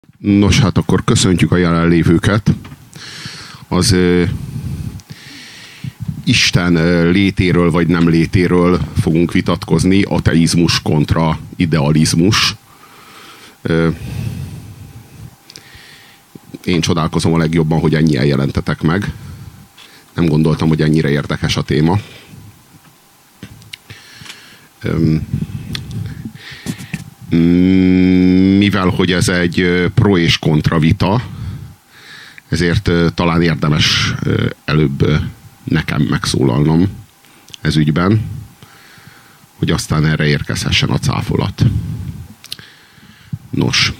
Nos, hát akkor köszöntjük a jelenlévőket. Az Isten létéről vagy nem létéről fogunk vitatkozni, ateizmus kontra idealizmus. Én csodálkozom a legjobban, hogy ennyien jelentetek meg. Nem gondoltam, hogy ennyire érdekes a téma. Mivel, hogy ez egy pro és kontra vita, ezért talán érdemes előbb nekem megszólalnom ez ügyben, hogy aztán erre érkezhessen a cáfolat. Nos,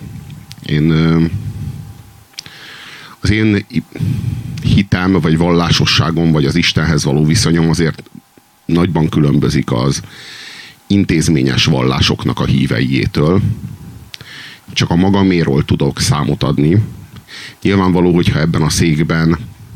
az én hitem, vagy vallásosságom, vagy az Istenhez való viszonyom azért nagyban különbözik az intézményes vallásoknak a híveiétől. Csak a magaméról tudok számot adni. Nyilvánvaló, hogyha ebben a székben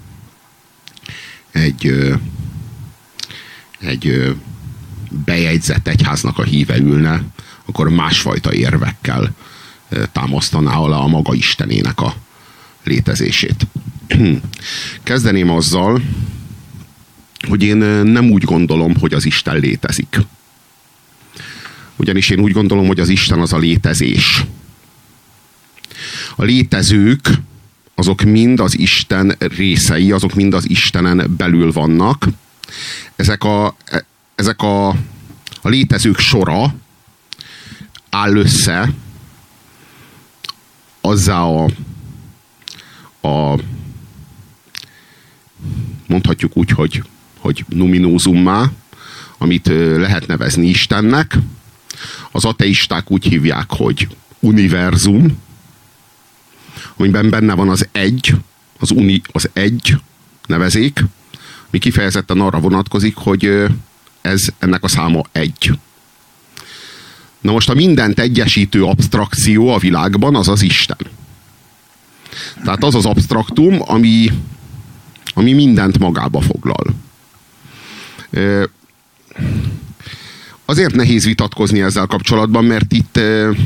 egy bejegyzett egyháznak a híve ülne, akkor másfajta érvekkel támasztaná alá a maga Istenének a létezését. Kezdeném azzal, hogy én nem úgy gondolom, hogy az Isten létezik. Ugyanis én úgy gondolom, hogy az Isten az a létezés. A létezők, azok mind az Isten részei, azok mind az Istenen belül vannak. Ezek a létezők sora áll össze azzá mondhatjuk úgy, hogy numinózummá, amit lehet nevezni Istennek. Az ateisták úgy hívják, hogy univerzum, amiben benne van az egy, az egy nevezék, ami kifejezetten arra vonatkozik, hogy ennek a száma egy. Na most a mindent egyesítő absztrakció a világban az az Isten. Tehát az az absztraktum, ami mindent magába foglal. Azért nehéz vitatkozni ezzel kapcsolatban, mert itt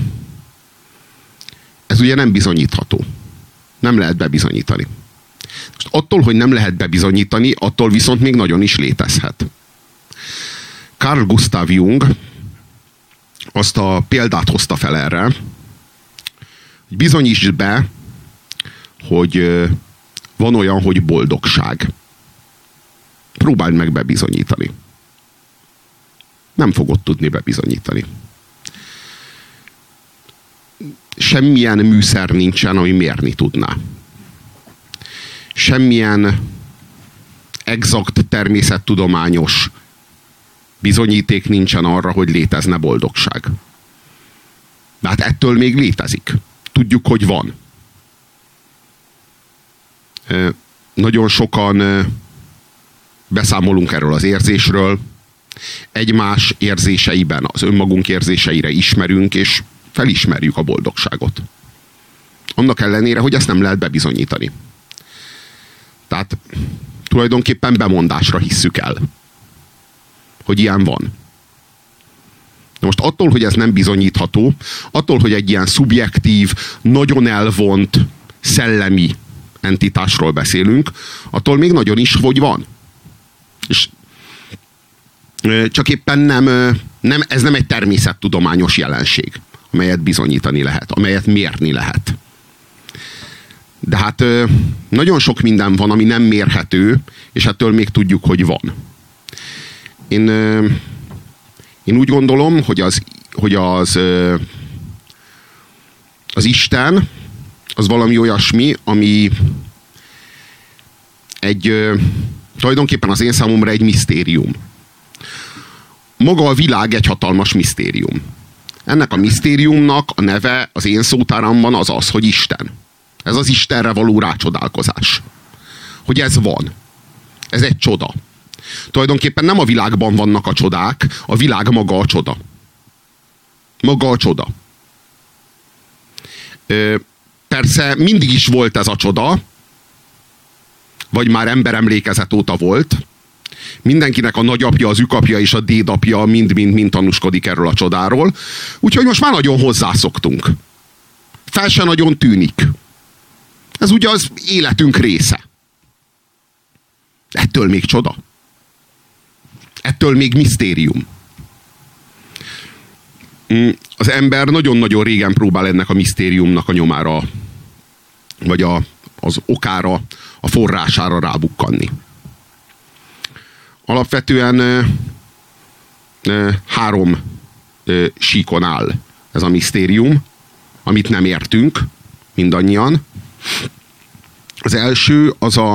ez ugye nem bizonyítható. Nem lehet bebizonyítani. Most attól, hogy nem lehet bebizonyítani, attól viszont még nagyon is létezhet. Carl Gustav Jung azt a példát hozta fel erre, hogy bizonyítsd be, hogy van olyan, hogy boldogság. Próbáld meg bebizonyítani. Nem fogod tudni bebizonyítani. Semmilyen műszer nincsen, ami mérni tudná. Semmilyen exakt természettudományos bizonyíték nincsen arra, hogy létezne boldogság. De hát ettől még létezik. Tudjuk, hogy van. Nagyon sokan beszámolunk erről az érzésről, egymás érzéseiben, az önmagunk érzéseire ismerünk, és felismerjük a boldogságot. Annak ellenére, hogy ezt nem lehet bebizonyítani. Tehát tulajdonképpen bemondásra hisszük el, hogy ilyen van. De most attól, hogy ez nem bizonyítható, attól, hogy egy ilyen szubjektív, nagyon elvont, szellemi entitásról beszélünk, attól még nagyon is, hogy van. És csak éppen ez nem egy természettudományos jelenség, amelyet bizonyítani lehet, amelyet mérni lehet. De hát nagyon sok minden van, ami nem mérhető, és ettől még tudjuk, hogy van. Én úgy gondolom, hogy az Isten az valami olyasmi, ami tulajdonképpen az én számomra egy misztérium. Maga a világ egy hatalmas misztérium. Ennek a misztériumnak a neve az én szótáramban az, hogy Isten. Ez az Istenre való rácsodálkozás. Hogy ez van. Ez egy csoda. Tulajdonképpen nem a világban vannak a csodák, a világ maga a csoda. Maga a csoda. Persze mindig is volt ez a csoda, vagy már emberemlékezet óta volt. Mindenkinek a nagyapja, az ükapja és a dédapja mind tanúskodik erről a csodáról. Úgyhogy most már nagyon hozzászoktunk. fel se nagyon tűnik. Ez ugye az életünk része. Ettől még csoda. Ettől még misztérium. Az ember nagyon-nagyon régen próbál ennek a misztériumnak a nyomára, vagy az okára, a forrására rábukkanni. Alapvetően 3 síkon áll ez a misztérium, amit nem értünk mindannyian. Az első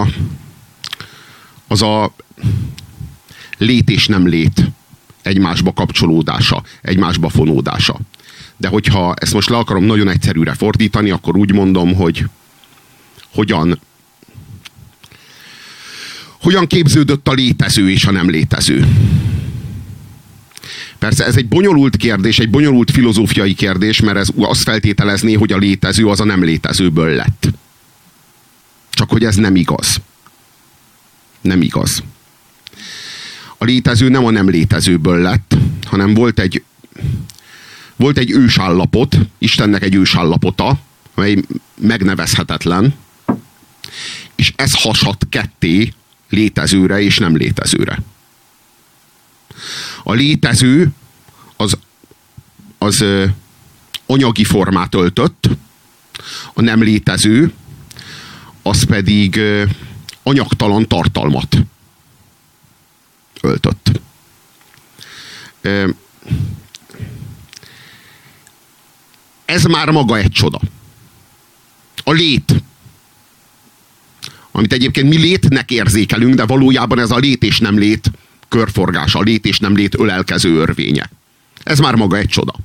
az a lét és nem lét egymásba kapcsolódása, egymásba fonódása. De hogyha ezt most le akarom nagyon egyszerűre fordítani, akkor úgy mondom, hogy hogyan képződött a létező és a nem létező. Persze ez egy bonyolult kérdés, egy bonyolult filozófiai kérdés, mert ez azt feltételezné, hogy a létező az a nem létezőből lett. Csak hogy ez nem igaz. Nem igaz. A létező nem a nem létezőből lett, hanem volt egy ősállapot, Istennek egy ősállapota, amely megnevezhetetlen, és ez hasadt ketté létezőre és nem létezőre. A létező az anyagi formát öltött, a nem létező az pedig anyagtalan tartalmat öltött. Ez már maga egy csoda. A lét, amit egyébként mi létnek érzékelünk, de valójában ez a lét és nem lét körforgása, a lét és nem lét ölelkező örvénye. Ez már maga egy csoda.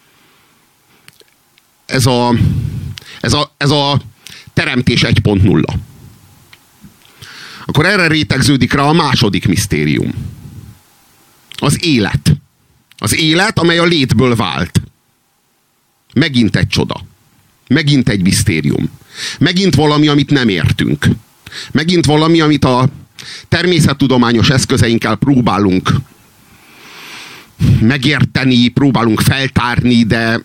Ez a teremtés 1.0. Akkor erre rétegződik rá a második misztérium. Az élet. Az élet, amely a létből vált. Megint egy csoda. Megint egy misztérium. Megint valami, amit nem értünk. Megint valami, amit a természettudományos eszközeinkkel próbálunk megérteni, próbálunk feltárni, de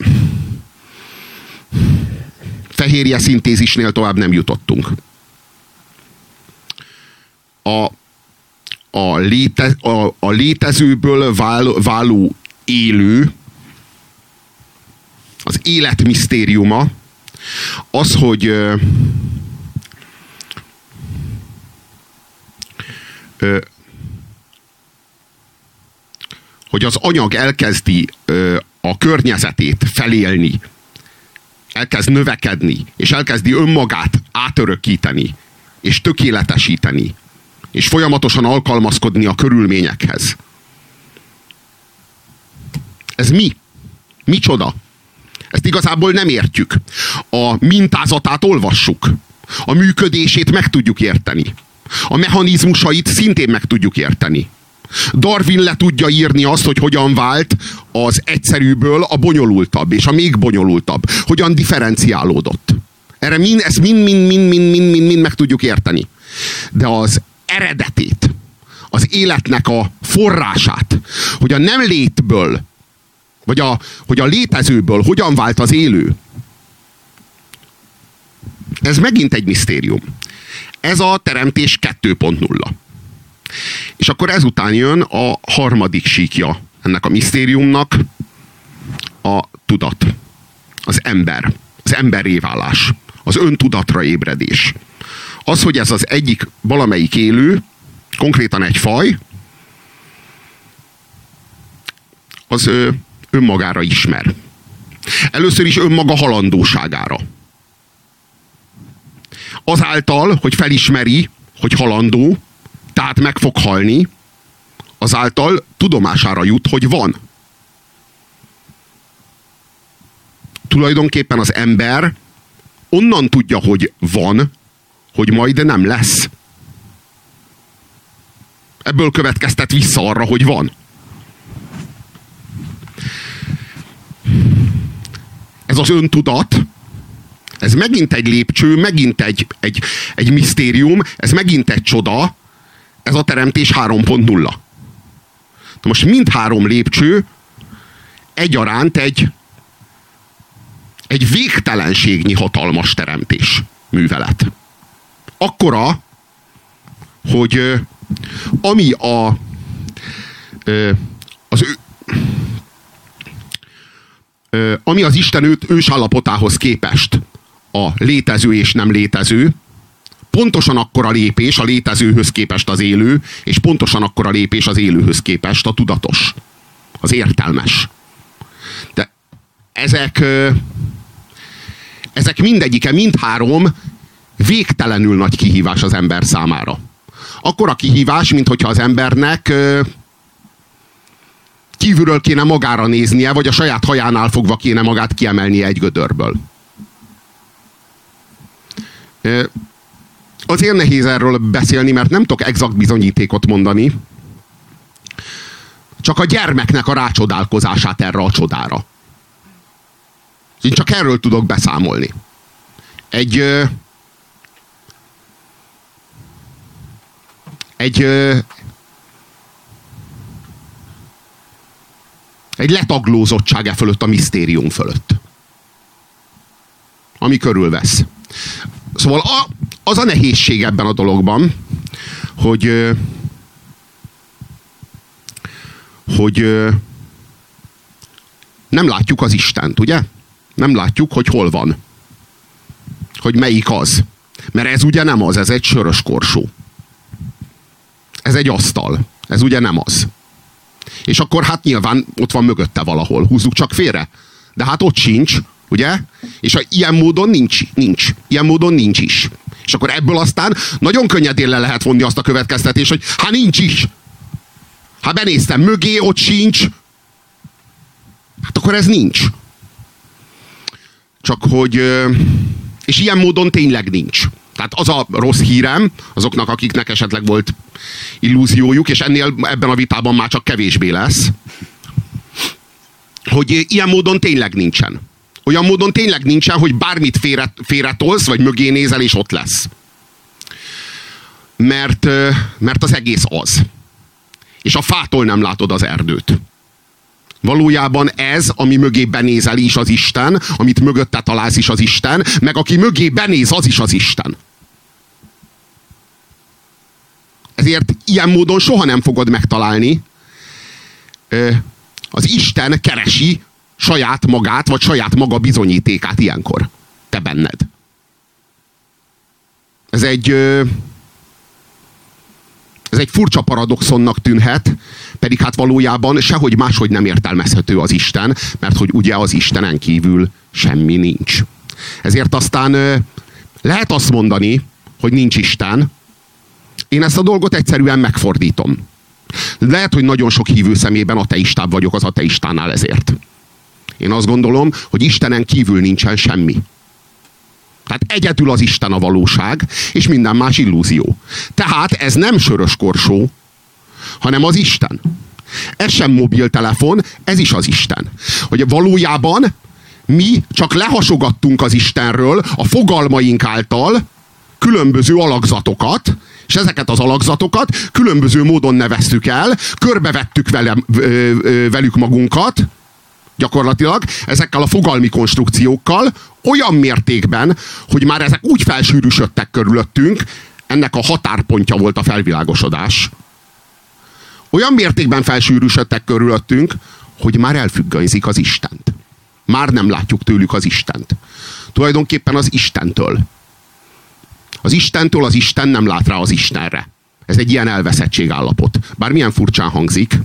fehérje szintézisnél tovább nem jutottunk. A létezőből váló élő, az élet misztériuma az, hogy az anyag elkezdi a környezetét felélni, elkezd növekedni, és elkezdi önmagát átörökíteni, és tökéletesíteni, és folyamatosan alkalmazkodni a körülményekhez. Ez mi? Micsoda? Ezt igazából nem értjük. A mintázatát olvassuk. A működését meg tudjuk érteni. A mechanizmusait szintén meg tudjuk érteni. Darwin le tudja írni azt, hogy hogyan vált az egyszerűből a bonyolultabb, és a még bonyolultabb. Hogyan differenciálódott. Ezt mind meg tudjuk érteni. De az eredetét, az életnek a forrását, hogy a nem létből, hogy a létezőből hogyan vált az élő, ez megint egy misztérium. Ez a teremtés 2.0. És akkor ezután jön a harmadik síkja ennek a misztériumnak, a tudat. Az ember. Az emberré válás. Az öntudatra ébredés. Az, hogy ez az egyik valamelyik élő, konkrétan egy faj, az önmagára ismer. Először is önmaga halandóságára. Azáltal, hogy felismeri, hogy halandó, tehát meg fog halni, azáltal tudomására jut, hogy van. Tulajdonképpen az ember onnan tudja, hogy van, hogy majd nem lesz. Ebből következtet vissza arra, hogy van. Ez az öntudat, ez megint egy lépcső, megint egy misztérium, ez megint egy csoda, ez a teremtés 3.0. Na most mind 3 lépcső egyaránt egy egy végtelenségnyi hatalmas teremtés művelet. Akkora, hogy ami ami az Isten ősállapotához képest a létező és nem létező, pontosan akkora lépés a létezőhöz képest az élő, és pontosan akkora lépés az élőhöz képest a tudatos, az értelmes. De ezek mindegyike, mindhárom végtelenül nagy kihívás az ember számára. Akkora kihívás, minthogyha az embernek kívülről kéne magára néznie, vagy a saját hajánál fogva kéne magát kiemelnie egy gödörből. Azért nehéz erről beszélni, mert nem tudok exakt bizonyítékot mondani, csak a gyermeknek a rácsodálkozását erre a csodára. Én csak erről tudok beszámolni. Egy letaglózottság fölött, a misztérium fölött, ami körülvesz. Szóval az a nehézség ebben a dologban, hogy nem látjuk az Istent, ugye? Nem látjuk, hogy hol van. Hogy melyik az. Mert ez ugye nem az, ez egy sörös korsó. Ez egy asztal. Ez ugye nem az. És akkor hát nyilván ott van mögötte valahol. Húzzuk csak félre. De hát ott sincs, ugye? És ilyen módon nincs. Ilyen módon nincs is. És akkor ebből aztán nagyon könnyedén le lehet vonni azt a következtetést, hogy hát nincs is. Hát benéztem mögé, ott sincs. Hát akkor ez nincs. Csak hogy... És ilyen módon tényleg nincs. Tehát az a rossz hírem azoknak, akiknek esetleg volt illúziójuk, és ebben a vitában már csak kevésbé lesz, hogy ilyen módon tényleg nincsen. Olyan módon tényleg nincsen, hogy bármit félretolsz, vagy mögé nézel, és ott lesz. Mert az egész az. És a fától nem látod az erdőt. Valójában ez, ami mögé benézel, is az Isten, amit mögötte találsz, is az Isten, meg aki mögé benéz, az is az Isten. Ezért ilyen módon soha nem fogod megtalálni. Az Isten keresi saját magát, vagy saját maga bizonyítékát ilyenkor. Te benned. Ez egy furcsa paradoxonnak tűnhet, pedig hát valójában sehogy máshogy nem értelmezhető az Isten, mert hogy ugye az Istenen kívül semmi nincs. Ezért aztán lehet azt mondani, hogy nincs Isten. Én ezt a dolgot egyszerűen megfordítom. Lehet, hogy nagyon sok hívő szemében ateistább vagyok az ateistánál ezért. Én azt gondolom, hogy Istenen kívül nincsen semmi. Tehát egyedül az Isten a valóság, és minden más illúzió. Tehát ez nem sörös korsó, hanem az Isten. Ez sem mobiltelefon, ez is az Isten. Hogy valójában mi csak lehasogattunk az Istenről a fogalmaink által különböző alakzatokat, és ezeket az alakzatokat különböző módon neveztük el, körbevettük velük magunkat, gyakorlatilag ezekkel a fogalmi konstrukciókkal, olyan mértékben, hogy már ezek úgy felsűrűsödtek körülöttünk, ennek a határpontja volt a felvilágosodás. Olyan mértékben felsűrűsödtek körülöttünk, hogy már elfüggönyzik az Istent. Már nem látjuk tőlük az Istent. Tulajdonképpen az Istentől. Az Istentől az Isten nem lát rá az Istenre. Ez egy ilyen elveszettségállapot. Bármilyen furcsán hangzik.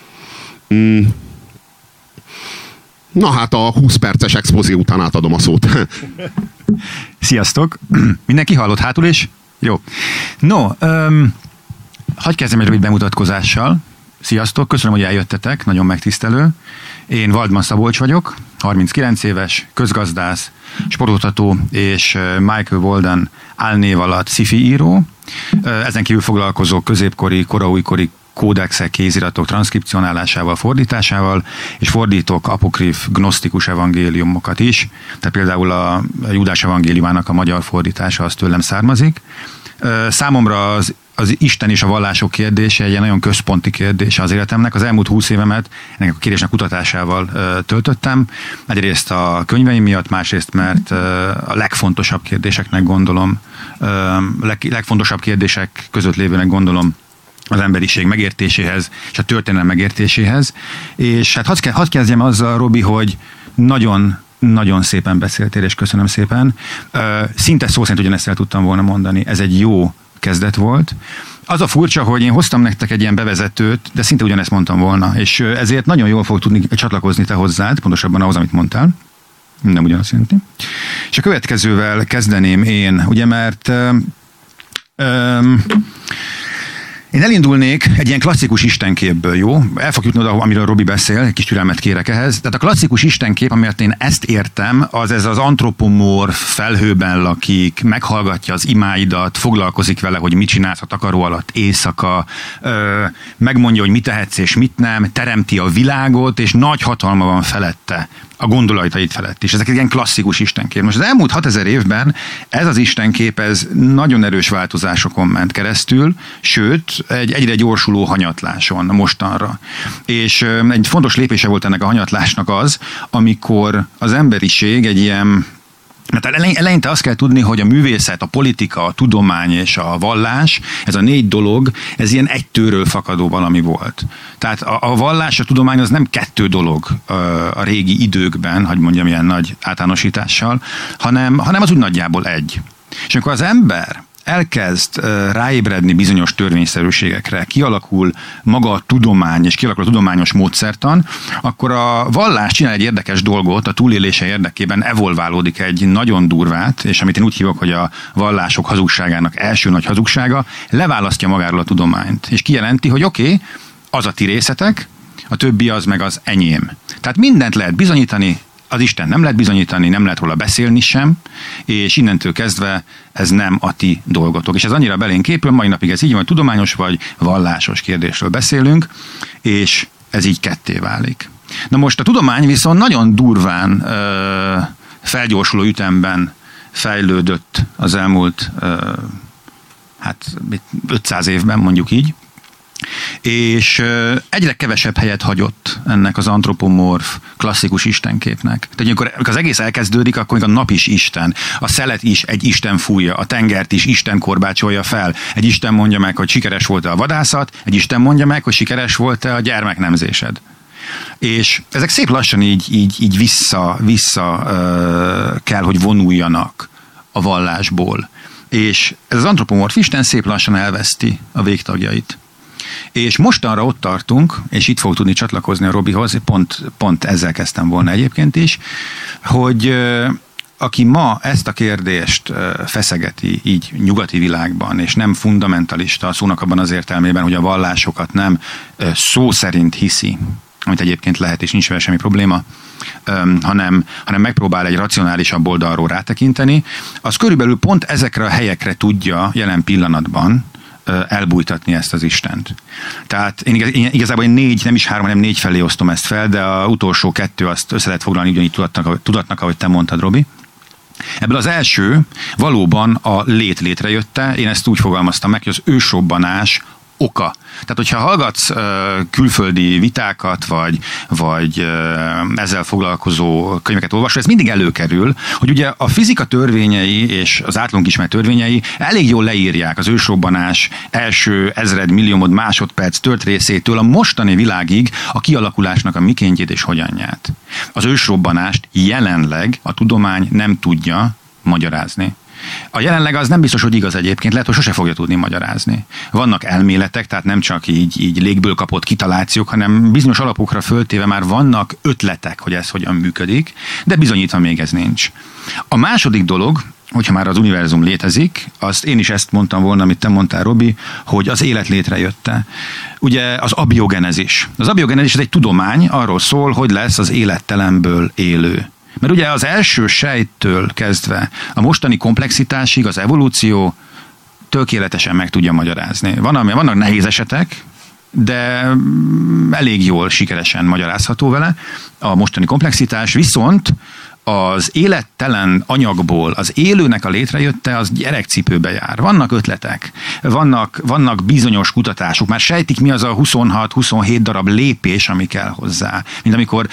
Na hát a 20 perces expozé után átadom a szót. Sziasztok! Mindenki hallott hátul is? Jó. No, hadd kezdjem egy rövid bemutatkozással. Sziasztok, köszönöm, hogy eljöttetek, nagyon megtisztelő. Én Waldman Szabolcs vagyok, 39 éves, közgazdász, sportoktató és Michael Walden álnév alatt sci-fi író. Ezen kívül foglalkozok középkori, koraújkori kódexek, kéziratok transzkripcionálásával, fordításával, és fordítok apokrif, gnosztikus evangéliumokat is. Tehát például a Júdás evangéliumának a magyar fordítása az tőlem származik. Számomra az Isten és a vallások kérdése egy nagyon központi kérdése az életemnek. Az elmúlt 20 évemet ennek a kérdésnek kutatásával töltöttem. Egyrészt a könyveim miatt, másrészt mert a legfontosabb kérdéseknek gondolom, legfontosabb kérdések között lévőnek gondolom az emberiség megértéséhez és a történelem megértéséhez. És hát hadd kezdjem azzal, Robi, hogy nagyon szépen beszéltél, és köszönöm szépen. Szinte szó szerint ugyanezt el tudtam volna mondani. Ez egy jó kezdet volt. Az a furcsa, hogy én hoztam nektek egy ilyen bevezetőt, de szinte ugyanezt mondtam volna, és ezért nagyon jól fog tudni csatlakozni te hozzád, pontosabban ahhoz, amit mondtál. Nem ugyanazt jelenti. És a következővel kezdeném én, ugye, mert én elindulnék egy ilyen klasszikus istenképből, jó? El fog jutni oda, amiről Robi beszél, egy kis türelmet kérek ehhez. Tehát a klasszikus istenkép, amiért én ezt értem, az ez az antropomorf, felhőben lakik, meghallgatja az imáidat, foglalkozik vele, hogy mit csinálsz a takaró alatt éjszaka, megmondja, hogy mit tehetsz és mit nem, teremti a világot, és nagy hatalma van felette, a gondolatait felett is. Ezek egy ilyen klasszikus istenkép. Most az elmúlt 6000 évben ez az istenkép, ez nagyon erős változásokon ment keresztül, sőt, egy egyre gyorsuló hanyatláson mostanra. És egy fontos lépése volt ennek a hanyatlásnak az, amikor az emberiség egy ilyen, mert eleinte azt kell tudni, hogy a művészet, a politika, a tudomány és a vallás, ez a 4 dolog, ez ilyen egy tőről fakadó valami volt. Tehát a vallás, a tudomány az nem 2 dolog a régi időkben, hogy mondjam ilyen nagy általánosítással, hanem az úgy nagyjából egy. És amikor az ember elkezd ráébredni bizonyos törvényszerűségekre, kialakul maga a tudomány, és kialakul a tudományos módszertan, akkor a vallás csinál egy érdekes dolgot, a túlélése érdekében evolválódik egy nagyon durvát, és amit én úgy hívok, hogy a vallások hazugságának első nagy hazugsága, leválasztja magáról a tudományt, és kijelenti, hogy oké, az a ti részetek, a többi az meg az enyém. Tehát mindent lehet bizonyítani, az Isten nem lehet bizonyítani, nem lehet róla beszélni sem, és innentől kezdve ez nem a ti dolgotok. És ez annyira belénk épül, mai napig ez így van, tudományos vagy vallásos kérdésről beszélünk, és ez így ketté válik. Na most a tudomány viszont nagyon durván felgyorsuló ütemben fejlődött az elmúlt 500 évben, mondjuk így, és egyre kevesebb helyet hagyott ennek az antropomorf klasszikus istenképnek. Tehát amikor az egész elkezdődik, akkor a nap is Isten, a szelet is egy Isten fújja, a tengert is Isten korbácsolja fel, egy Isten mondja meg, hogy sikeres volt-e a vadászat, egy Isten mondja meg, hogy sikeres volt-e a gyermeknemzésed. És ezek szép lassan így vissza kell, hogy vonuljanak a vallásból. És ez az antropomorf Isten szép lassan elveszti a végtagjait. És mostanra ott tartunk, és itt fog tudni csatlakozni a Robihoz, pont ezzel kezdtem volna egyébként is, hogy aki ma ezt a kérdést feszegeti így nyugati világban, és nem fundamentalista a szónak abban az értelmében, hogy a vallásokat nem szó szerint hiszi, amit egyébként lehet, és nincs vele semmi probléma, hanem megpróbál egy racionálisabb oldalról rátekinteni, az körülbelül pont ezekre a helyekre tudja jelen pillanatban elbújtatni ezt az Istent. Tehát én igazából nem is 3, hanem 4 felé osztom ezt fel, de az utolsó 2 azt össze lehet foglalni ugyanígy tudatnak, ahogy te mondtad, Robi. Ebből az első valóban a létrejötte, én ezt úgy fogalmaztam meg, hogy az ősrobbanás oka. Tehát, hogyha hallgatsz külföldi vitákat, vagy ezzel foglalkozó könyveket olvasol, ez mindig előkerül, hogy ugye a fizika törvényei és az általunk ismert törvényei elég jól leírják az ősrobbanás első ezred milliómod másodperc tört részétől a mostani világig a kialakulásnak a mikéntjét és hogyanját. Az ősrobbanást jelenleg a tudomány nem tudja magyarázni. A jelenleg az nem biztos, hogy igaz egyébként, lehet, hogy sose fogja tudni magyarázni. Vannak elméletek, tehát nem csak így légből kapott kitalációk, hanem bizonyos alapokra föltéve már vannak ötletek, hogy ez hogyan működik, de bizonyítva még ez nincs. A második dolog, hogyha már az univerzum létezik, azt én is ezt mondtam volna, amit te mondtál, Robi, hogy az élet létrejötte. Ugye az abiogenezis. Az abiogenezis egy tudomány, arról szól, hogy lesz az élettelemből élő. Mert ugye az első sejttől kezdve a mostani komplexitásig az evolúció tökéletesen meg tudja magyarázni. Vannak nehéz esetek, de elég jól, sikeresen magyarázható vele a mostani komplexitás, viszont az élettelen anyagból az élőnek a létrejötte, az gyerekcipőbe jár. Vannak ötletek, vannak bizonyos kutatások, már sejtik, mi az a 26-27 darab lépés, ami kell hozzá. Mint amikor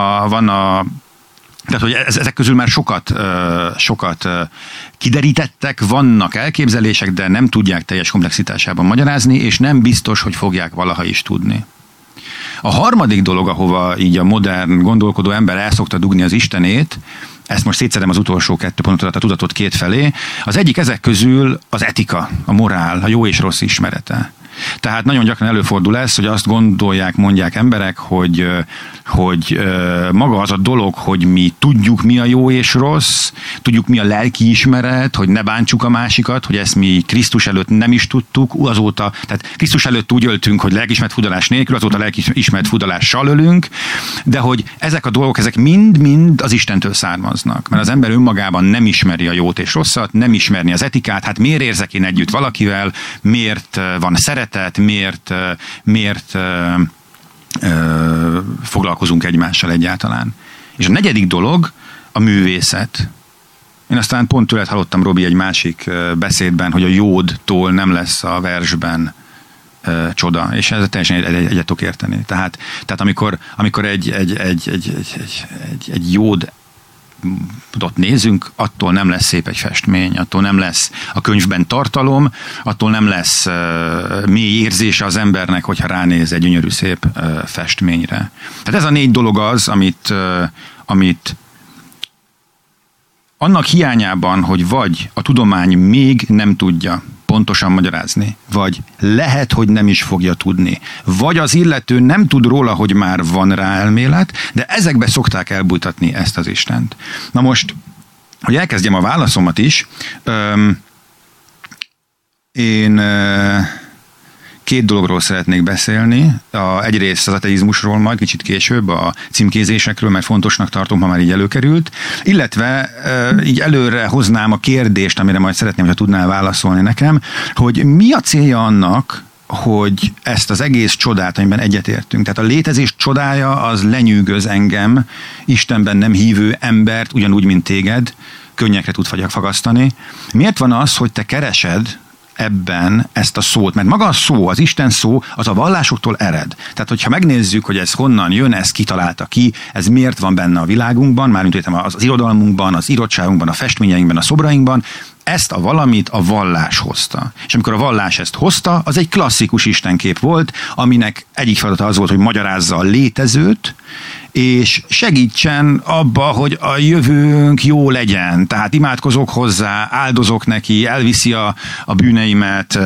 tehát, hogy ezek közül már sokat kiderítettek, vannak elképzelések, de nem tudják teljes komplexitásában magyarázni, és nem biztos, hogy fogják valaha is tudni. A harmadik dolog, ahova így a modern gondolkodó ember el szokta dugni az Istenét, ezt most szétszedem az utolsó 2 pontot, a tudatot 2 felé. Az egyik ezek közül az etika, a morál, a jó és rossz ismerete. Tehát nagyon gyakran előfordul ez, hogy azt gondolják, mondják emberek, hogy maga az a dolog, hogy mi tudjuk, mi a jó és rossz, tudjuk, mi a lelkiismeret, hogy ne bántsuk a másikat, hogy ezt mi Krisztus előtt nem is tudtuk, azóta, tehát Krisztus előtt úgy öltünk, hogy lelkiismert fudalás nélkül, azóta lelkiismert fudalással ölünk, de hogy ezek a dolgok, ezek mind-mind az Istentől származnak. Mert az ember önmagában nem ismeri a jót és rosszat, nem ismeri az etikát, hát miért érzek én együtt valakivel, miért van szeretet, miért foglalkozunk egymással egyáltalán. És a negyedik dolog a művészet. Én aztán pont tőled hallottam, Robi, egy másik beszédben, hogy a jódtól nem lesz a versben csoda, és ezzel teljesen egyet tudok érteni. Tehát amikor egy jódot nézünk, attól nem lesz szép egy festmény, attól nem lesz a könyvben tartalom, attól nem lesz mély érzése az embernek, hogyha ránéz egy gyönyörű szép festményre. Tehát ez a 4 dolog az, amit annak hiányában, hogy vagy a tudomány még nem tudja pontosan magyarázni, vagy lehet, hogy nem is fogja tudni, vagy az illető nem tud róla, hogy már van rá elmélet, de ezekbe szokták elbújtatni ezt az Istent. Na most, hogy elkezdjem a válaszomat is, én 2 dologról szeretnék beszélni. Egyrészt az ateizmusról, majd kicsit később, a címkézésekről, mert fontosnak tartom, ha már így előkerült. Illetve így előre hoznám a kérdést, amire majd szeretném, hogyha tudnál válaszolni nekem, hogy mi a célja annak, hogy ezt az egész csodát, amiben egyetértünk. Tehát a létezés csodája az lenyűgöz engem, Istenben nem hívő embert, ugyanúgy, mint téged, könnyekre tud fagasztani. Miért van az, hogy te keresed ebben ezt a szót? Mert maga a szó, az Isten szó, az a vallásoktól ered. Tehát, hogyha megnézzük, hogy ez honnan jön, ez kitalálta ki, ez miért van benne a világunkban, mármint értem az irodalmunkban, az írottságunkban, a festményeinkben, a szobrainkban, ezt a valamit a vallás hozta. És amikor a vallás ezt hozta, az egy klasszikus istenkép volt, aminek egyik feladata az volt, hogy magyarázza a létezőt, és segítsen abba, hogy a jövőnk jó legyen. Tehát imádkozok hozzá, áldozok neki, elviszi a bűneimet,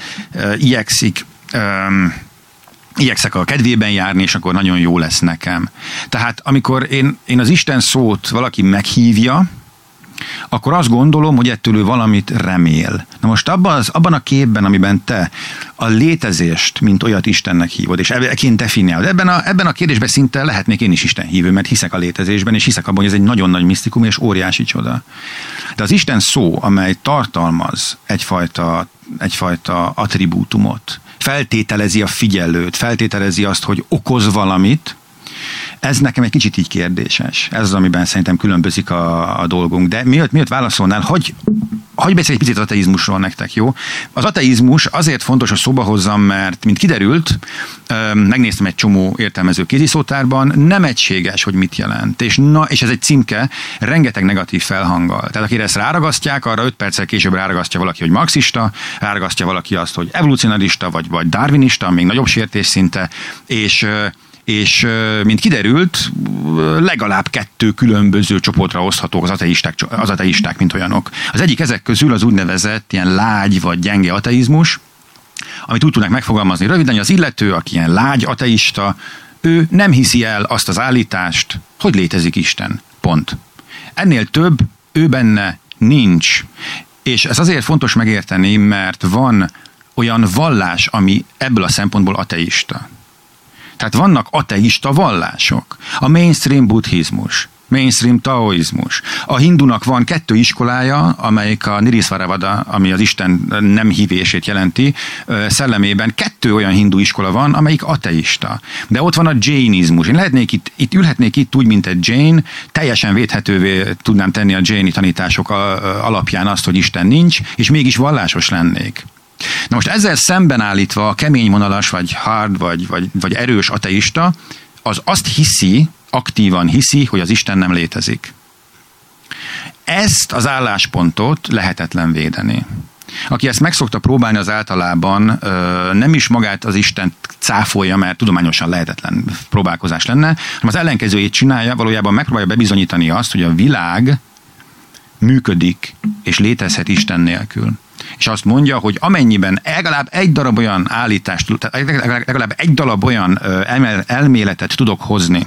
igyekszek a kedvében járni, és akkor nagyon jó lesz nekem. Tehát amikor én az Isten szót valaki meghívja, akkor azt gondolom, hogy ettől ő valamit remél. Na most abban a képben, amiben te a létezést, mint olyat Istennek hívod, és eként definiálod, ebben a kérdésben szinte lehetnék én is Isten hívő, mert hiszek a létezésben, és hiszek abban, hogy ez egy nagyon nagy misztikum és óriási csoda. De az Isten szó, amely tartalmaz egyfajta attribútumot, feltételezi a figyelőt, feltételezi azt, hogy okoz valamit, ez nekem egy kicsit így kérdéses. Ez az, amiben szerintem különbözik a dolgunk. De miért válaszolnál, hogy beszélj egy picit ateizmusról nektek, jó? Az ateizmus azért fontos, hogy szóba hozzam, mert, mint kiderült, megnéztem egy csomó értelmező kéziszótárban, nem egységes, hogy mit jelent. És ez egy címke, rengeteg negatív felhanggal. Tehát akire ezt ráragasztják, arra 5 perccel később ráragasztja valaki, hogy marxista, ráragasztja valaki azt, hogy evolucionarista, vagy darwinista, még nagyobb sértés szinte, és mint kiderült, legalább 2 különböző csoportra oszthatók az ateisták, mint olyanok. Az egyik ezek közül az úgynevezett ilyen lágy vagy gyenge ateizmus, amit úgy tudnak megfogalmazni röviden, hogy az illető, aki ilyen lágy ateista, ő nem hiszi el azt az állítást, hogy létezik Isten. Pont. Ennél több ő benne nincs. És ez azért fontos megérteni, mert van olyan vallás, ami ebből a szempontból ateista. Tehát vannak ateista vallások. A mainstream buddhizmus. mainstream taoizmus. A hindunak van 2 iskolája, amelyik a Nirisvaravada, ami az Isten nem hívését jelenti, szellemében 2 olyan hindu iskola van, amelyik ateista. De ott van a jainizmus. Én lehetnék itt ülhetnék itt úgy, mint egy jain, teljesen védhetővé tudnám tenni a jaini tanítások alapján azt, hogy Isten nincs, és mégis vallásos lennék. Na most ezzel szemben állítva a keményvonalas, vagy hard, vagy erős ateista, az azt hiszi, aktívan hiszi, hogy az Isten nem létezik. Ezt az álláspontot lehetetlen védeni. Aki ezt meg szokta próbálni, az általában nem is magát az Istent cáfolja, mert tudományosan lehetetlen próbálkozás lenne, hanem az ellenkezőjét csinálja, valójában megpróbálja bebizonyítani azt, hogy a világ működik és létezhet Isten nélkül. És azt mondja, hogy amennyiben legalább egy darab olyan állítást, legalább egy darab olyan elméletet tudok hozni,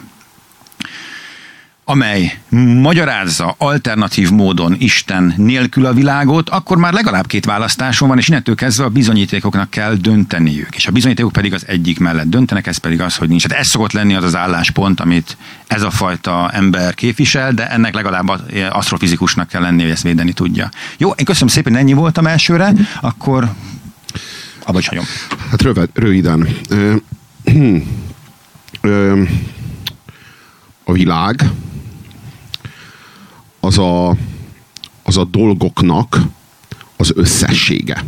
amely magyarázza alternatív módon Isten nélkül a világot, akkor már legalább 2 választáson van, és innentől kezdve a bizonyítékoknak kell dönteniük. És a bizonyítékok pedig az egyik mellett döntenek, ez pedig az, hogy nincs. Hát ez szokott lenni az álláspont, amit ez a fajta ember képvisel, de ennek legalább asztrofizikusnak kell lenni, hogy ezt védeni tudja. Jó, én köszönöm szépen, ennyi voltam elsőre, akkor abba is hagyom. Hát röviden. A világ az a dolgoknak az összessége.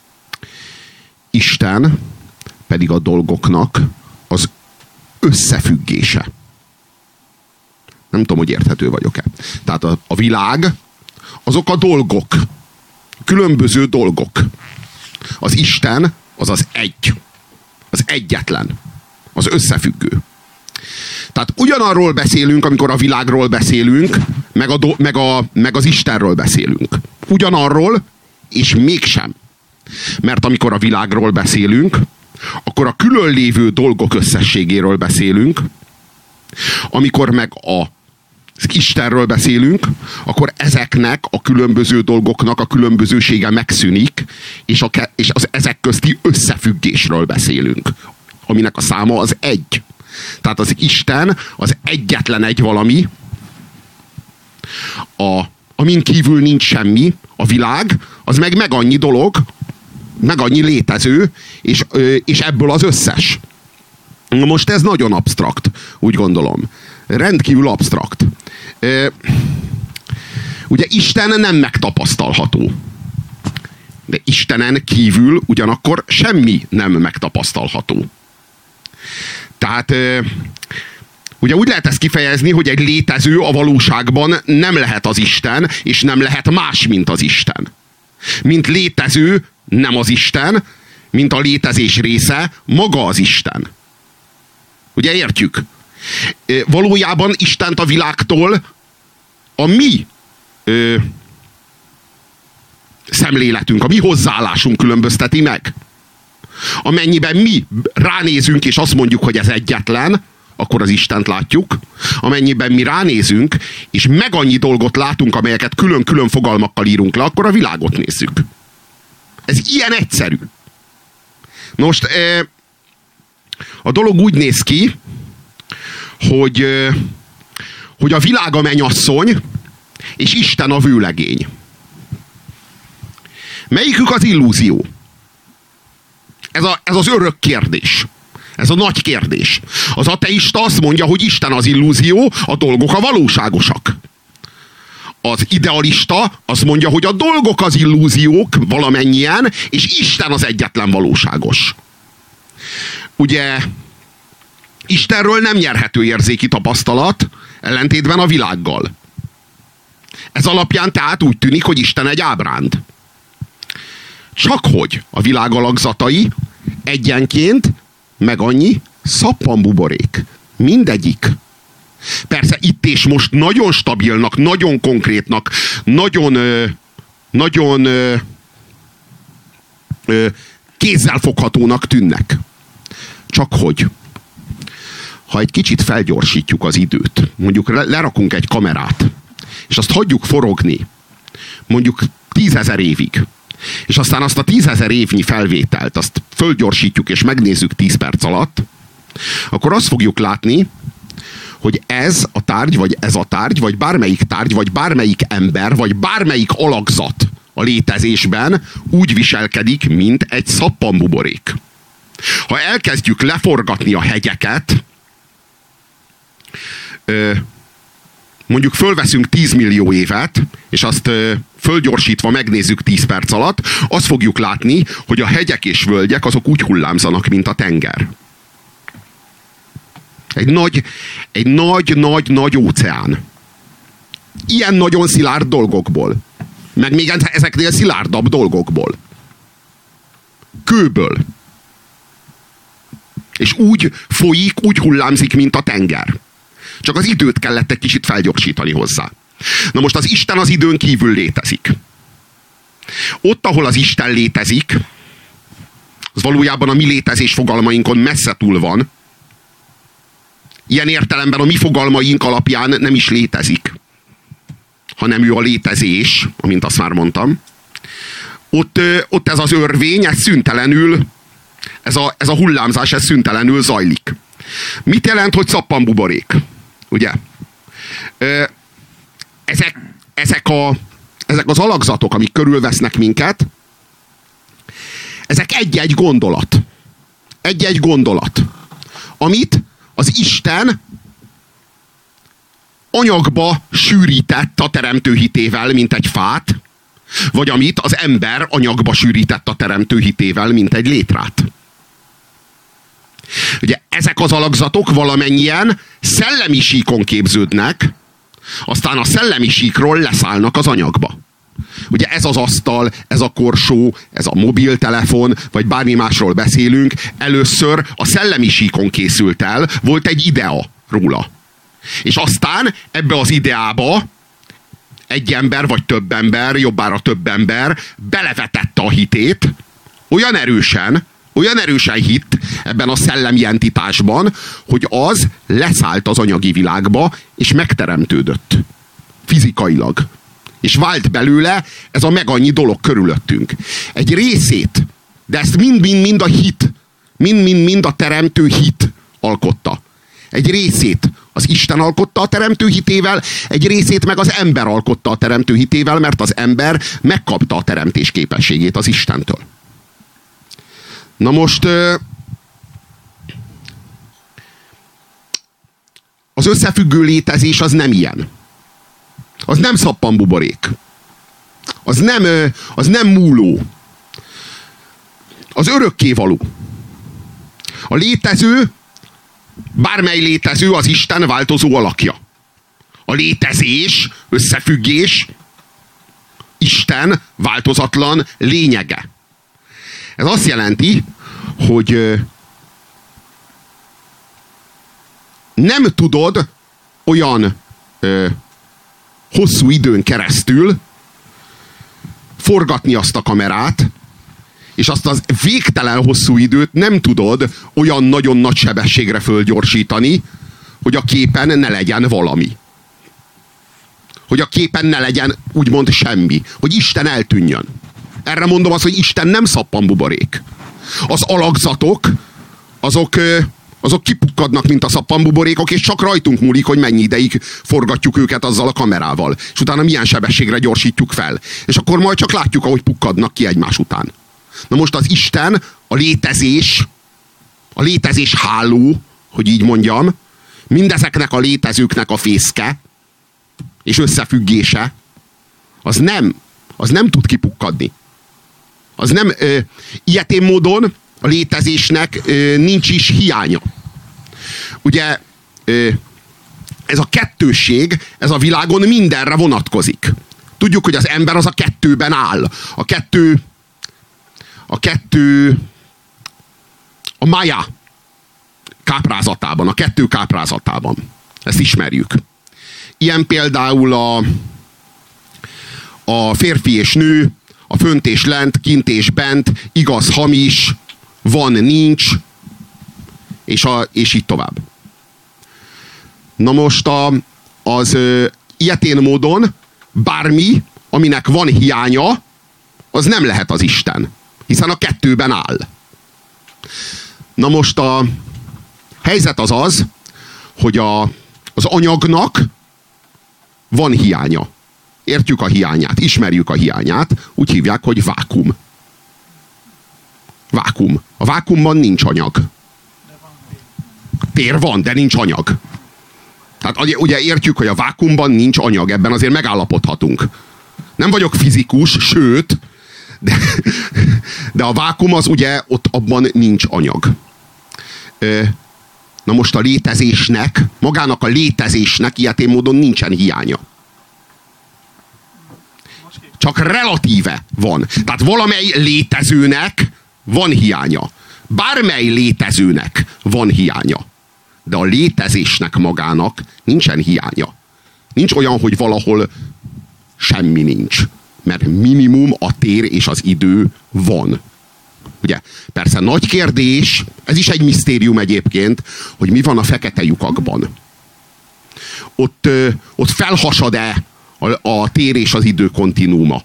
Isten pedig a dolgoknak az összefüggése. Nem tudom, hogy érthető vagyok-e. Tehát a világ azok a dolgok. Különböző dolgok. Az Isten az az egy. Az egyetlen. Az összefüggő. Tehát ugyanarról beszélünk, amikor a világról beszélünk, meg az Istenről beszélünk. Ugyanarról, és mégsem. Mert amikor a világról beszélünk, akkor a különlévő dolgok összességéről beszélünk, amikor meg az Istenről beszélünk, akkor ezeknek a különböző dolgoknak a különbözősége megszűnik, és az ezek közti összefüggésről beszélünk, aminek a száma az egy. Tehát az Isten az egyetlen egy valami, amin kívül nincs semmi, a világ, az meg annyi dolog, meg annyi létező, és ebből az összes. Most ez nagyon absztrakt, úgy gondolom. Rendkívül absztrakt. Ugye Isten nem megtapasztalható. De Istenen kívül ugyanakkor semmi nem megtapasztalható. Tehát ugye úgy lehet ezt kifejezni, hogy egy létező a valóságban nem lehet az Isten, és nem lehet más, mint az Isten. Mint létező nem az Isten, mint a létezés része maga az Isten. Ugye értjük? Valójában Istent a világtól a mi szemléletünk, a mi hozzáállásunk különbözteti meg. Amennyiben mi ránézünk, és azt mondjuk, hogy ez egyetlen, akkor az Istent látjuk. Amennyiben mi ránézünk, és meg annyi dolgot látunk, amelyeket külön-külön fogalmakkal írunk le, akkor a világot nézzük. Ez ilyen egyszerű. Most a dolog úgy néz ki, hogy a világ a mennyasszony, és Isten a vőlegény. Melyikük az illúzió? Ez az örök kérdés. Ez a nagy kérdés. Az ateista azt mondja, hogy Isten az illúzió, a dolgok a valóságosak. Az idealista azt mondja, hogy a dolgok az illúziók valamennyien, és Isten az egyetlen valóságos. Ugye Istenről nem nyerhető érzéki tapasztalat, ellentétben a világgal. Ez alapján tehát úgy tűnik, hogy Isten egy ábránd. Csakhogy a világ alakzatai egyenként meg annyi szappanbuborék. Mindegyik. Persze itt és most nagyon stabilnak, nagyon konkrétnak, nagyon kézzelfoghatónak tűnnek. Csakhogy ha egy kicsit felgyorsítjuk az időt, mondjuk lerakunk egy kamerát, és azt hagyjuk forogni, mondjuk 10 000 évig, és aztán azt a 10 000 évnyi felvételt, azt fölgyorsítjuk, és megnézzük 10 perc alatt, akkor azt fogjuk látni, hogy ez a tárgy, vagy bármelyik tárgy, vagy bármelyik ember, vagy bármelyik alakzat a létezésben úgy viselkedik, mint egy szappanbuborék. Ha elkezdjük leforgatni a hegyeket, mondjuk fölveszünk 10 millió évet, és azt fölgyorsítva megnézzük 10 perc alatt, azt fogjuk látni, hogy a hegyek és völgyek azok úgy hullámzanak, mint a tenger. Egy nagy óceán. Ilyen nagyon szilárd dolgokból. Meg még ezeknél szilárdabb dolgokból. Kőből. És úgy folyik, úgy hullámzik, mint a tenger. Csak az időt kellett egy kicsit felgyorsítani hozzá. Na most az Isten az időn kívül létezik. Ott, ahol az Isten létezik, az valójában a mi létezés fogalmainkon messze túl van. Ilyen értelemben a mi fogalmaink alapján nem is létezik, hanem ő a létezés, amint azt már mondtam. Ott ez az örvény, ez szüntelenül, ez a hullámzás, ez szüntelenül zajlik. Mit jelent, hogy szappanbuborék? Ugye? Ezek az alakzatok, amik körülvesznek minket, ezek egy-egy gondolat. Egy-egy gondolat. Amit az Isten anyagba sűrített a teremtő hitével, mint egy fát, vagy amit az ember anyagba sűrített a teremtő hitével, mint egy létrát. Ugye ezek az alakzatok valamennyien szellemi síkon képződnek, aztán a szellemi síkról leszállnak az anyagba. Ugye ez az asztal, ez a korsó, ez a mobiltelefon, vagy bármi másról beszélünk, először a szellemi síkon készült el, volt egy idea róla. És aztán ebbe az ideába egy ember, vagy több ember, jobbára több ember belevetette a hitét, olyan erősen hitt ebben a szellemi entitásban, hogy az leszállt az anyagi világba, és megteremtődött. Fizikailag. És vált belőle ez a megannyi dolog körülöttünk. Egy részét, de ezt mind-mind a hit, mind-mind a teremtő hit alkotta. Egy részét az Isten alkotta a teremtő hitével, egy részét meg az ember alkotta a teremtő hitével, mert az ember megkapta a teremtés képességét az Istentől. Na most az összefüggő létezés az nem ilyen. Az nem szappanbuborék. Az nem múló. Az örökkévaló. A létező, bármely létező az Isten változó alakja. A létezés, összefüggés, Isten változatlan lényege. Ez azt jelenti, hogy nem tudod olyan hosszú időn keresztül forgatni azt a kamerát, és azt az végtelen hosszú időt nem tudod olyan nagyon nagy sebességre fölgyorsítani, hogy a képen ne legyen valami. Hogy a képen ne legyen úgymond semmi. Hogy Isten eltűnjön. Erre mondom azt, hogy Isten nem szappanbuborék. Az alakzatok, azok kipukkadnak, mint a szappanbuborékok, és csak rajtunk múlik, hogy mennyi ideig forgatjuk őket azzal a kamerával. És utána milyen sebességre gyorsítjuk fel. És akkor majd csak látjuk, ahogy pukkadnak ki egymás után. Na most az Isten, a létezés háló, hogy így mondjam, mindezeknek a létezőknek a fészke és összefüggése, az nem tud kipukkadni. Az nem, ilyetén módon a létezésnek nincs is hiánya. Ugye ez a kettősség, ez a világon mindenre vonatkozik. Tudjuk, hogy az ember az a kettőben áll. A Maya káprázatában, a kettő káprázatában. Ezt ismerjük. Ilyen például a férfi és nő, a fönt és lent, kint és bent, igaz, hamis, van, nincs, és így tovább. Na most az ilyetén módon bármi, aminek van hiánya, az nem lehet az Isten. Hiszen a kettőben áll. Na most a helyzet az, hogy Az anyagnak van hiánya. Értjük a hiányát, ismerjük a hiányát, úgy hívják, hogy vákum. Vákum. A vákumban nincs anyag. Tér van, de nincs anyag. Tehát ugye értjük, hogy a vákumban nincs anyag, ebben azért megállapodhatunk. Nem vagyok fizikus, sőt, de a vákum az ugye, ott abban nincs anyag. Na most a létezésnek, magának a létezésnek ilyetén módon nincsen hiánya. Csak relatíve van. Tehát valamely létezőnek van hiánya. Bármely létezőnek van hiánya. De a létezésnek magának nincsen hiánya. Nincs olyan, hogy valahol semmi nincs. Mert minimum a tér és az idő van. Ugye? Persze nagy kérdés, ez is egy misztérium egyébként, hogy mi van a fekete lyukakban. Ott felhasad-e a tér és az idő kontinúma?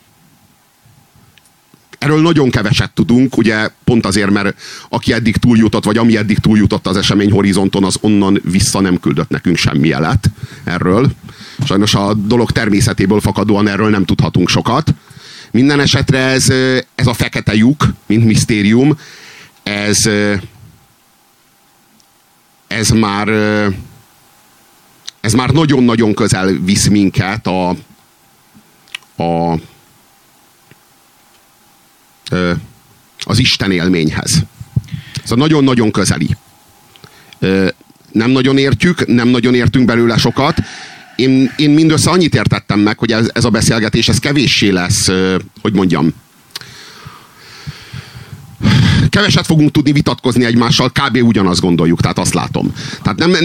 Erről nagyon keveset tudunk, ugye pont azért, mert aki eddig túljutott, vagy ami eddig túljutott az eseményhorizonton, az onnan vissza nem küldött nekünk semmi jelet erről. Sajnos a dolog természetéből fakadóan erről nem tudhatunk sokat. Minden esetre ez a fekete lyuk, mint misztérium, ez már nagyon-nagyon közel visz minket az Isten élményhez. Ez nagyon-nagyon közeli. Nem nagyon értjük, nem nagyon értünk belőle sokat. Én mindössze annyit értettem meg, hogy ez a beszélgetés, ez kevéssé lesz, hogy mondjam, keveset fogunk tudni vitatkozni egymással, kb. Ugyanazt gondoljuk, tehát azt látom. Tehát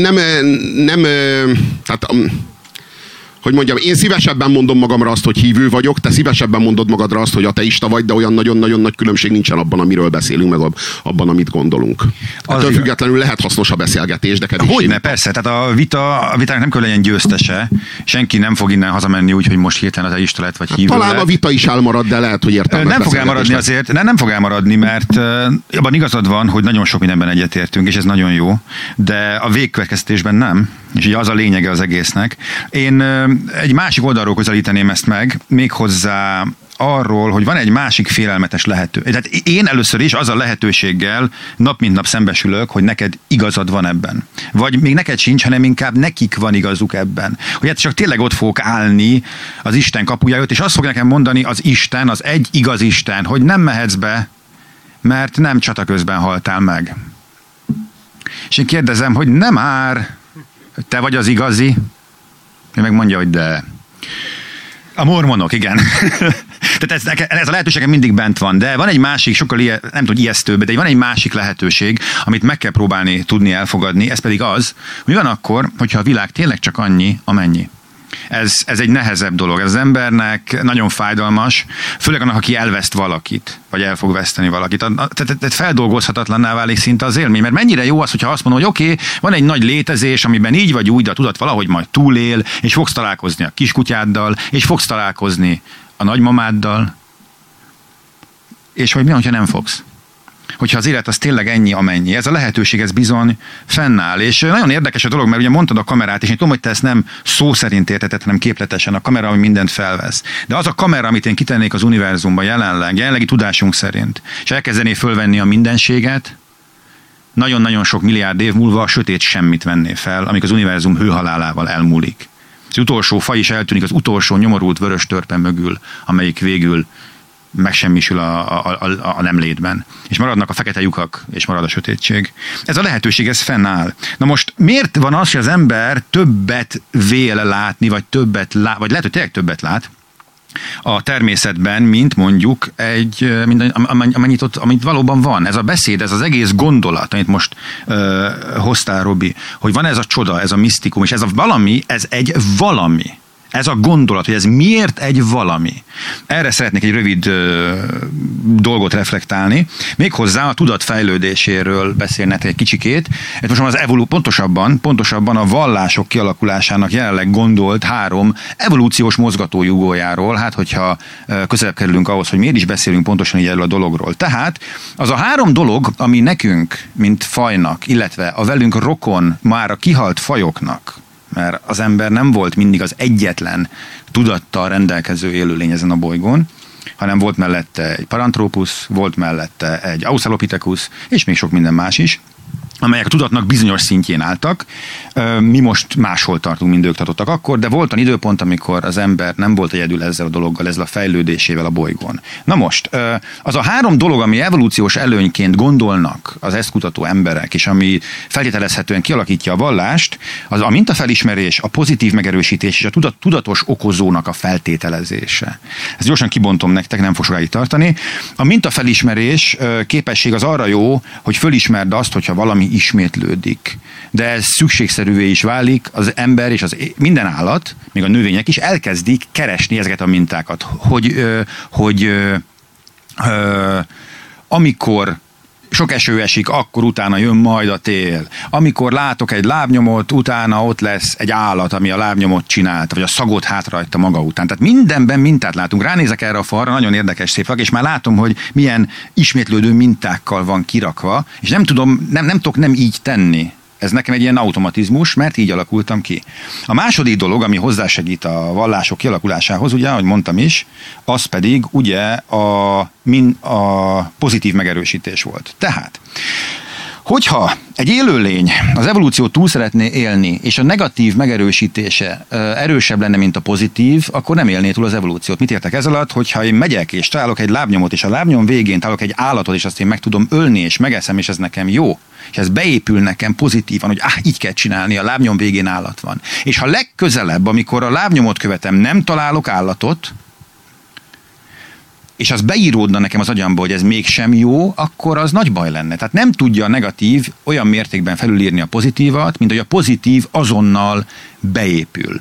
hogy mondjam, én szívesebben mondom magamra azt, hogy hívő vagyok, te szívesebben mondod magadra azt, hogy ateista vagy, de olyan nagyon-nagyon nagy különbség nincsen abban, amiről beszélünk, meg abban, amit gondolunk. Ettől függetlenül lehet hasznos a beszélgetés, de kevéssé. Hogyne, persze, tehát a vitának nem kell legyen győztese, senki nem fog innen hazamenni úgy, hogy most hirtelen ateista lett, vagy hívő talán lett. A vita is elmarad, de lehet, hogy értelmes nem fog elmaradni azért, nem fog elmaradni, mert abban igazad van, hogy nagyon sok mindenben egyetértünk, és ez nagyon jó, de a végkövetkeztetésben nem, és ugye az a lényege az egésznek. Én egy másik oldalról közelíteném ezt meg, méghozzá arról, hogy van egy másik félelmetes lehetőség. Tehát én először is az a lehetőséggel nap mint nap szembesülök, hogy neked igazad van ebben. Vagy még neked sincs, hanem inkább nekik van igazuk ebben. Hogy hát csak tényleg ott fogok állni az Isten kapuja előtt, és azt fog nekem mondani az Isten, az egy igaz Isten, hogy nem mehetsz be, mert nem csata közben haltál meg. És én kérdezem, hogy nem már, te vagy az igazi? Ő meg mondja, hogy de. A mormonok, igen. Tehát ez a lehetőségem mindig bent van, de van egy másik, sokkal nem tudom, ijesztőbb, de van egy másik lehetőség, amit meg kell próbálni tudni elfogadni, ez pedig az, hogy mi van akkor, hogyha a világ tényleg csak annyi, amennyi. Ez egy nehezebb dolog. Ez az embernek nagyon fájdalmas, főleg annak, aki elveszt valakit, vagy el fog veszteni valakit. Tehát feldolgozhatatlanná válik szinte az élmény, mert mennyire jó az, hogyha azt mondom, hogy oké, van egy nagy létezés, amiben így vagy úgy, de a tudat valahogy majd túlél, és fogsz találkozni a kiskutyáddal, és fogsz találkozni a nagymamáddal, és hogy mi, hogyha nem fogsz? Hogyha az élet az tényleg ennyi, amennyi. Ez a lehetőség, ez bizony fennáll. És nagyon érdekes a dolog, mert ugye mondtad a kamerát, és én tudom, hogy te ezt nem szó szerint érteted, hanem képletesen a kamera, ami mindent felvesz. De az a kamera, amit én kitennék az univerzumban jelenlegi tudásunk szerint, és elkezdené fölvenni a mindenséget, nagyon-nagyon sok milliárd év múlva a sötét semmit venné fel, amik az univerzum hőhalálával elmúlik. Az utolsó faj is eltűnik az utolsó nyomorult vörös törpe mögül, amelyik végül megsemmisül a nem létben. És maradnak a fekete lyukak, és marad a sötétség. Ez a lehetőség, ez fennáll. Na most miért van az, hogy az ember többet vél látni, vagy vagy lehet, hogy tényleg többet lát a természetben, mint mondjuk amit valóban van. Ez a beszéd, ez az egész gondolat, amit most hoztál, Robi, hogy van ez a csoda, ez a misztikum, és ez a valami, ez egy valami. Ez a gondolat, hogy ez miért egy valami. Erre szeretnék egy rövid dolgot reflektálni. Méghozzá a tudat fejlődéséről beszélnek egy kicsikét. Ez most az pontosabban a vallások kialakulásának jelenleg gondolt 3 evolúciós mozgatójugójáról, hát hogyha közelebb kerülünk ahhoz, hogy miért is beszélünk pontosan így erről a dologról. Tehát az a 3 dolog, ami nekünk, mint fajnak, illetve a velünk rokon, már a kihalt fajoknak mert az ember nem volt mindig az egyetlen tudattal rendelkező élőlény ezen a bolygón, hanem volt mellette egy Paranthropus, volt mellette egy Australopithecus, és még sok minden más is, amelyek a tudatnak bizonyos szintjén álltak. Mi most máshol tartunk, mint ők tartottak akkor, de volt olyan időpont, amikor az ember nem volt egyedül ezzel a dologgal, ezzel a fejlődésével a bolygón. Na most, az a 3 dolog, ami evolúciós előnyként gondolnak az ezt kutató emberek, és ami feltételezhetően kialakítja a vallást, az a mintafelismerés, a pozitív megerősítés és a tudatos okozónak a feltételezése. Ezt gyorsan kibontom nektek, nem fog sokáig tartani. A mintafelismerés képesség az arra jó, hogy fölismerd azt, hogyha valami ismétlődik. De ez szükségszerűvé is válik, az ember és minden állat, még a növények is elkezdik keresni ezeket a mintákat. Hogy amikor sok eső esik, akkor utána jön majd a tél. Amikor látok egy lábnyomot, utána ott lesz egy állat, ami a lábnyomot csinálta, vagy a szagot hátrahagyta maga után. Tehát mindenben mintát látunk. Ránézek erre a falra, nagyon érdekes szép, és már látom, hogy milyen ismétlődő mintákkal van kirakva, és nem tudok nem így tenni. Ez nekem egy ilyen automatizmus, mert így alakultam ki. A második dolog, ami hozzásegít a vallások kialakulásához, ugye, ahogy mondtam is, az pedig ugye a pozitív megerősítés volt. Tehát, hogyha egy élőlény az evolúciót túl szeretné élni, és a negatív megerősítése erősebb lenne, mint a pozitív, akkor nem élné túl az evolúciót. Mit értek ez alatt? Hogyha én megyek, és találok egy lábnyomot, és a lábnyom végén találok egy állatot, és azt én meg tudom ölni, és megeszem, és ez nekem jó, és ez beépül nekem pozitívan, hogy így kell csinálni, a lábnyom végén állat van. És ha legközelebb, amikor a lábnyomot követem, nem találok állatot, és az beíródna nekem az agyamba, hogy ez mégsem jó, akkor az nagy baj lenne. Tehát nem tudja a negatív olyan mértékben felülírni a pozitívat, mint hogy a pozitív azonnal beépül.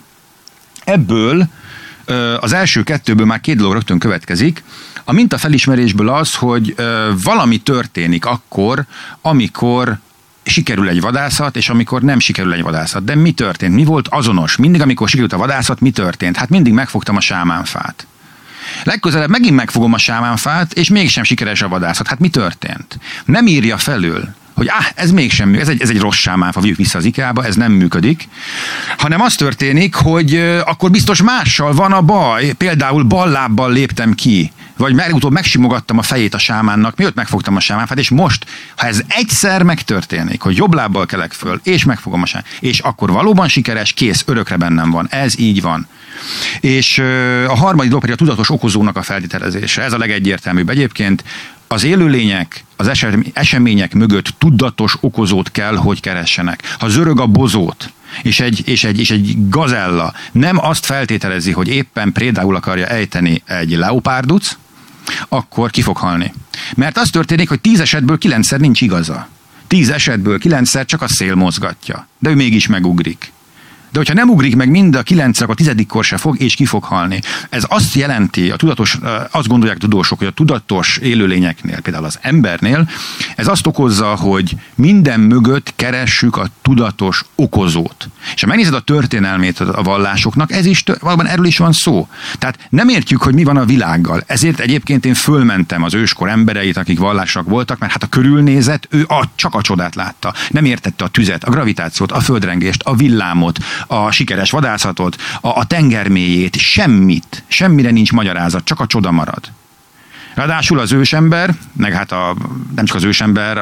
Ebből az első 2-ből már 2 dolog rögtön következik. A mintafelismerésből az, hogy valami történik akkor, amikor sikerül egy vadászat, és amikor nem sikerül egy vadászat. De mi történt? Mi volt azonos? Mindig, amikor sikerült a vadászat, mi történt? Hát mindig megfogtam a sámánfát. Legközelebb megint megfogom a sámánfát, és mégsem sikeres a vadászat. Hát mi történt? Nem írja felül, hogy ez mégsem működik, ez egy rossz sámánfa, vigyük vissza az IKEA-ba, ez nem működik, hanem az történik, hogy akkor biztos mással van a baj, például bal lábbal léptem ki, vagy utóbb megsimogattam a fejét a sámánnak, mielőtt megfogtam a sámánfát, és most, ha ez egyszer megtörténik, hogy jobb lábbal kelek föl, és megfogom a sámánfát, és akkor valóban sikeres, kész, örökre bennem van. Ez így van. És a harmadik dolog pedig a tudatos okozónak a feltételezése. Ez a legegyértelműbb egyébként. Az élőlények, az események mögött tudatos okozót kell, hogy keressenek. Ha zörög a bozót, és egy gazella nem azt feltételezi, hogy éppen prédául akarja ejteni egy leopárduc, akkor ki fog halni. Mert az történik, hogy 10 esetből 9-szer nincs igaza. 10 esetből 9-szer csak a szél mozgatja. De ő mégis megugrik. De hogyha nem ugrik meg mind a 9-szer, akkor a 10-kor se fog, és ki fog halni. Ez azt jelenti, azt gondolják tudósok, hogy a tudatos élőlényeknél, például az embernél, ez azt okozza, hogy minden mögött keressük a tudatos okozót. És ha megnézed a történelmét a vallásoknak, valóban erről is van szó. Tehát nem értjük, hogy mi van a világgal. Ezért egyébként én fölmentem az őskor embereit, akik vallásak voltak, mert hát a körülnézet, ő csak a csodát látta. Nem értette a tüzet, a gravitációt, a földrengést, a villámot, a sikeres vadászatot, a tengermélyét, semmire nincs magyarázat, csak a csoda marad. Ráadásul az ősember, meg hát nem csak az ősember,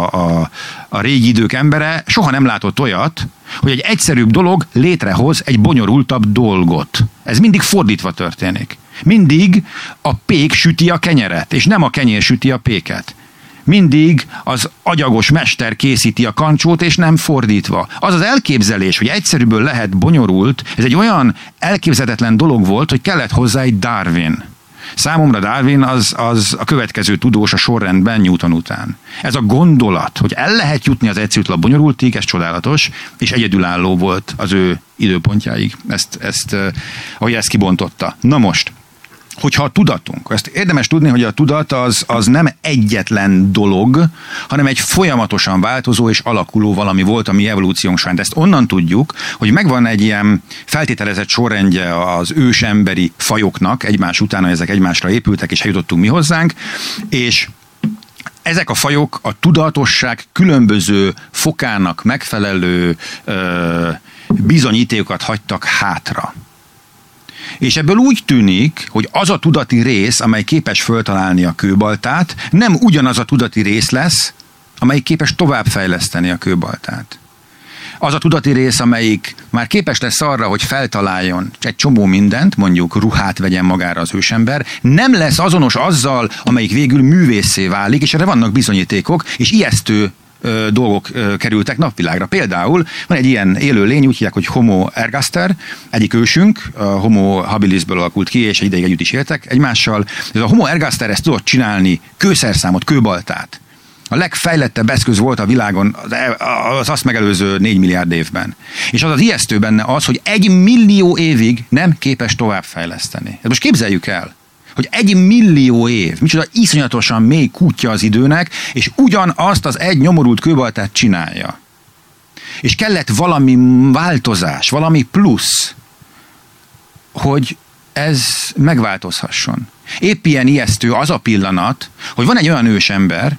a régi idők embere soha nem látott olyat, hogy egy egyszerűbb dolog létrehoz egy bonyolultabb dolgot. Ez mindig fordítva történik. Mindig a pék süti a kenyeret, és nem a kenyér süti a péket. Mindig az agyagos mester készíti a kancsót, és nem fordítva. Az az elképzelés, hogy egyszerűből lehet bonyolult, ez egy olyan elképzelhetetlen dolog volt, hogy kellett hozzá egy Darwin. Számomra Darwin az a következő tudós a sorrendben Newton után. Ez a gondolat, hogy el lehet jutni az egyszerűtől a bonyolultig, ez csodálatos, és egyedülálló volt az ő időpontjáig. Ahogy ezt kibontotta. Na most, hogyha a tudatunk, ezt érdemes tudni, hogy a tudat az nem egyetlen dolog, hanem egy folyamatosan változó és alakuló valami volt a mi evolúciónk során. De ezt onnan tudjuk, hogy megvan egy ilyen feltételezett sorrendje az ősemberi fajoknak egymás után, hogy ezek egymásra épültek, és eljutottunk mi hozzánk, és ezek a fajok a tudatosság különböző fokának megfelelő bizonyítékokat hagytak hátra. És ebből úgy tűnik, hogy az a tudati rész, amely képes föltalálni a kőbaltát, nem ugyanaz a tudati rész lesz, amelyik képes továbbfejleszteni a kőbaltát. Az a tudati rész, amelyik már képes lesz arra, hogy feltaláljon egy csomó mindent, mondjuk ruhát vegyen magára az ősember, nem lesz azonos azzal, amelyik végül művészé válik, és erre vannak bizonyítékok, és ijesztő dolgok kerültek napvilágra. Például van egy ilyen élő lény, úgy hívják, hogy Homo ergaster, egyik ősünk, a Homo habilisből alakult ki, és egy ideig együtt is éltek egymással. Ez a Homo ergaster ezt tudott csinálni kőszerszámot, kőbaltát. A legfejlettebb eszköz volt a világon az azt megelőző 4 milliárd évben. És az ijesztő benne az, hogy 1 millió évig nem képes továbbfejleszteni. Ezt most képzeljük el, hogy 1 millió év, micsoda iszonyatosan mély kútja az időnek, és ugyanazt az egy nyomorult kőbaltát csinálja. És kellett valami változás, valami plusz, hogy ez megváltozhasson. Épp ilyen ijesztő az a pillanat, hogy van egy olyan ősember,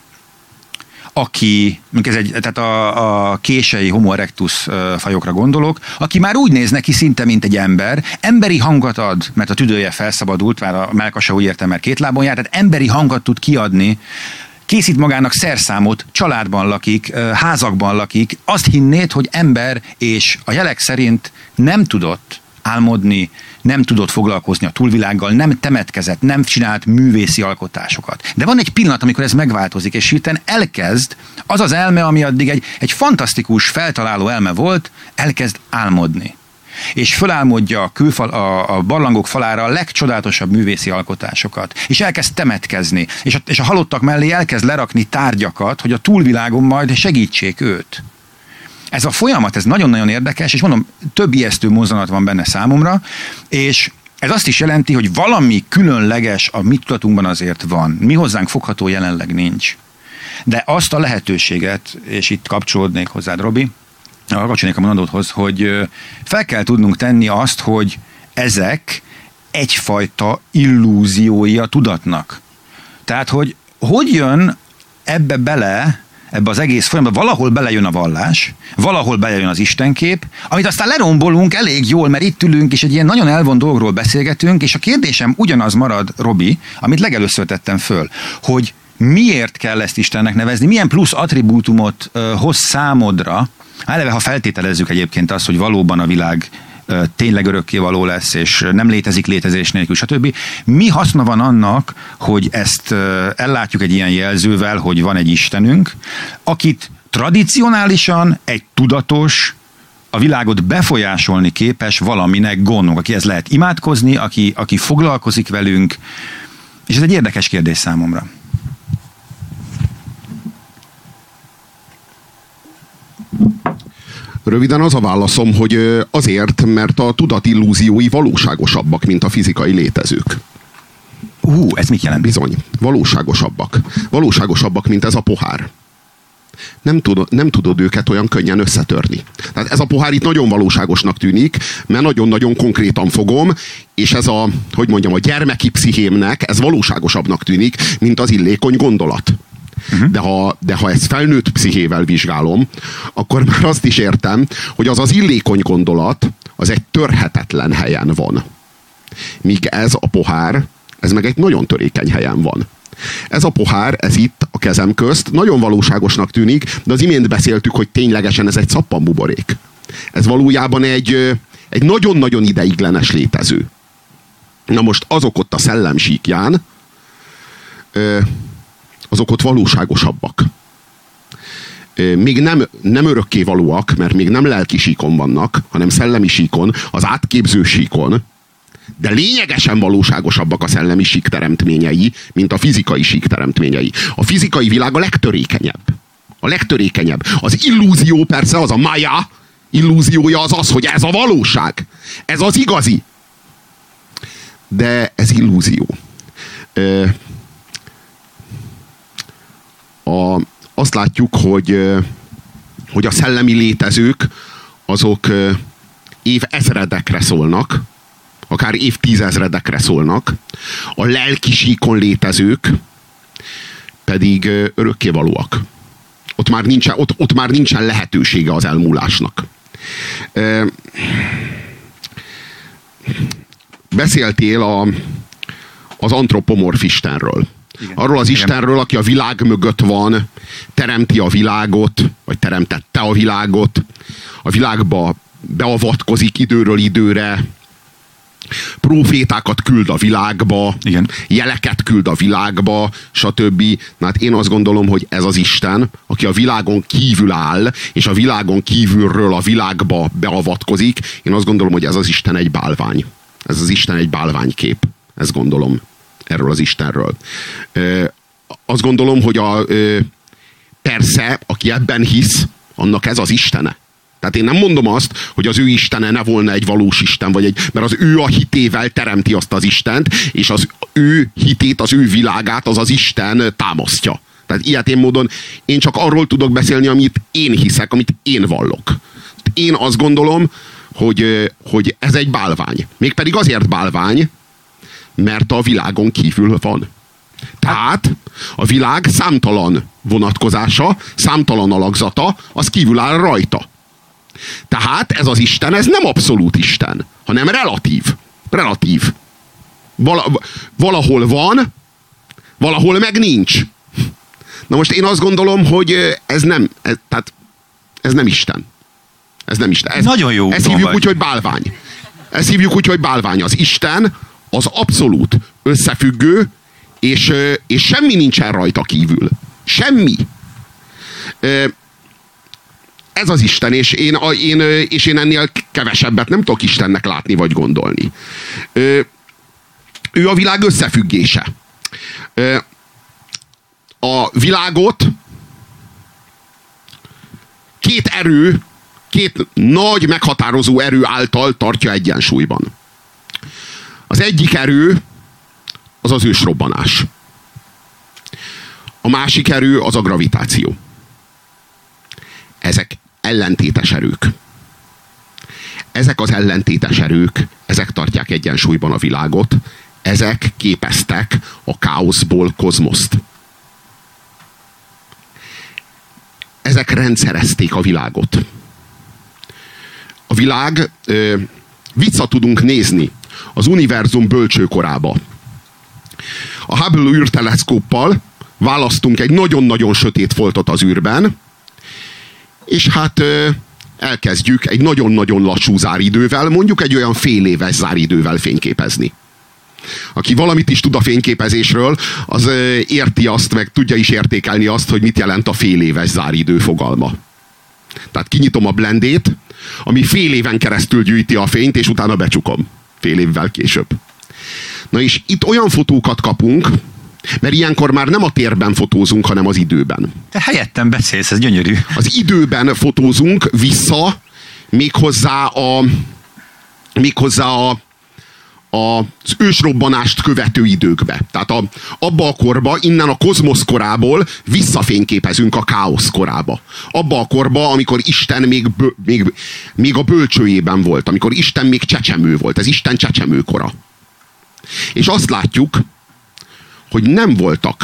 aki, tehát a kései Homo erectus fajokra gondolok, aki már úgy néz neki szinte, mint egy ember, emberi hangot ad, mert a tüdője felszabadult, már a mellkasa úgy értem, mert 2 lábon jár, tehát emberi hangot tud kiadni, készít magának szerszámot, családban lakik, házakban lakik, azt hinnéd, hogy ember, és a jelek szerint nem tudott álmodni, nem tudott foglalkozni a túlvilággal, nem temetkezett, nem csinált művészi alkotásokat. De van egy pillanat, amikor ez megváltozik, és hirtelen elkezd, az az elme, ami addig egy fantasztikus, feltaláló elme volt, elkezd álmodni. És fölálmodja a barlangok falára a legcsodálatosabb művészi alkotásokat. És elkezd temetkezni. És a halottak mellé elkezd lerakni tárgyakat, hogy a túlvilágon majd segítsék őt. Ez a folyamat, ez nagyon-nagyon érdekes, és mondom, több ijesztő mozzanat van benne számomra, és ez azt is jelenti, hogy valami különleges a mi tudatunkban azért van. Mi hozzánk fogható jelenleg nincs. De azt a lehetőséget, és itt kapcsolódnék hozzád, Robi, kapcsolnék a mondandódhoz, hogy fel kell tudnunk tenni azt, hogy ezek egyfajta illúziói a tudatnak. Tehát, hogy jön ebbe az egész folyamatban, valahol belejön a vallás, valahol belejön az istenkép, amit aztán lerombolunk elég jól, mert itt ülünk, és egy ilyen nagyon elvont dolgról beszélgetünk, és a kérdésem ugyanaz marad, Robi, amit legelőször tettem föl, hogy miért kell ezt Istennek nevezni, milyen plusz attribútumot hoz számodra, eleve ha feltételezzük egyébként azt, hogy valóban a világ tényleg örökkévaló lesz, és nem létezik létezés nélkül, stb. Mi haszna van annak, hogy ezt ellátjuk egy ilyen jelzővel, hogy van egy Istenünk, akit tradicionálisan egy tudatos, a világot befolyásolni képes valaminek gondolunk, akihez lehet imádkozni, aki foglalkozik velünk, és ez egy érdekes kérdés számomra. Röviden az a válaszom, hogy azért, mert a tudat illúziói valóságosabbak, mint a fizikai létezők. Ez mit jelent? Bizony, valóságosabbak. Valóságosabbak, mint ez a pohár. Nem tudod őket olyan könnyen összetörni. Tehát ez a pohár itt nagyon valóságosnak tűnik, mert nagyon-nagyon konkrétan fogom, és ez a gyermeki pszichémnek ez valóságosabbnak tűnik, mint az illékony gondolat. De ha ezt felnőtt pszichével vizsgálom, akkor már azt is értem, hogy az illékony gondolat, az egy törhetetlen helyen van. Míg ez a pohár, ez meg egy nagyon törékeny helyen van. Ez a pohár, ez itt a kezem közt nagyon valóságosnak tűnik, de az imént beszéltük, hogy ténylegesen ez egy szappanbuborék. Ez valójában egy nagyon-nagyon ideiglenes létező. Na most azok ott a szellem síkján, azok ott valóságosabbak. Még nem örökkévalóak, mert még nem lelki síkon vannak, hanem szellemi síkon, az átképző síkon, de lényegesen valóságosabbak a szellemi sík teremtményei, mint a fizikai sík teremtményei. A fizikai világ a legtörékenyebb. A legtörékenyebb. Az illúzió persze, az a maya illúziója az, hogy ez a valóság. Ez az igazi. De ez illúzió. Azt látjuk, hogy a szellemi létezők azok évezredekre szólnak, akár évtizedekre szólnak. A lelki síkon létezők pedig örökkévalóak. Ott már nincsen lehetősége az elmúlásnak. Beszéltél az antropomorf Istenről. Igen. Arról az Istenről, aki a világ mögött van, teremti a világot, vagy teremtette a világba beavatkozik időről időre, prófétákat küld a világba, igen, jeleket küld a világba, stb. Na hát én azt gondolom, hogy ez az Isten, aki a világon kívül áll, és a világon kívülről a világba beavatkozik, én azt gondolom, hogy ez az Isten egy bálvány. Ez az Isten egy bálványkép. Ezt gondolom erről az Istenről. Azt gondolom, hogy persze, aki ebben hisz, annak ez az Istene. Tehát én nem mondom azt, hogy az ő Istene ne volna egy valós Isten, mert az ő a hitével teremti azt az Istent, és az ő hitét, az ő világát az az Isten támasztja. Tehát ilyetén módon én csak arról tudok beszélni, amit én hiszek, amit én vallok. Én azt gondolom, hogy ez egy bálvány. Mégpedig azért bálvány, mert a világon kívül van. Tehát a világ számtalan vonatkozása, számtalan alakzata, az kívül áll rajta. Tehát ez az Isten, ez nem abszolút Isten, hanem relatív. Relatív. Valahol van, valahol meg nincs. Na most én azt gondolom, hogy ez nem Isten. Ez nem Isten. Nagyon jó. Ezt hívjuk úgy, hogy bálvány. Ezt hívjuk úgy, hogy bálvány. Az Isten az abszolút összefüggő, és semmi nincsen rajta kívül. Semmi. Ez az Isten, és én ennél kevesebbet nem tudok Istennek látni vagy gondolni. Ő a világ összefüggése. A világot két nagy meghatározó erő által tartja egyensúlyban. Az egyik erő az az ősrobbanás. A másik erő az a gravitáció. Ezek ellentétes erők. Ezek az ellentétes erők, ezek tartják egyensúlyban a világot, ezek képeztek a káoszból kozmoszt. Ezek rendszerezték a világot. A világ, vissza tudunk nézni az univerzum bölcsőkorába. A Hubble űrteleszkóppal választunk egy nagyon-nagyon sötét foltot az űrben, és hát elkezdjük egy nagyon-nagyon lassú záridővel, mondjuk egy olyan fél éves záridővel fényképezni. Aki valamit is tud a fényképezésről, az érti azt, meg tudja is értékelni azt, hogy mit jelent a fél éves záridő fogalma. Tehát kinyitom a blendét, ami fél éven keresztül gyűjti a fényt, és utána becsukom. Fél évvel később. Na és itt olyan fotókat kapunk, mert ilyenkor már nem a térben fotózunk, hanem az időben. Te helyettem beszélsz, ez gyönyörű. Az időben fotózunk vissza, méghozzá az ősrobbanást követő időkbe. Tehát abba a korba, innen a kozmosz korából visszafényképezünk a káosz korába. Abba a korba, amikor Isten még a bölcsőjében volt, amikor Isten még csecsemő volt. Ez Isten csecsemőkora. És azt látjuk, hogy nem voltak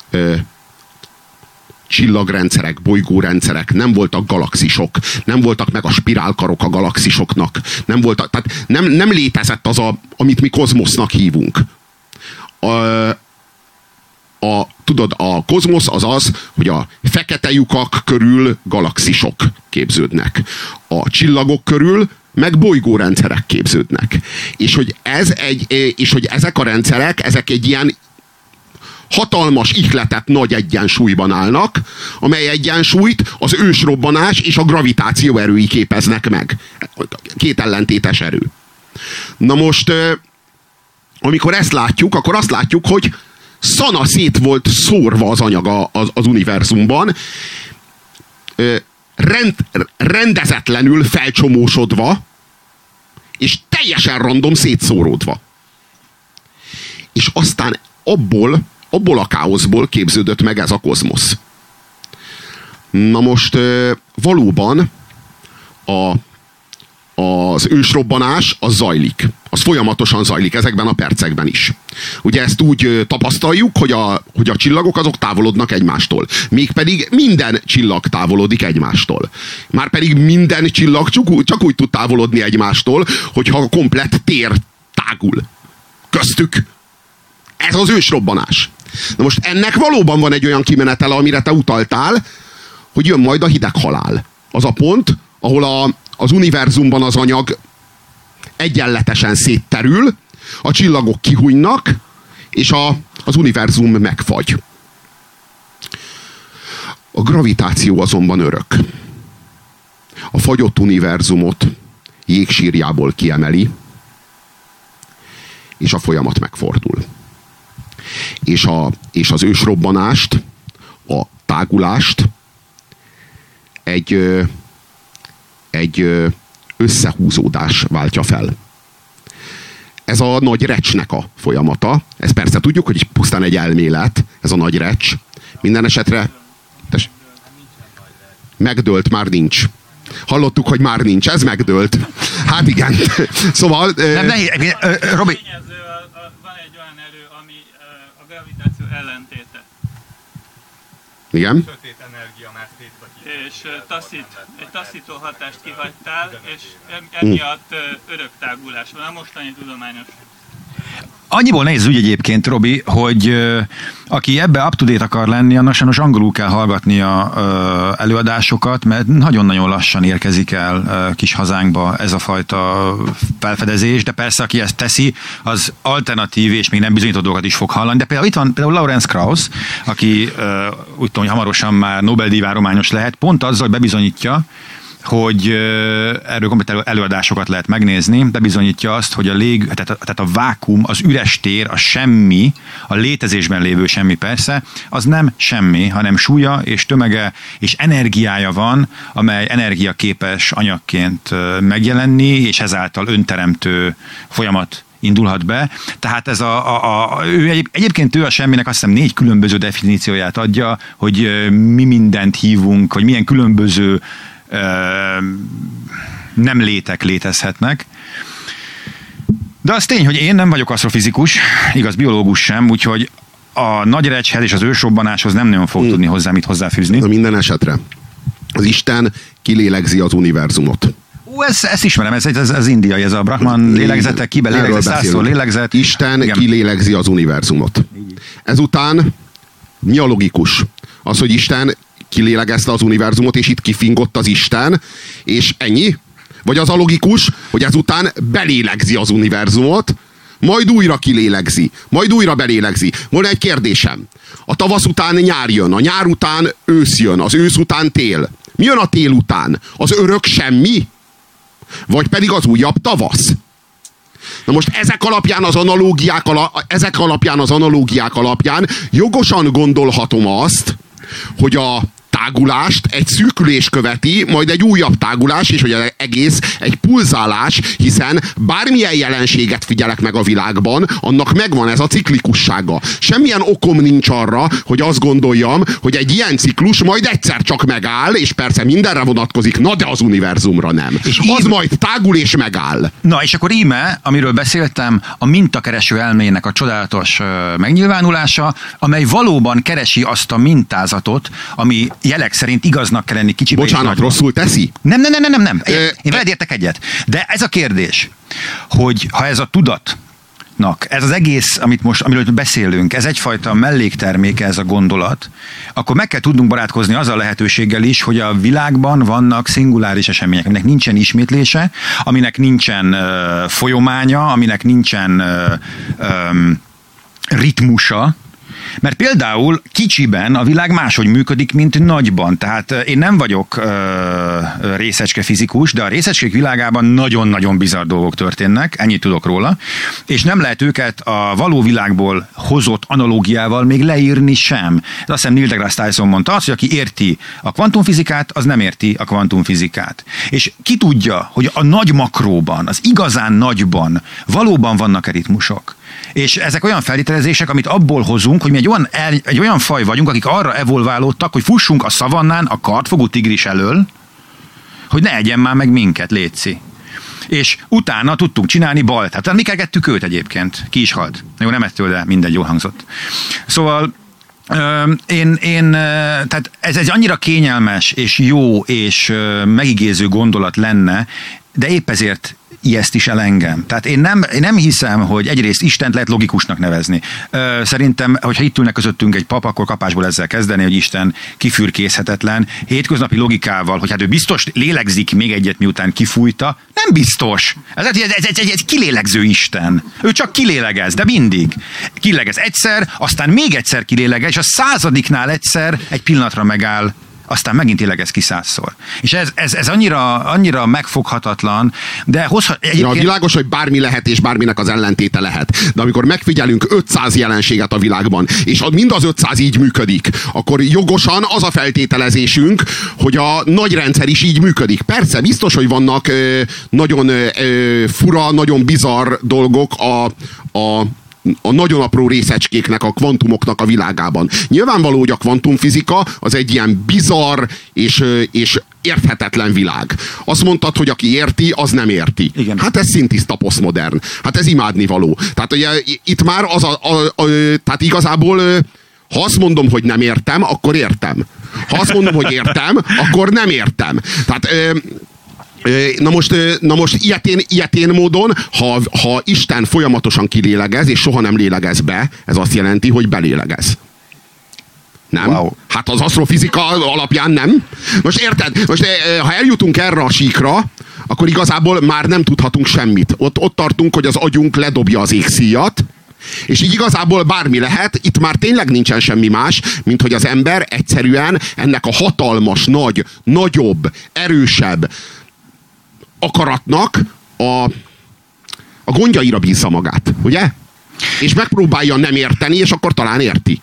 csillagrendszerek, bolygórendszerek, nem voltak galaxisok, nem voltak meg a spirálkarok a galaxisoknak, tehát nem létezett az, amit mi kozmosznak hívunk. Tudod, a kozmosz az az, hogy a fekete lyukak körül galaxisok képződnek. A csillagok körül meg bolygórendszerek képződnek. És hogy ezek a rendszerek, ezek egy ilyen hatalmas, ihletett nagy egyensúlyban állnak, amely egyensúlyt az ősrobbanás és a gravitáció erői képeznek meg. Két ellentétes erő. Na most, amikor ezt látjuk, akkor azt látjuk, hogy szana szét volt szórva az anyag az univerzumban, rendezetlenül felcsomósodva, és teljesen random szétszóródva. És aztán abból a káoszból képződött meg ez a kozmosz. Na most valóban az ősrobbanás az zajlik. Az folyamatosan zajlik ezekben a percekben is. Ugye ezt úgy tapasztaljuk, hogy a csillagok azok távolodnak egymástól. Mégpedig minden csillag távolodik egymástól. Márpedig minden csillag csak úgy tud távolodni egymástól, hogyha a komplett tér tágul köztük. Ez az ősrobbanás. Na most ennek valóban van egy olyan kimenetele, amire te utaltál, hogy jön majd a hideg halál. Az a pont, ahol az univerzumban az anyag egyenletesen szétterül, a csillagok kihújnak, és az univerzum megfagy. A gravitáció azonban örök. A fagyott univerzumot jégsírjából kiemeli, és a folyamat megfordul. És az ősrobbanást, a tágulást egy összehúzódás váltja fel. Ez a nagy recsnek a folyamata. Ez persze tudjuk, hogy pusztán egy elmélet, ez a nagy recs. Minden esetre megdőlt, már nincs. Hallottuk, hogy már nincs, ez megdőlt. Hát igen. Szóval... Robi... Van egy olyan erő, ami a gravitáció ellentéte. Igen? Sötét energia már szétszakít. És egy taszító hatást kihagytál, és emiatt örök tágulás van. A mostani tudományos. Annyiból nehéz ügy egyébként, Robi, hogy aki ebbe up-to-date akar lenni, annak sajnos angolul kell hallgatni a előadásokat, mert nagyon-nagyon lassan érkezik el kis hazánkba ez a fajta felfedezés, de persze aki ezt teszi, az alternatív és még nem bizonyított dolgokat is fog hallani. De például itt van Lawrence Krauss, aki úgy tudom, hogy hamarosan már Nobel-díj-várományos lehet, pont azzal bebizonyítja, hogy erről komplet előadásokat lehet megnézni, bebizonyítja azt, hogy tehát a vákum, az üres tér, a semmi, a létezésben lévő semmi persze, az nem semmi, hanem súlya és tömege és energiája van, amely energiaképes anyagként megjelenni, és ezáltal önteremtő folyamat indulhat be. Tehát ez egyébként ő a semminek azt hiszem 4 különböző definícióját adja, hogy mi mindent hívunk, hogy milyen különböző nem létek létezhetnek. De az tény, hogy én nem vagyok asztrofizikus, igaz, biológus sem, úgyhogy a nagy recshez és az ősrobbanáshoz nem nagyon fog tudni hozzá mit hozzáfűzni. Na minden esetre. Az Isten kilélegzi az univerzumot. Ezt ismerem, ez indiai, ez a Brahman lélegzetek, kibe lélegzett, 100-szor lélegzett. Isten kilélegzi az univerzumot. Ezután mi a logikus? Az, hogy Isten kilélegezte az univerzumot, és itt kifingott az Isten, és ennyi? Vagy az a logikus, hogy ezután belélegzi az univerzumot, majd újra kilélegzi, majd újra belélegzi. Volna egy kérdésem. A tavasz után nyár jön, a nyár után ősz jön, az ősz után tél. Mi jön a tél után? Az örök semmi? Vagy pedig az újabb tavasz? Na most ezek alapján az analógiák alapján jogosan gondolhatom azt, hogy a tágulást egy szűkülés követi, majd egy újabb tágulás, és hogy az egész egy pulzálás, hiszen bármilyen jelenséget figyelek meg a világban, annak megvan ez a ciklikussága. Semmilyen okom nincs arra, hogy azt gondoljam, hogy egy ilyen ciklus majd egyszer csak megáll, és persze mindenre vonatkozik, na de az univerzumra nem. És az majd tágul és megáll. Na és akkor íme, amiről beszéltem, a mintakereső elmének a csodálatos megnyilvánulása, amely valóban keresi azt a mintázatot, ami jelek szerint igaznak kell lenni kicsibe. Bocsánat, rosszul teszi? Nem. Én veled értek egyet. De ez a kérdés, hogy ha ez a tudatnak, ez az egész, amiről beszélünk, ez egyfajta mellékterméke, ez a gondolat, akkor meg kell tudnunk barátkozni azzal a lehetőséggel is, hogy a világban vannak szinguláris események, aminek nincsen ismétlése, aminek nincsen folyománya, aminek nincsen ritmusa. Mert például kicsiben a világ máshogy működik, mint nagyban. Tehát én nem vagyok részecske fizikus, de a részecskék világában nagyon-nagyon bizarr dolgok történnek, ennyit tudok róla, és nem lehet őket a való világból hozott analógiával még leírni sem. Azt hiszem Neil deGrasse Tyson mondta azt, hogy aki érti a kvantumfizikát, az nem érti a kvantumfizikát. És ki tudja, hogy a nagy makróban, az igazán nagyban valóban vannak ritmusok. És ezek olyan feltételezések, amit abból hozunk, hogy mi egy olyan faj vagyunk, akik arra evolválódtak, hogy fussunk a szavannán a kartfogú tigris elől, hogy ne egyen már meg minket, létszi. És utána tudtunk csinálni baltát. Tehát mi kergettük őt egyébként. Ki is halt. Jó, nem ettől, de mindegy, jól hangzott. Szóval tehát ez egy annyira kényelmes és jó és megigéző gondolat lenne, de épp ezért ijeszt is el engem. Tehát én nem hiszem, hogy egyrészt Istent lehet logikusnak nevezni. Szerintem, hogyha itt ülnek közöttünk egy pap, akkor kapásból ezzel kezdeni, hogy Isten kifürkészhetetlen. Hétköznapi logikával, hogy hát ő biztos lélegzik még egyet, miután kifújta. Nem biztos. Ez egy kilélegző Isten. Ő csak kilélegez, de mindig. Kilélegez egyszer, aztán még egyszer kilélegez, és a 100. egyszer egy pillanatra megáll, aztán megint lélegez ki 100-szor. És ez annyira megfoghatatlan, de egyébként... Ja, világos, hogy bármi lehet, és bárminek az ellentéte lehet. De amikor megfigyelünk 500 jelenséget a világban, és mind az 500 így működik, akkor jogosan az a feltételezésünk, hogy a nagy rendszer is így működik. Persze, biztos, hogy vannak nagyon fura, nagyon bizarr dolgok a nagyon apró részecskéknek, a kvantumoknak a világában. Nyilvánvaló, hogy a kvantumfizika az egy ilyen bizarr és érthetetlen világ. Azt mondtad, hogy aki érti, az nem érti. Igen. Hát ez szintiszta posztmodern. Hát ez imádnivaló. Tehát ugye, itt már tehát igazából ha azt mondom, hogy nem értem, akkor értem. Ha azt mondom, hogy értem, akkor nem értem. Tehát Na most ilyetén módon, ha Isten folyamatosan kilélegez, és soha nem lélegez be, ez azt jelenti, hogy belélegez. Nem? Wow. Hát az asztrofizika alapján nem. Most érted? Ha eljutunk erre a síkra, akkor igazából már nem tudhatunk semmit. Ott tartunk, hogy az agyunk ledobja az égszíjat, és így igazából bármi lehet, itt már tényleg nincsen semmi más, mint hogy az ember egyszerűen ennek a hatalmas, nagyobb, erősebb akaratnak a gondjaira bízza magát, ugye? És megpróbálja nem érteni, és akkor talán érti.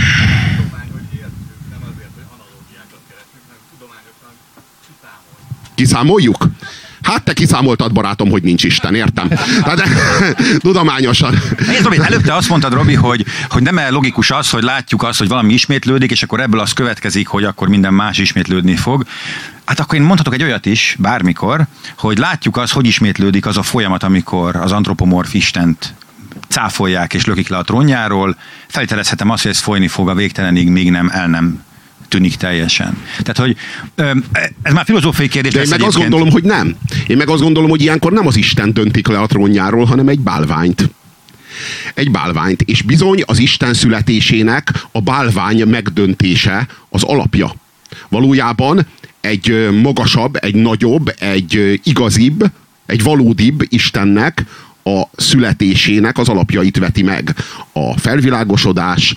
Kiszámoljuk? Hát te kiszámoltad, barátom, hogy nincs Isten, értem. Tehát, tudományosan. Előtte azt mondtad, Robi, hogy nem logikus az, hogy látjuk azt, hogy valami ismétlődik, és akkor ebből az következik, hogy akkor minden más ismétlődni fog. Hát akkor én mondhatok egy olyat is, bármikor, hogy látjuk azt, hogy ismétlődik az a folyamat, amikor az antropomorf Istent cáfolják és lökik le a trónjáról. Feltételezhetem azt, hogy ez folyni fog a végtelenig, míg nem tűnik teljesen. Tehát, hogy ez már filozófiai kérdés. De én meg azt gondolom, hogy nem. Én meg azt gondolom, hogy ilyenkor nem az Isten döntik le a trónjáról, hanem egy bálványt. Egy bálványt. És bizony az Isten születésének a bálvány megdöntése az alapja. Valójában egy magasabb, egy nagyobb, egy igazibb, egy valódibb Istennek a születésének az alapjait veti meg. A felvilágosodás,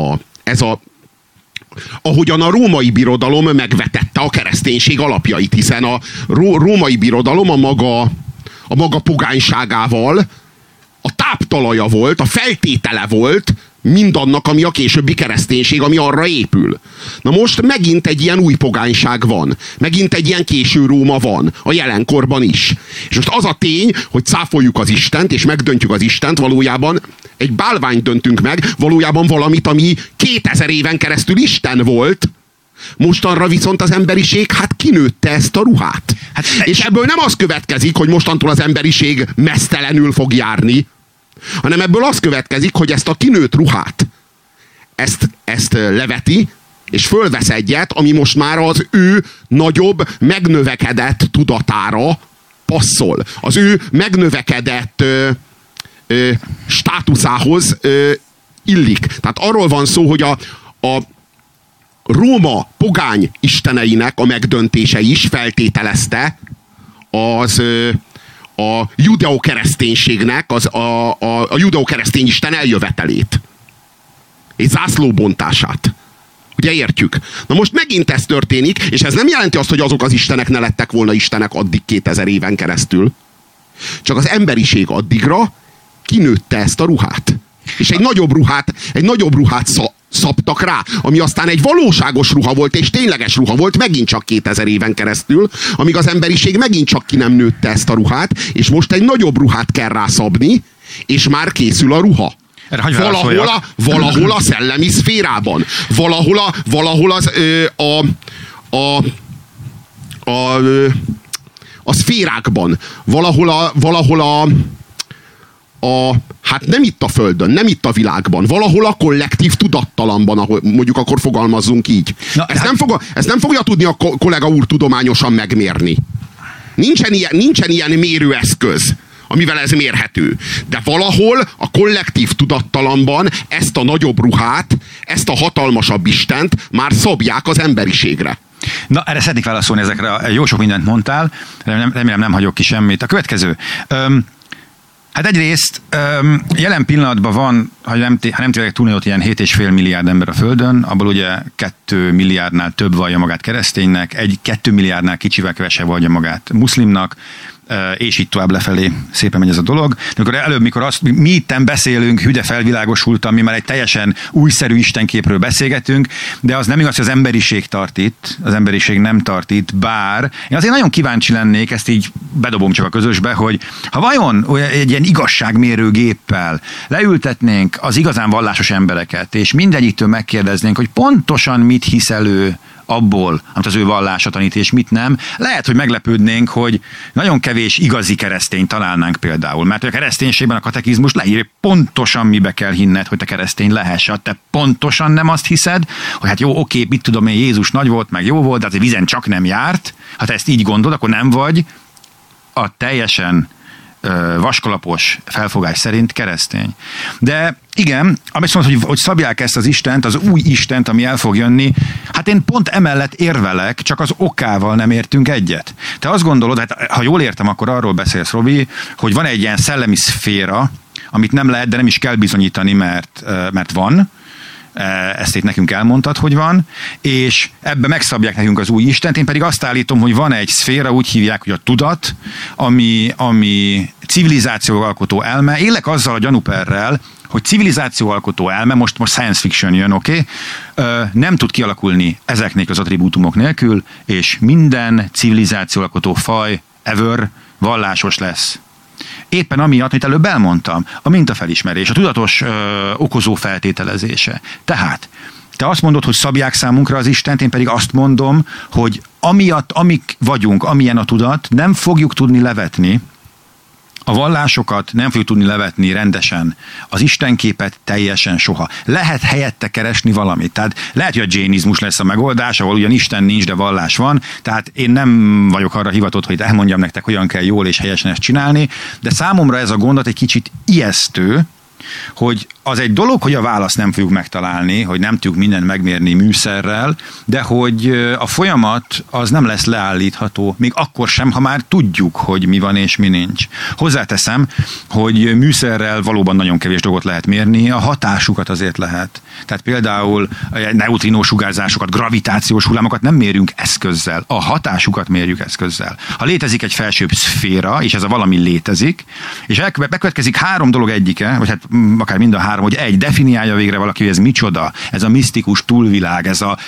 ahogyan a római birodalom megvetette a kereszténység alapjait, hiszen a római birodalom a maga pogányságával a táptalaja volt, a feltétele volt mindannak, ami a későbbi kereszténység, ami arra épül. Na most megint egy ilyen új pogányság van. Megint egy ilyen késő Róma van. A jelenkorban is. És most az a tény, hogy cáfoljuk az Istent, és megdöntjük az Istent, valójában egy bálványt döntünk meg, valójában valamit, ami 2000 éven keresztül Isten volt, mostanra viszont az emberiség kinőtte ezt a ruhát. És ebből nem az következik, hogy mostantól az emberiség meztelenül fog járni, hanem ebből az következik, hogy ezt a kinőtt ruhát, ezt leveti, és fölvesz egyet, ami most már az ő nagyobb, megnövekedett tudatára passzol. Az ő megnövekedett státuszához illik. Tehát arról van szó, hogy a Róma pogány isteneinek a megdöntése is feltételezte a judeokereszténységnek, a judeokeresztény Isten eljövetelét. És zászlóbontását. Ugye értjük? Na most megint ez történik, és ez nem jelenti azt, hogy azok az istenek ne lettek volna istenek addig 2000 éven keresztül. Csak az emberiség addigra kinőtte ezt a ruhát. És egy nagyobb ruhát szabtak rá, ami aztán egy valóságos ruha volt, és tényleges ruha volt megint csak 2000 éven keresztül, amíg az emberiség megint csak ki nem nőtte ezt a ruhát, és most egy nagyobb ruhát kell rászabni, és már készül a ruha. Valahol a szellemi szférában. Valahol a szférákban, valahol hát nem itt a Földön, nem itt a világban, valahol a kollektív tudattalamban, ahol mondjuk akkor fogalmazzunk így. Ezt nem fogja tudni a kollega úr tudományosan megmérni. Nincsen ilyen mérőeszköz, amivel ez mérhető. De valahol a kollektív tudattalamban ezt a nagyobb ruhát, ezt a hatalmasabb Istent már szabják az emberiségre. Na, erre szeretnék válaszolni, ezekre jó sok mindent mondtál, remélem nem hagyok ki semmit. A következő. Hát egyrészt jelen pillanatban van, ha nem tévedek túlnőtt, ilyen 7,5 milliárd ember a Földön, abból ugye 2 milliárdnál több vallja magát kereszténynek, 2 milliárdnál kicsivel kevesebb vallja magát muszlimnak, és így tovább lefelé szépen megy ez a dolog. De előbb, mikor mi itten beszélünk, hüde felvilágosultan, mi már egy teljesen újszerű istenképről beszélgetünk, de az nem igaz, hogy az emberiség tart itt, az emberiség nem tart itt, bár én azért nagyon kíváncsi lennék, ezt így bedobom csak a közösbe, hogy ha vajon egy ilyen igazságmérő géppel leültetnénk az igazán vallásos embereket, és mindegyiktől megkérdeznénk, hogy pontosan mit hisz elő abból, amit az ő vallása tanít, és mit nem, lehet, hogy meglepődnénk, hogy nagyon kevés igazi keresztény találnánk például. Mert a kereszténységben a katekizmus leír, pontosan mibe kell hinned, hogy te keresztény lehess. Te pontosan nem azt hiszed, hogy hát jó, oké, mit tudom én, Jézus nagy volt, meg jó volt, de azért vízen csak nem járt. Ha te ezt így gondolod, akkor nem vagy a teljesen vaskalapos felfogás szerint keresztény. De igen, amit mondod, hogy szabják ezt az Istent, az új Istent, ami el fog jönni, hát én pont emellett érvelek, csak az okával nem értünk egyet. Te azt gondolod, hát ha jól értem, akkor arról beszélsz, Robi, hogy van egy ilyen szellemi szféra, amit nem lehet, de nem is kell bizonyítani, mert van. Ezt itt nekünk elmondtad, hogy van, és ebbe megszabják nekünk az új Istent. Én pedig azt állítom, hogy van egy szféra, úgy hívják, hogy a tudat, ami civilizációalkotó elme. Élek azzal a gyanúperrel, hogy civilizációalkotó elme, most science fiction jön, oké? Nem tud kialakulni ezeknél az attribútumok nélkül, és minden civilizációalkotó faj ever vallásos lesz. Éppen amiatt, amit előbb elmondtam, a mintafelismerés, a tudatos okozó feltételezése. Tehát te azt mondod, hogy szabják számunkra az Istent, én pedig azt mondom, hogy amiatt, amik vagyunk, amilyen a tudat, nem fogjuk tudni levetni a vallásokat, nem fogjuk tudni levetni rendesen az istenképet teljesen soha. Lehet helyette keresni valamit. Tehát lehet, hogy a dzsénizmus lesz a megoldás, ahol ugyan Isten nincs, de vallás van. Tehát én nem vagyok arra hivatott, hogy elmondjam nektek, hogyan kell jól és helyesen ezt csinálni, de számomra ez a gondot egy kicsit ijesztő, hogy az egy dolog, hogy a választ nem fogjuk megtalálni, hogy nem tudjuk mindent megmérni műszerrel, de hogy a folyamat az nem lesz leállítható, még akkor sem, ha már tudjuk, hogy mi van és mi nincs. Hozzáteszem, hogy műszerrel valóban nagyon kevés dolgot lehet mérni, a hatásukat azért lehet. Tehát például neutrinó sugárzásokat, gravitációs hullámokat nem mérünk eszközzel, a hatásukat mérjük eszközzel. Ha létezik egy felsőbb szféra, és ez a valami létezik, és bekövetkezik 3 dolog egyike, vagy hát akár mind a 3, hogy egy, definiálja végre valaki, hogy ez micsoda, ez a misztikus túlvilág,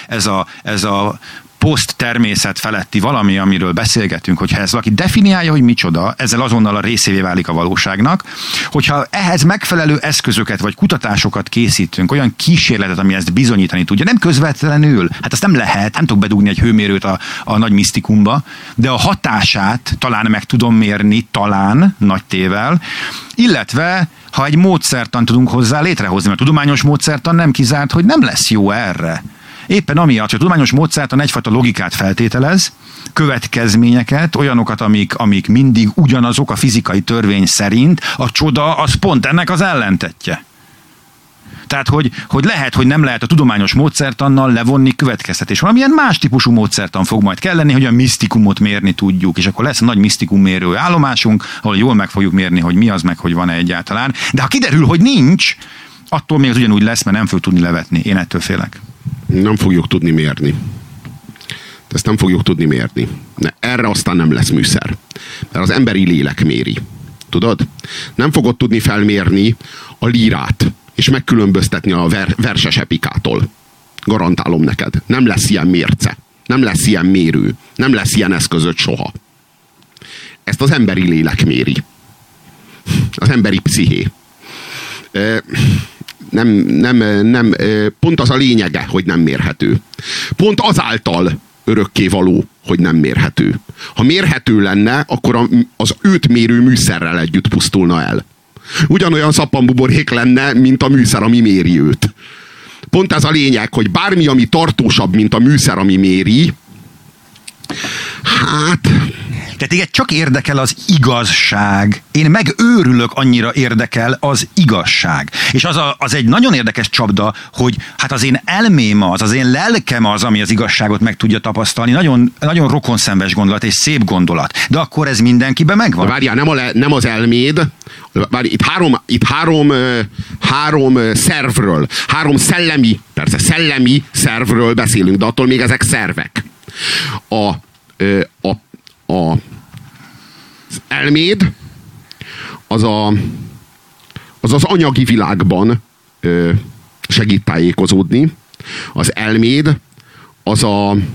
ez a poszttermészet feletti valami, amiről beszélgetünk, hogyha ez valaki definiálja, hogy micsoda, ezzel azonnal a részévé válik a valóságnak, hogyha ehhez megfelelő eszközöket vagy kutatásokat készítünk, olyan kísérletet, ami ezt bizonyítani tudja, nem közvetlenül, hát ezt nem lehet, nem tudok bedugni egy hőmérőt a nagy misztikumba, de a hatását talán meg tudom mérni, talán nagy tével, illetve ha egy módszertan tudunk hozzá létrehozni, mert a tudományos módszertan nem kizárt, hogy nem lesz jó erre. Éppen amiatt, hogy a tudományos módszertan egyfajta logikát feltételez, következményeket, olyanokat, amik mindig ugyanazok a fizikai törvény szerint, a csoda az pont ennek az ellentetje. Tehát, hogy lehet, hogy nem lehet a tudományos módszertannal levonni következtetés. Valamilyen más típusú módszertan fog majd kelleni, hogy a misztikumot mérni tudjuk, és akkor lesz a nagy misztikummérő állomásunk, ahol jól meg fogjuk mérni, hogy mi az meg, hogy van-e egyáltalán. De ha kiderül, hogy nincs, attól még az ugyanúgy lesz, mert nem fogjuk tudni levetni. Én ettől félek. Nem fogjuk tudni mérni. Ezt nem fogjuk tudni mérni. Erre aztán nem lesz műszer. Mert az emberi lélek méri. Tudod? Nem fogod tudni felmérni a lírát, és megkülönböztetni a verses epikától. Garantálom neked. Nem lesz ilyen mérce. Nem lesz ilyen mérő. Nem lesz ilyen eszközöd soha. Ezt az emberi lélek méri. Az emberi psziché. Nem, pont az a lényege, hogy nem mérhető. Pont azáltal örökkévaló, hogy nem mérhető. Ha mérhető lenne, akkor az őt mérő műszerrel együtt pusztulna el. Ugyanolyan szappanbuborék lenne, mint a műszer, ami méri őt. Pont ez a lényeg, hogy bármi, ami tartósabb, mint a műszer, ami méri, hát... Tehát téged csak érdekel az igazság. Én megőrülök, annyira érdekel az igazság. És az egy nagyon érdekes csapda, hogy hát az én elmém az én lelkem az, ami az igazságot meg tudja tapasztalni. Nagyon, nagyon rokonszenves gondolat és szép gondolat. De akkor ez mindenkiben megvan. Várjál, nem az elméd. Várj, itt három szervről, három szellemi szervről beszélünk, de attól még ezek szervek. Az elméd az anyagi világban segít tájékozódni. Az elméd az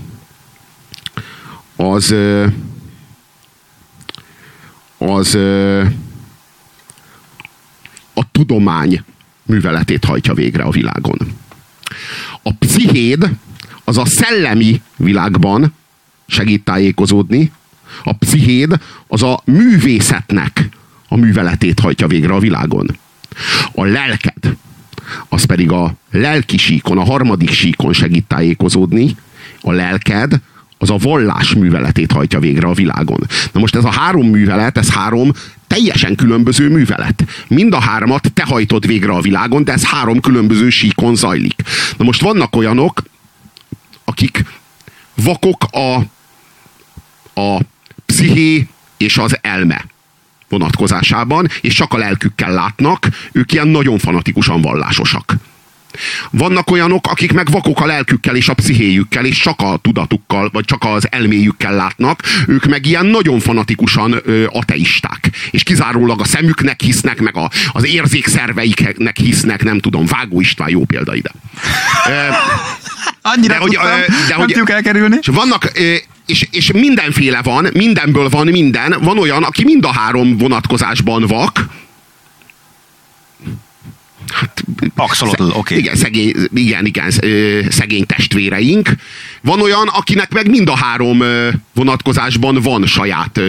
a tudomány műveletét hajtja végre a világon. A pszichéd az a szellemi világban segít tájékozódni, a pszichéd az a művészetnek a műveletét hajtja végre a világon. A lelked az pedig a lelki síkon, a harmadik síkon segít tájékozódni, a lelked az a vallás műveletét hajtja végre a világon. Na most ez a három művelet, ez három teljesen különböző művelet. Mind a hármat te hajtod végre a világon, de ez három különböző síkon zajlik. Na most vannak olyanok, akik vakok a psziché és az elme vonatkozásában, és csak a lelkükkel látnak, ők ilyen nagyon fanatikusan vallásosak. Vannak olyanok, akik meg vakok a lelkükkel és a pszichéjükkel, és csak a tudatukkal, vagy csak az elméjükkel látnak, ők meg ilyen nagyon fanatikusan ateisták. És kizárólag a szemüknek hisznek, meg az érzékszerveiknek hisznek, nem tudom, Vágó István jó példa ide. Annyira nem tudjuk elkerülni. És vannak... És mindenféle van, mindenből van minden. Van olyan, aki mind a három vonatkozásban vak. Hát, oké. Igen, szegény testvéreink. Van olyan, akinek meg mind a három vonatkozásban van saját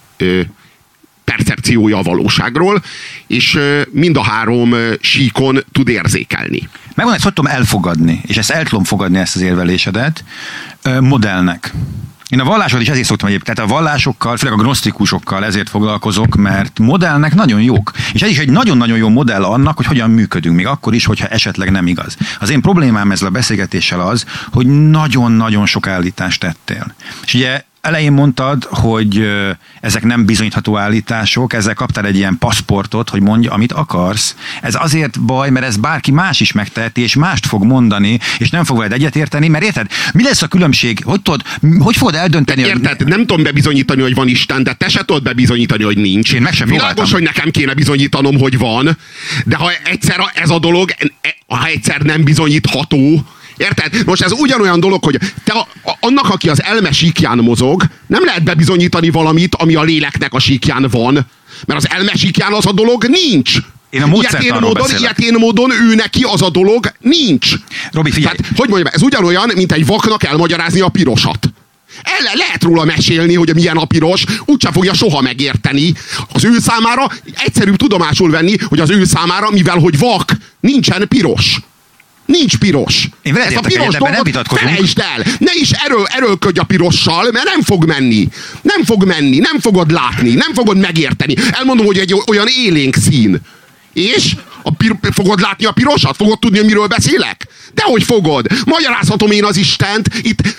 percepciója a valóságról, és mind a három síkon tud érzékelni. Megmondom, ezt tudom elfogadni, és ezt el tudom fogadni, ezt az érvelésedet, modellnek. Én a vallásokat is ezért szoktam egyébként, tehát a vallásokkal, főleg a gnosztikusokkal ezért foglalkozok, mert modellnek nagyon jók. És ez is egy nagyon-nagyon jó modell annak, hogy hogyan működünk, még akkor is, hogyha esetleg nem igaz. Az én problémám ezzel a beszélgetéssel az, hogy nagyon-nagyon sok állítást tettél. És ugye elején mondtad, hogy ezek nem bizonyítható állítások, ezzel kaptál egy ilyen paszportot, hogy mondj, amit akarsz. Ez azért baj, mert ez bárki más is megteheti, és mást fog mondani, és nem fog veled egyetérteni, mert érted? Mi lesz a különbség? Hogy fogod eldönteni? Érted? Nem tudom bebizonyítani, hogy van Isten, de te se tudod bebizonyítani, hogy nincs. Én meg sem próbáltam. Világos, hogy nekem kéne bizonyítanom, hogy van, de ha egyszer ez a dolog, ha egyszer nem bizonyítható, érted? Most ez ugyanolyan dolog, hogy te annak, aki az elme síkján mozog, nem lehet bebizonyítani valamit, ami a léleknek a síkján van. Mert az elme síkján az a dolog nincs. Én a módszertanról beszélek. Ilyetén módon ő neki az a dolog nincs. Robi, figyelj. Tehát, hogy mondjam, ez ugyanolyan, mint egy vaknak elmagyarázni a pirosat. Lehet róla mesélni, hogy milyen a piros, úgyse fogja soha megérteni. Az ő számára egyszerűbb tudomásul venni, hogy az ő számára, mivel hogy vak, nincsen piros. Nincs piros. Ezt a piros dolgot felejtsd el. Ne is erőlködj a pirossal, mert nem fog menni. Nem fog menni, nem fogod látni, nem fogod megérteni. Elmondom, hogy egy olyan élénk szín. És? Fogod látni a pirosat? Fogod tudni, hogy miről beszélek? Dehogy fogod. Magyarázhatom én az Istent itt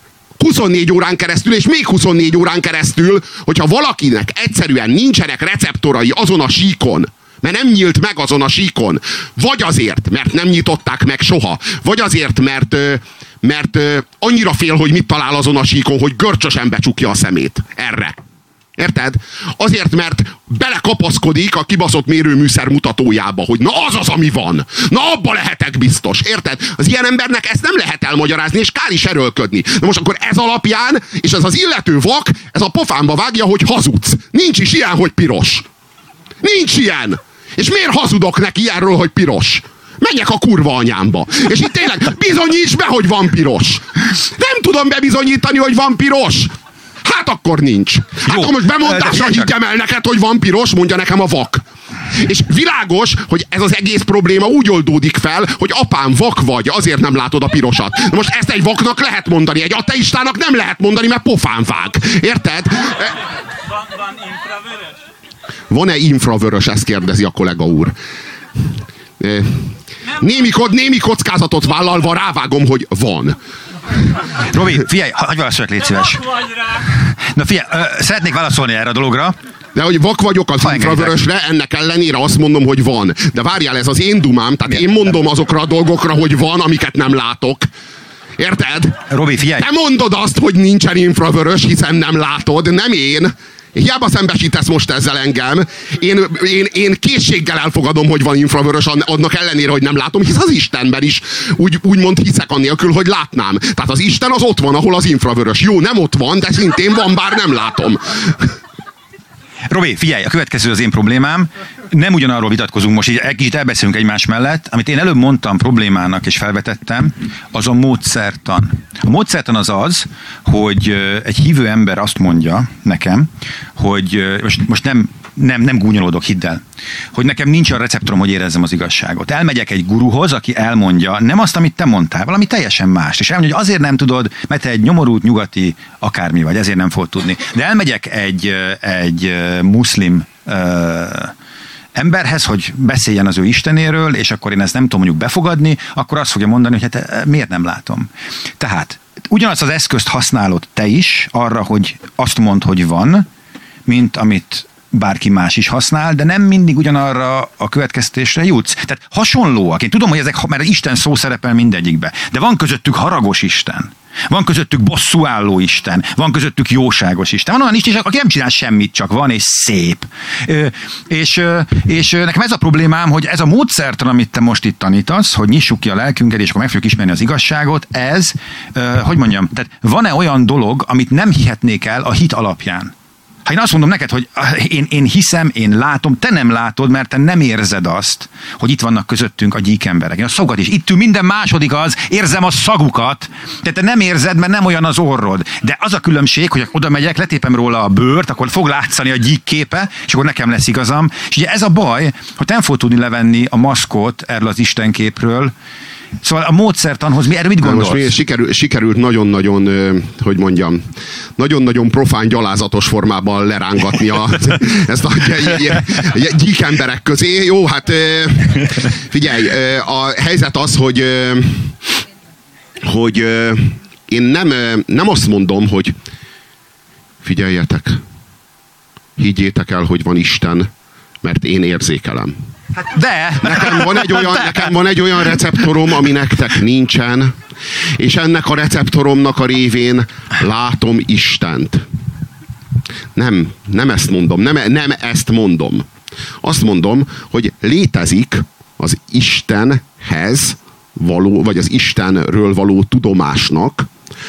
24 órán keresztül, és még 24 órán keresztül, hogyha valakinek egyszerűen nincsenek receptorai azon a síkon, mert nem nyílt meg azon a síkon. Vagy azért, mert nem nyitották meg soha. Vagy azért, mert annyira fél, hogy mit talál azon a síkon, hogy görcsösen becsukja a szemét. Erre. Érted? Azért, mert belekapaszkodik a kibaszott mérőműszer mutatójába, hogy na az az, ami van. Na abba lehetek biztos. Érted? Az ilyen embernek ezt nem lehet elmagyarázni, és kár is erőlködni. Na most akkor ez alapján, és ez az illető vak, ez a pofámba vágja, hogy hazudsz. Nincs is ilyen, hogy piros. Nincs ilyen. És miért hazudok neki erről, hogy piros? Menjek a kurva anyámba. És itt tényleg bizonyíts be, hogy van piros. Nem nem tudom bebizonyítani, hogy van piros. Hát akkor nincs. Hát ha most bemondásra higgyem el neked, hogy van piros, mondja nekem a vak. És világos, hogy ez az egész probléma úgy oldódik fel, hogy apám vak vagy, azért nem látod a pirosat. Na most ezt egy vaknak lehet mondani, egy ateistának nem lehet mondani, mert pofán vág. Érted? Van infravörös? Van-e infravörös? Ezt kérdezi a kollega úr. Némi kockázatot vállalva rávágom, hogy van. Robi, figyelj, hagyj válaszoljak, légy szíves. Na figyelj, szeretnék válaszolni erre a dologra. De hogy vak vagyok az infravörösre, ennek ellenére azt mondom, hogy van. De várjál, ez az én dumám, tehát én mondom azokra a dolgokra, hogy van, amiket nem látok. Érted? Robi, figyelj. Te mondod azt, hogy nincsen infravörös, hiszen nem látod, nem én. Hiába szembesítesz most ezzel engem. Én készséggel elfogadom, hogy van infravörös, annak ellenére, hogy nem látom, hisz az Istenben is úgymond hiszek annélkül, hogy látnám. Tehát az Isten az ott van, ahol az infravörös. Jó, nem ott van, de szintén van, bár nem látom. Robi, figyelj, a következő az én problémám. Nem ugyanarról vitatkozunk most, így egy kicsit elbeszélünk egymás mellett. Amit én előbb mondtam problémának és felvetettem, az a módszertan. A módszertan az az, hogy egy hívő ember azt mondja nekem, hogy most nem gúnyolódok, hidd el, hogy nekem nincs a receptorom, hogy érezzem az igazságot. Elmegyek egy guruhoz, aki elmondja nem azt, amit te mondtál, valami teljesen mást. És elmondja, hogy azért nem tudod, mert te egy nyomorult nyugati akármi vagy, ezért nem fogod tudni. De elmegyek egy muszlim emberhez, hogy beszéljen az ő Istenéről, és akkor én ezt nem tudom mondjuk befogadni, akkor azt fogja mondani, hogy hát miért nem látom. Tehát ugyanazt az eszközt használod te is arra, hogy azt mondd, hogy van, mint amit bárki más is használ, de nem mindig ugyanarra a következtetésre jutsz. Tehát hasonlóak. Én tudom, hogy ezek, mert Isten szó szerepel mindegyikbe, de van közöttük haragos Isten. Van közöttük bosszúálló Isten, van közöttük jóságos Isten. Van olyan Isten, aki nem csinál semmit, csak van és szép. És nekem ez a problémám, hogy ez a módszertan, amit te most itt tanítasz, hogy nyissuk ki a lelkünket, és akkor meg fogjuk ismerni az igazságot, ez, hogy mondjam, tehát van-e olyan dolog, amit nem hihetnék el a hit alapján? Ha én azt mondom neked, hogy én hiszem, én látom, te nem látod, mert te nem érzed azt, hogy itt vannak közöttünk a gyík emberek. Én a szagokat is. Itt ül minden második az, érzem a szagukat, de te nem érzed, mert nem olyan az orrod. De az a különbség, hogy oda megyek, letépem róla a bőrt, akkor fog látszani a gyík képe, és akkor nekem lesz igazam. És ugye ez a baj, hogy nem fog tudni levenni a maszkot erről az istenképről. Szóval a módszertanhoz erről mit gondolsz? Most sikerült nagyon-nagyon, hogy mondjam, nagyon-nagyon profán, gyalázatos formában lerángatni ezt a gyík emberek közé. Jó, hát figyelj, a helyzet az, hogy én nem azt mondom, hogy figyeljetek, higgyétek el, hogy van Isten, mert én érzékelem. De! Nekem van egy olyan receptorom, ami nektek nincsen, és ennek a receptoromnak a révén látom Istent. Nem ezt mondom, nem ezt mondom. Azt mondom, hogy létezik az Istenhez való, vagy az Istenről való tudomásnak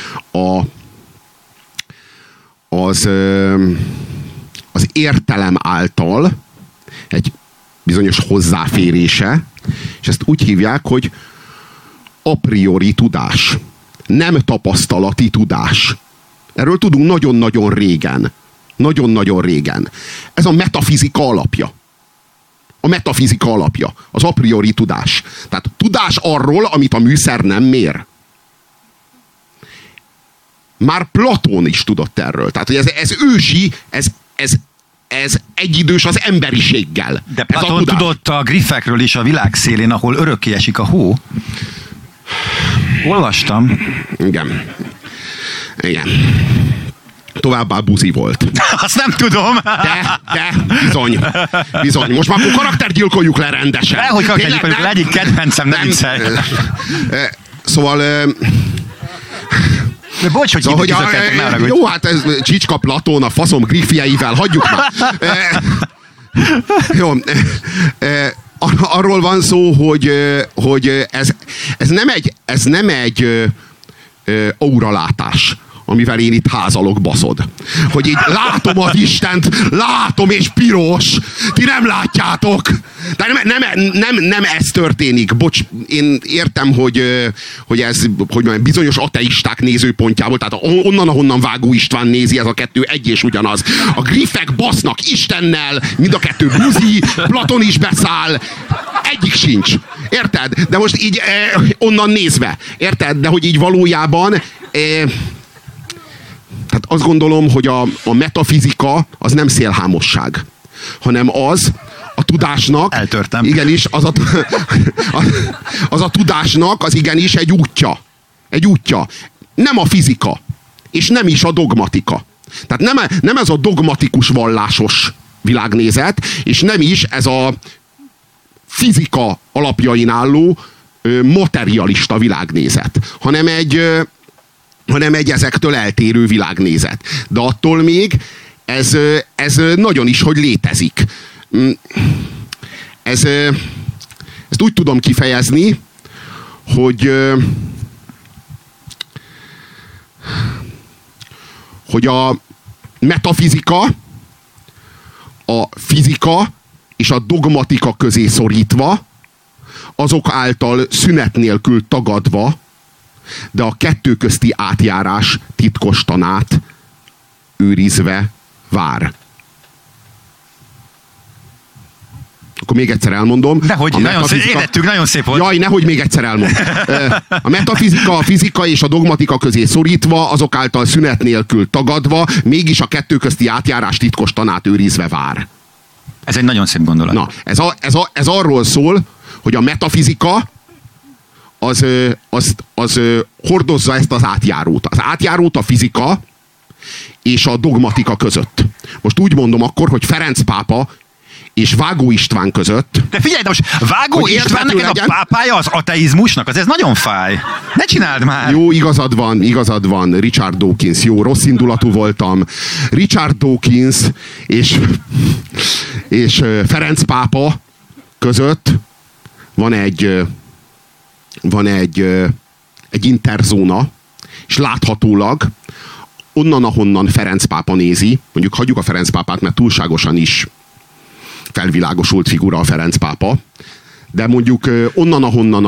az értelem által egy bizonyos hozzáférése, és ezt úgy hívják, hogy a priori tudás. Nem tapasztalati tudás. Erről tudunk nagyon-nagyon régen. Nagyon-nagyon régen. Ez a metafizika alapja. A metafizika alapja. Az a priori tudás. Tehát tudás arról, amit a műszer nem mér. Már Platón is tudott erről. Tehát, hogy ez ősi, ez egyidős az emberiséggel. De Platón tudott a griffekről is a világ szélén, ahol örökké esik a hó. Olvastam. Igen. Továbbá buzi volt. Azt nem tudom. De, bizony. Most már akkor karaktergyilkoljuk le rendesen. Dehogy karaktergyilkoljuk le, egyik kedvencem, nem viccelj. Szóval... De bocs, hogy szóval, jó, hát ez Csicska Platón a faszom griffjeivel, hagyjuk már. Jó, arról van szó, hogy ez nem egy auralátás, amivel én itt házalok, baszod. Hogy így látom az Istent, látom és piros. Ti nem látjátok. De nem ez történik. Bocs, én értem, hogy ez hogy bizonyos ateisták nézőpontjából, tehát onnan, ahonnan Vágó István nézi, ez a kettő egy és ugyanaz. A griffek basznak Istennel, mind a kettő buzi, Platon is beszáll, egyik sincs. Érted? De most így onnan nézve. Érted? De hogy így valójában hát azt gondolom, hogy a metafizika az nem szélhámosság, hanem az a tudásnak... Eltörtem. Igenis, az a tudásnak az igenis egy útja. Egy útja. Nem a fizika, és nem is a dogmatika. Tehát nem ez a dogmatikus vallásos világnézet, és nem is ez a fizika alapjain álló materialista világnézet, hanem egy ezektől eltérő világnézet. De attól még ez nagyon is, hogy létezik. Ezt úgy tudom kifejezni, hogy a metafizika, a fizika és a dogmatika közé szorítva, azok által szünet nélkül tagadva, de a kettő közti átjárás titkos tanát őrizve vár. Akkor még egyszer elmondom. Dehogy, érettük, nagyon szép volt. Jaj, nehogy még egyszer elmondom. A metafizika, a fizika és a dogmatika közé szorítva, azok által szünet nélkül tagadva, mégis a kettő közti átjárás titkos tanát őrizve vár. Ez egy nagyon szép gondolat. Na, ez arról szól, hogy a metafizika az hordozza ezt az átjárót. Az átjárót a fizika és a dogmatika között. Most úgy mondom akkor, hogy Ferenc pápa és Vágó István között. De figyelj, de most Vágó István neked a pápája az ateizmusnak, az ez nagyon fáj. Ne csináld már! Jó, igazad van, Richard Dawkins. Jó, rossz indulatú voltam. Richard Dawkins és Ferenc pápa között van egy interzóna, és láthatólag onnan, ahonnan Ferenc pápa nézi, mondjuk hagyjuk a Ferenc pápát, mert túlságosan is felvilágosult figura a Ferenc pápa, de mondjuk onnan,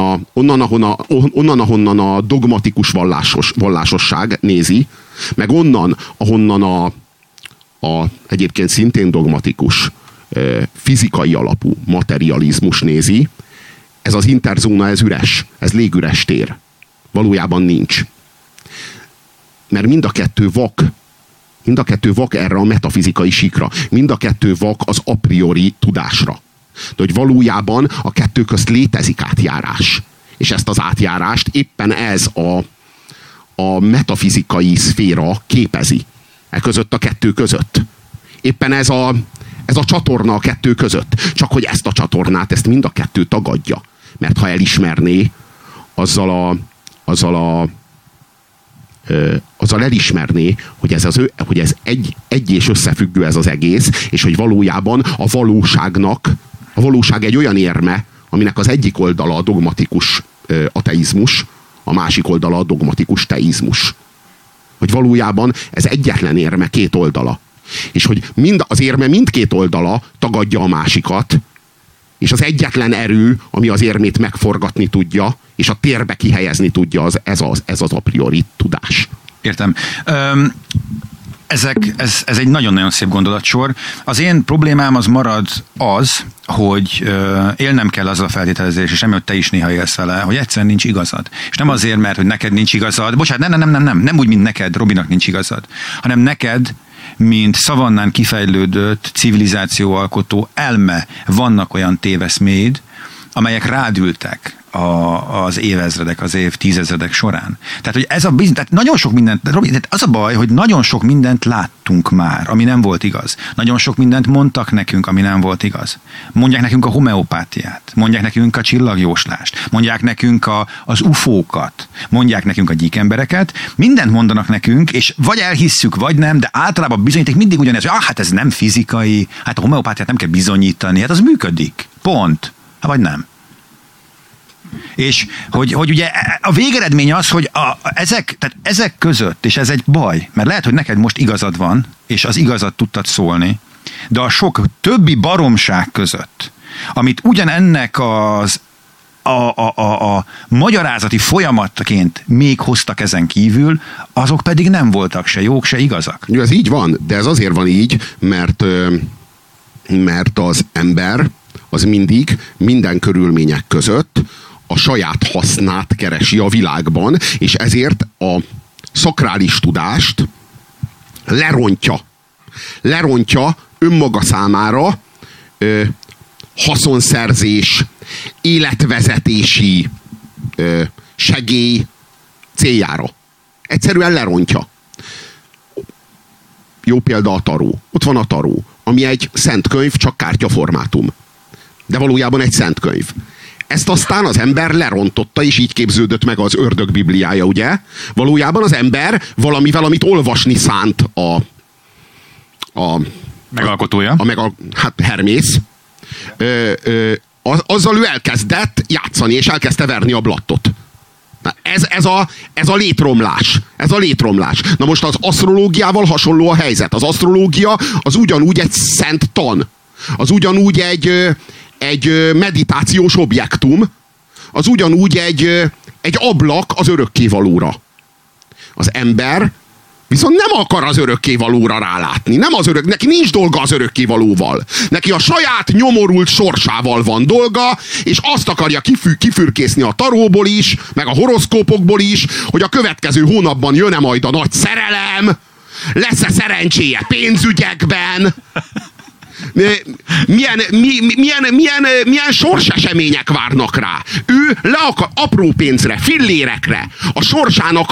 ahonnan a dogmatikus vallásosság nézi, meg onnan, ahonnan a egyébként szintén dogmatikus fizikai alapú materializmus nézi, ez az interzóna, ez üres, ez légüres tér. Valójában nincs. Mert mind a kettő vak erre a metafizikai síkra. Mind a kettő vak az a priori tudásra. De hogy valójában a kettő közt létezik átjárás. És ezt az átjárást éppen ez a metafizikai szféra képezi. Között a kettő között. Éppen ez a csatorna a kettő között. Csak hogy ezt a csatornát, ezt mind a kettő tagadja. Mert ha elismerné, azzal elismerné, hogy ez egy és összefüggő ez az egész, és hogy valójában a valóság egy olyan érme, aminek az egyik oldala a dogmatikus ateizmus, a másik oldala a dogmatikus teizmus. Hogy valójában ez egyetlen érme két oldala. És hogy az érme mindkét oldala tagadja a másikat, és az egyetlen erő, ami az érmét megforgatni tudja, és a térbe kihelyezni tudja, ez az a priori tudás. Értem. Ez egy nagyon-nagyon szép gondolatsor. Az én problémám az marad az, hogy élnem kell az a feltételezés, és emiatt te is néha élsz vele, hogy egyszerűen nincs igazad. És nem azért, mert hogy neked nincs igazad. Bocsánat, nem úgy, mint neked, Robinak nincs igazad, hanem neked, mint szavannán kifejlődött civilizációalkotó elme vannak olyan téveszméid, amelyek rádültek az évezredek, az évtizedek során. Tehát, hogy tehát nagyon sok mindent, Robi, tehát az a baj, hogy nagyon sok mindent láttunk már, ami nem volt igaz. Nagyon sok mindent mondtak nekünk, ami nem volt igaz. Mondják nekünk a homeopátiát, mondják nekünk a csillagjóslást, mondják nekünk az ufókat, mondják nekünk a gyíkembereket, mindent mondanak nekünk, és vagy elhisszük, vagy nem, de általában bizonyíték mindig ugyanez, hogy hát ez nem fizikai, hát a homeopátiát nem kell bizonyítani, hát az működik. Pont. Hát vagy nem. És hogy ugye a végeredmény az, hogy ezek között, és ez egy baj, mert lehet, hogy neked most igazad van, és az igazat tudtad szólni, de a sok többi baromság között, amit ugyanennek a magyarázati folyamatként még hoztak ezen kívül, azok pedig nem voltak se jók, se igazak. Jó, ez így van, de ez azért van így, mert az ember az mindig minden körülmények között a saját hasznát keresi a világban, és ezért a szakrális tudást lerontja önmaga számára haszonszerzés, életvezetési segély céljára. Egyszerűen lerontja. Jó példa a taró. Ott van a taró, ami egy szent könyv, csak kártyaformátum. De valójában egy szent könyv. Ezt aztán az ember lerontotta, és így képződött meg az ördög bibliája, ugye? Valójában az ember valamivel, amit olvasni szánt a megalkotója. Hát Hermész. Azzal ő elkezdett játszani, és elkezdte verni a blattot. Ez a létromlás. Ez a létromlás. Na most az asztrológiával hasonló a helyzet. Az asztrológia az ugyanúgy egy szent tan. Az ugyanúgy egy meditációs objektum. Az ugyanúgy egy ablak az örökkévalóra. Az ember viszont nem akar az örökkévalóra rálátni. Neki nincs dolga az örökkévalóval. Neki a saját nyomorult sorsával van dolga, és azt akarja kifürkészni a taróból is, meg a horoszkópokból is, hogy a következő hónapban jön-e majd a nagy szerelem, lesz-e szerencséje pénzügyekben, milyen sorsesemények várnak rá. Ő le akar apró pénzre, fillérekre, a sorsának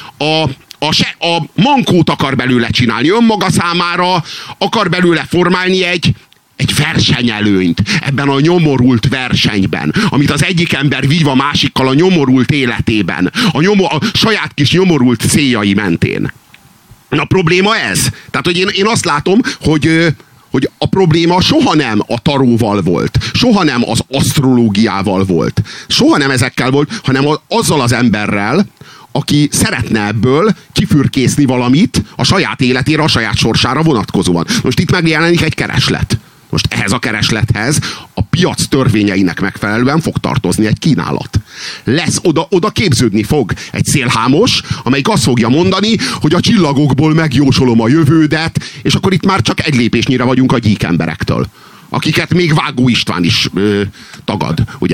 a mankót akar belőle csinálni, önmaga számára akar belőle formálni egy versenyelőnyt ebben a nyomorult versenyben, amit az egyik ember vív a másikkal a nyomorult életében, a saját kis nyomorult céljai mentén. A probléma ez. Tehát, hogy én azt látom, hogy a probléma soha nem a taróval volt, soha nem az asztrológiával volt, soha nem ezekkel volt, hanem azzal az emberrel, aki szeretne ebből kifürkészni valamit a saját életére, a saját sorsára vonatkozóan. Most itt megjelenik egy kereslet. Most ehhez a kereslethez a piac törvényeinek megfelelően fog tartozni egy kínálat. Lesz, oda képződni fog egy szélhámos, amelyik azt fogja mondani, hogy a csillagokból megjósolom a jövődet, és akkor itt már csak egy lépésnyire vagyunk a gyík emberektől, akiket még Vágó István is tagad, ugye?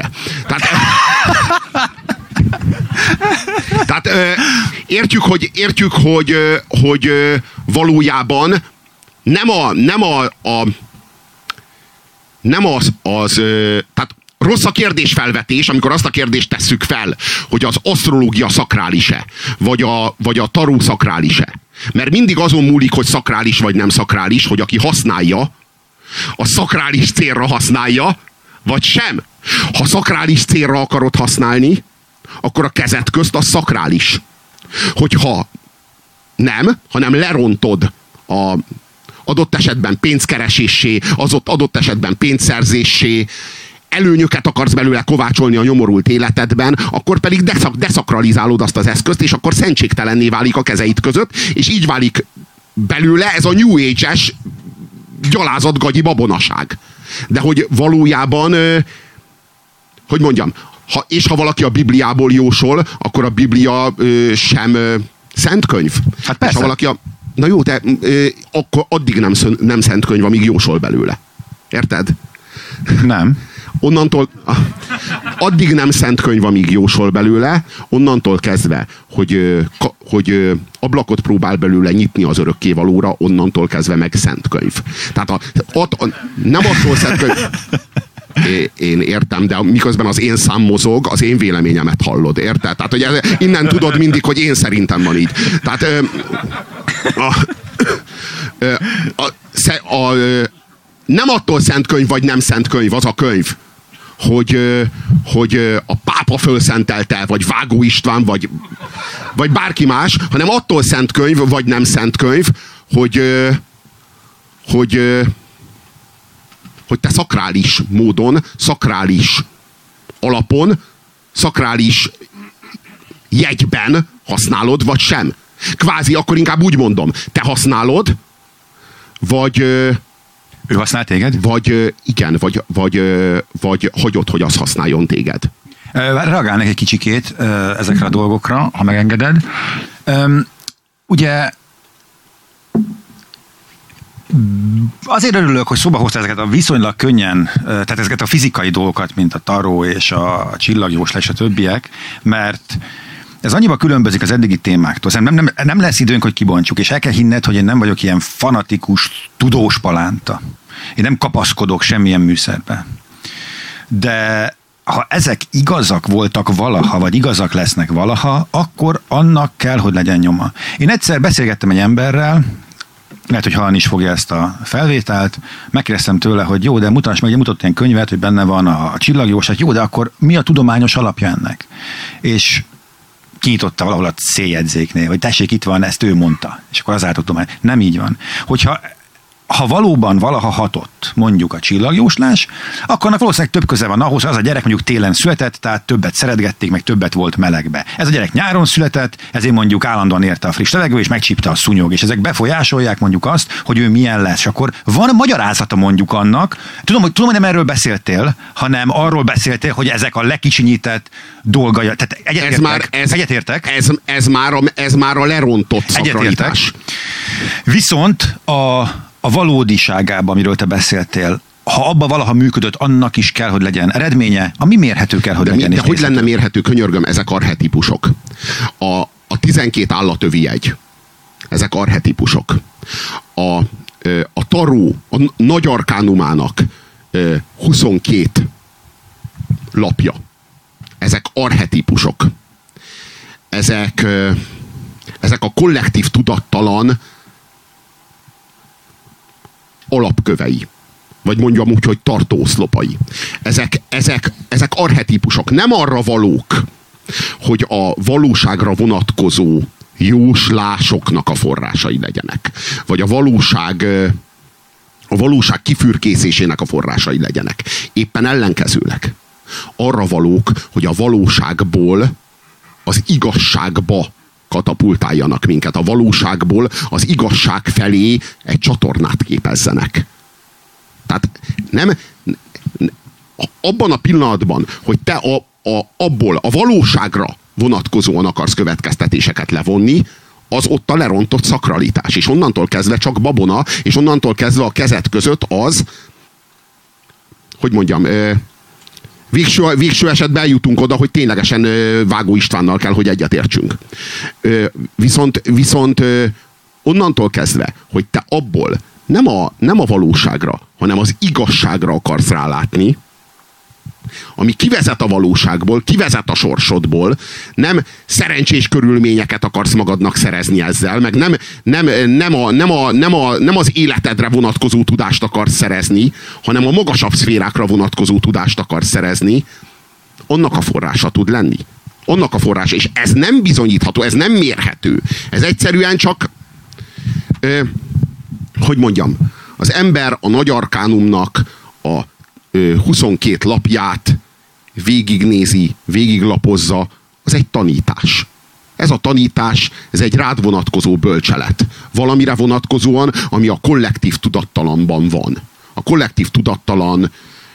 Tehát értjük, hogy valójában tehát rossz a kérdésfelvetés, amikor azt a kérdést tesszük fel, hogy az asztrológia szakrális-e, vagy a taró szakrális-e. Mert mindig azon múlik, hogy szakrális vagy nem szakrális, hogy aki használja, a szakrális célra használja, vagy sem. Ha szakrális célra akarod használni, akkor a kezed közt az szakrális. Hogyha nem, hanem lerontod a adott esetben pénzkeresésé, az ott adott esetben pénzszerzésé, előnyöket akarsz belőle kovácsolni a nyomorult életedben, akkor pedig deszakralizálod azt az eszközt, és akkor szentségtelenné válik a kezeid között, és így válik belőle ez a New Age-es gyalázatgagyi babonaság. De hogy valójában, hogy mondjam, ha valaki a Bibliából jósol, akkor a Biblia sem szent könyv. Hát persze. És ha valaki na jó, de akkor addig nem szent könyv, amíg jósol belőle. Érted? Nem. Onnantól, addig nem szent könyv, amíg jósol belőle, onnantól kezdve, hogy ablakot próbál belőle nyitni az örökkévalóra, onnantól kezdve meg szent könyv. Tehát nem attól szent könyv. Én értem, de miközben az én szám mozog, az én véleményemet hallod, érted? Tehát, hogy innen tudod mindig, hogy én szerintem van így. Tehát nem attól szent könyv, vagy nem szent könyv az a könyv, hogy a pápa fölszentelte, vagy Vágó István, vagy bárki más, hanem attól szent könyv, vagy nem szent könyv, hogy te szakrális módon, szakrális alapon szakrális jegyben használod, vagy sem. Kvázi akkor inkább úgy mondom, te használod, vagy... Ő használ téged? Vagy igen, vagy hagyod, hogy az használjon téged. Reagálnék egy kicsikét ezekre a dolgokra, ha megengeded. Ugye azért örülök, hogy szóba hoztál ezeket a viszonylag könnyen, tehát ezeket a fizikai dolgokat, mint a taró és a csillagjóslás és a többiek, mert ez annyiba különbözik az eddigi témáktól. Nem lesz időnk, hogy kibontsuk, és el kell hinned, hogy én nem vagyok ilyen fanatikus, tudós palánta. Én nem kapaszkodok semmilyen műszerbe. De ha ezek igazak voltak valaha, vagy igazak lesznek valaha, akkor annak kell, hogy legyen nyoma. Én egyszer beszélgettem egy emberrel, lehet, hogy hallani is fogja ezt a felvételt, megkérdeztem tőle, hogy jó, de mutass meg, mutott ilyen könyvet, hogy benne van a csillagjóslat, jó, de akkor mi a tudományos alapja ennek? És kinyitotta valahol a C-jegyzéknél, hogy tessék, itt van, ezt ő mondta. És akkor az tudomány. Nem így van. Ha valóban valaha hatott, mondjuk a csillagjóslás, akkor annak valószínűleg több köze van ahhoz, az a gyerek mondjuk télen született, tehát többet szeretgették, meg többet volt melegbe. Ez a gyerek nyáron született, ezért mondjuk állandóan érte a friss levegő, és megcsípte a szúnyog, és ezek befolyásolják mondjuk azt, hogy ő milyen lesz. És akkor van magyarázata mondjuk annak, tudom, hogy nem erről beszéltél, hanem arról beszéltél, hogy ezek a lekicsinyített dolgai. Tehát egyetértek. Ez már a lerontott szakralitás. Viszont a valódiságában, amiről te beszéltél, ha abba valaha működött, annak is kell, hogy legyen eredménye, ami mérhető kell, hogy legyen. De hogy lenne mérhető, könyörgöm, ezek archetípusok. A 12 állatövi jegy, ezek archetípusok. A taró, a nagy arkánumának 22 lapja, ezek archetípusok. Ezek a kollektív tudattalan alapkövei. Vagy mondjam úgy, hogy tartóoszlopai. Ezek archetípusok. Nem arra valók, hogy a valóságra vonatkozó jóslásoknak a forrásai legyenek. Vagy a valóság kifürkészésének a forrásai legyenek. Éppen ellenkezőleg. Arra valók, hogy a valóságból az igazságba katapultáljanak minket. A valóságból az igazság felé egy csatornát képezzenek. Tehát abban a pillanatban, hogy te abból a valóságra vonatkozóan akarsz következtetéseket levonni, az ott a lerontott szakralitás. És onnantól kezdve csak babona, és onnantól kezdve a kezed között az, hogy mondjam, végső esetben eljutunk oda, hogy ténylegesen Vágó Istvánnal kell, hogy egyetértsünk. Viszont onnantól kezdve, hogy te abból nem a valóságra, hanem az igazságra akarsz rálátni, ami kivezet a valóságból, kivezet a sorsodból, nem szerencsés körülményeket akarsz magadnak szerezni ezzel, meg nem az életedre vonatkozó tudást akarsz szerezni, hanem a magasabb szférákra vonatkozó tudást akarsz szerezni, annak a forrása tud lenni. Annak a forrás, és ez nem bizonyítható, ez nem mérhető. Ez egyszerűen csak hogy mondjam, az ember a nagy arkánumnak a 22 lapját végignézi, végiglapozza, az egy tanítás. Ez a tanítás, ez egy rád vonatkozó bölcselet. Valamire vonatkozóan, ami a kollektív tudattalanban van. A kollektív tudattalannak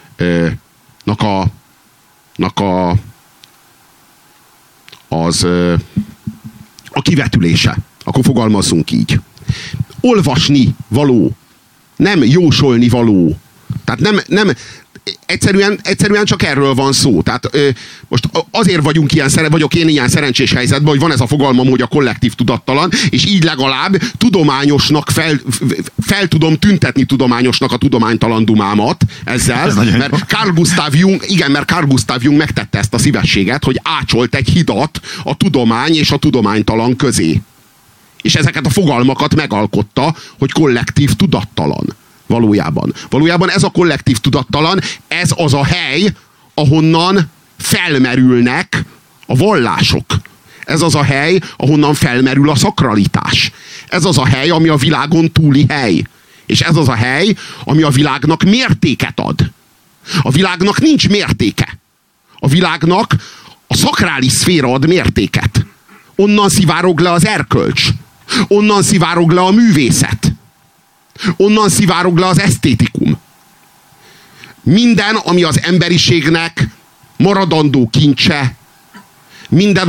a kivetülése. Akkor fogalmazzunk így. Olvasni való, nem jósolni való. Tehát nem egyszerűen csak erről van szó. Tehát most azért vagyok én ilyen szerencsés helyzetben, hogy van ez a fogalmam, hogy a kollektív tudattalan, és így legalább tudományosnak fel tudom tüntetni tudományosnak a tudománytalan dumámat ezzel, mert Carl Gustav Jung megtette ezt a szívességet, hogy ácsolt egy hidat a tudomány és a tudománytalan közé. És ezeket a fogalmakat megalkotta, hogy kollektív tudattalan. Valójában ez a kollektív tudattalan, ez az a hely, ahonnan felmerülnek a vallások. Ez az a hely, ahonnan felmerül a szakralitás. Ez az a hely, ami a világon túli hely. És ez az a hely, ami a világnak mértéket ad. A világnak nincs mértéke. A világnak A szakrális szféra ad mértéket. Onnan szivárog le az erkölcs. Onnan szivárog le a művészet. Onnan szivárog le az esztétikum. Minden, ami az emberiségnek maradandó kincse, minden,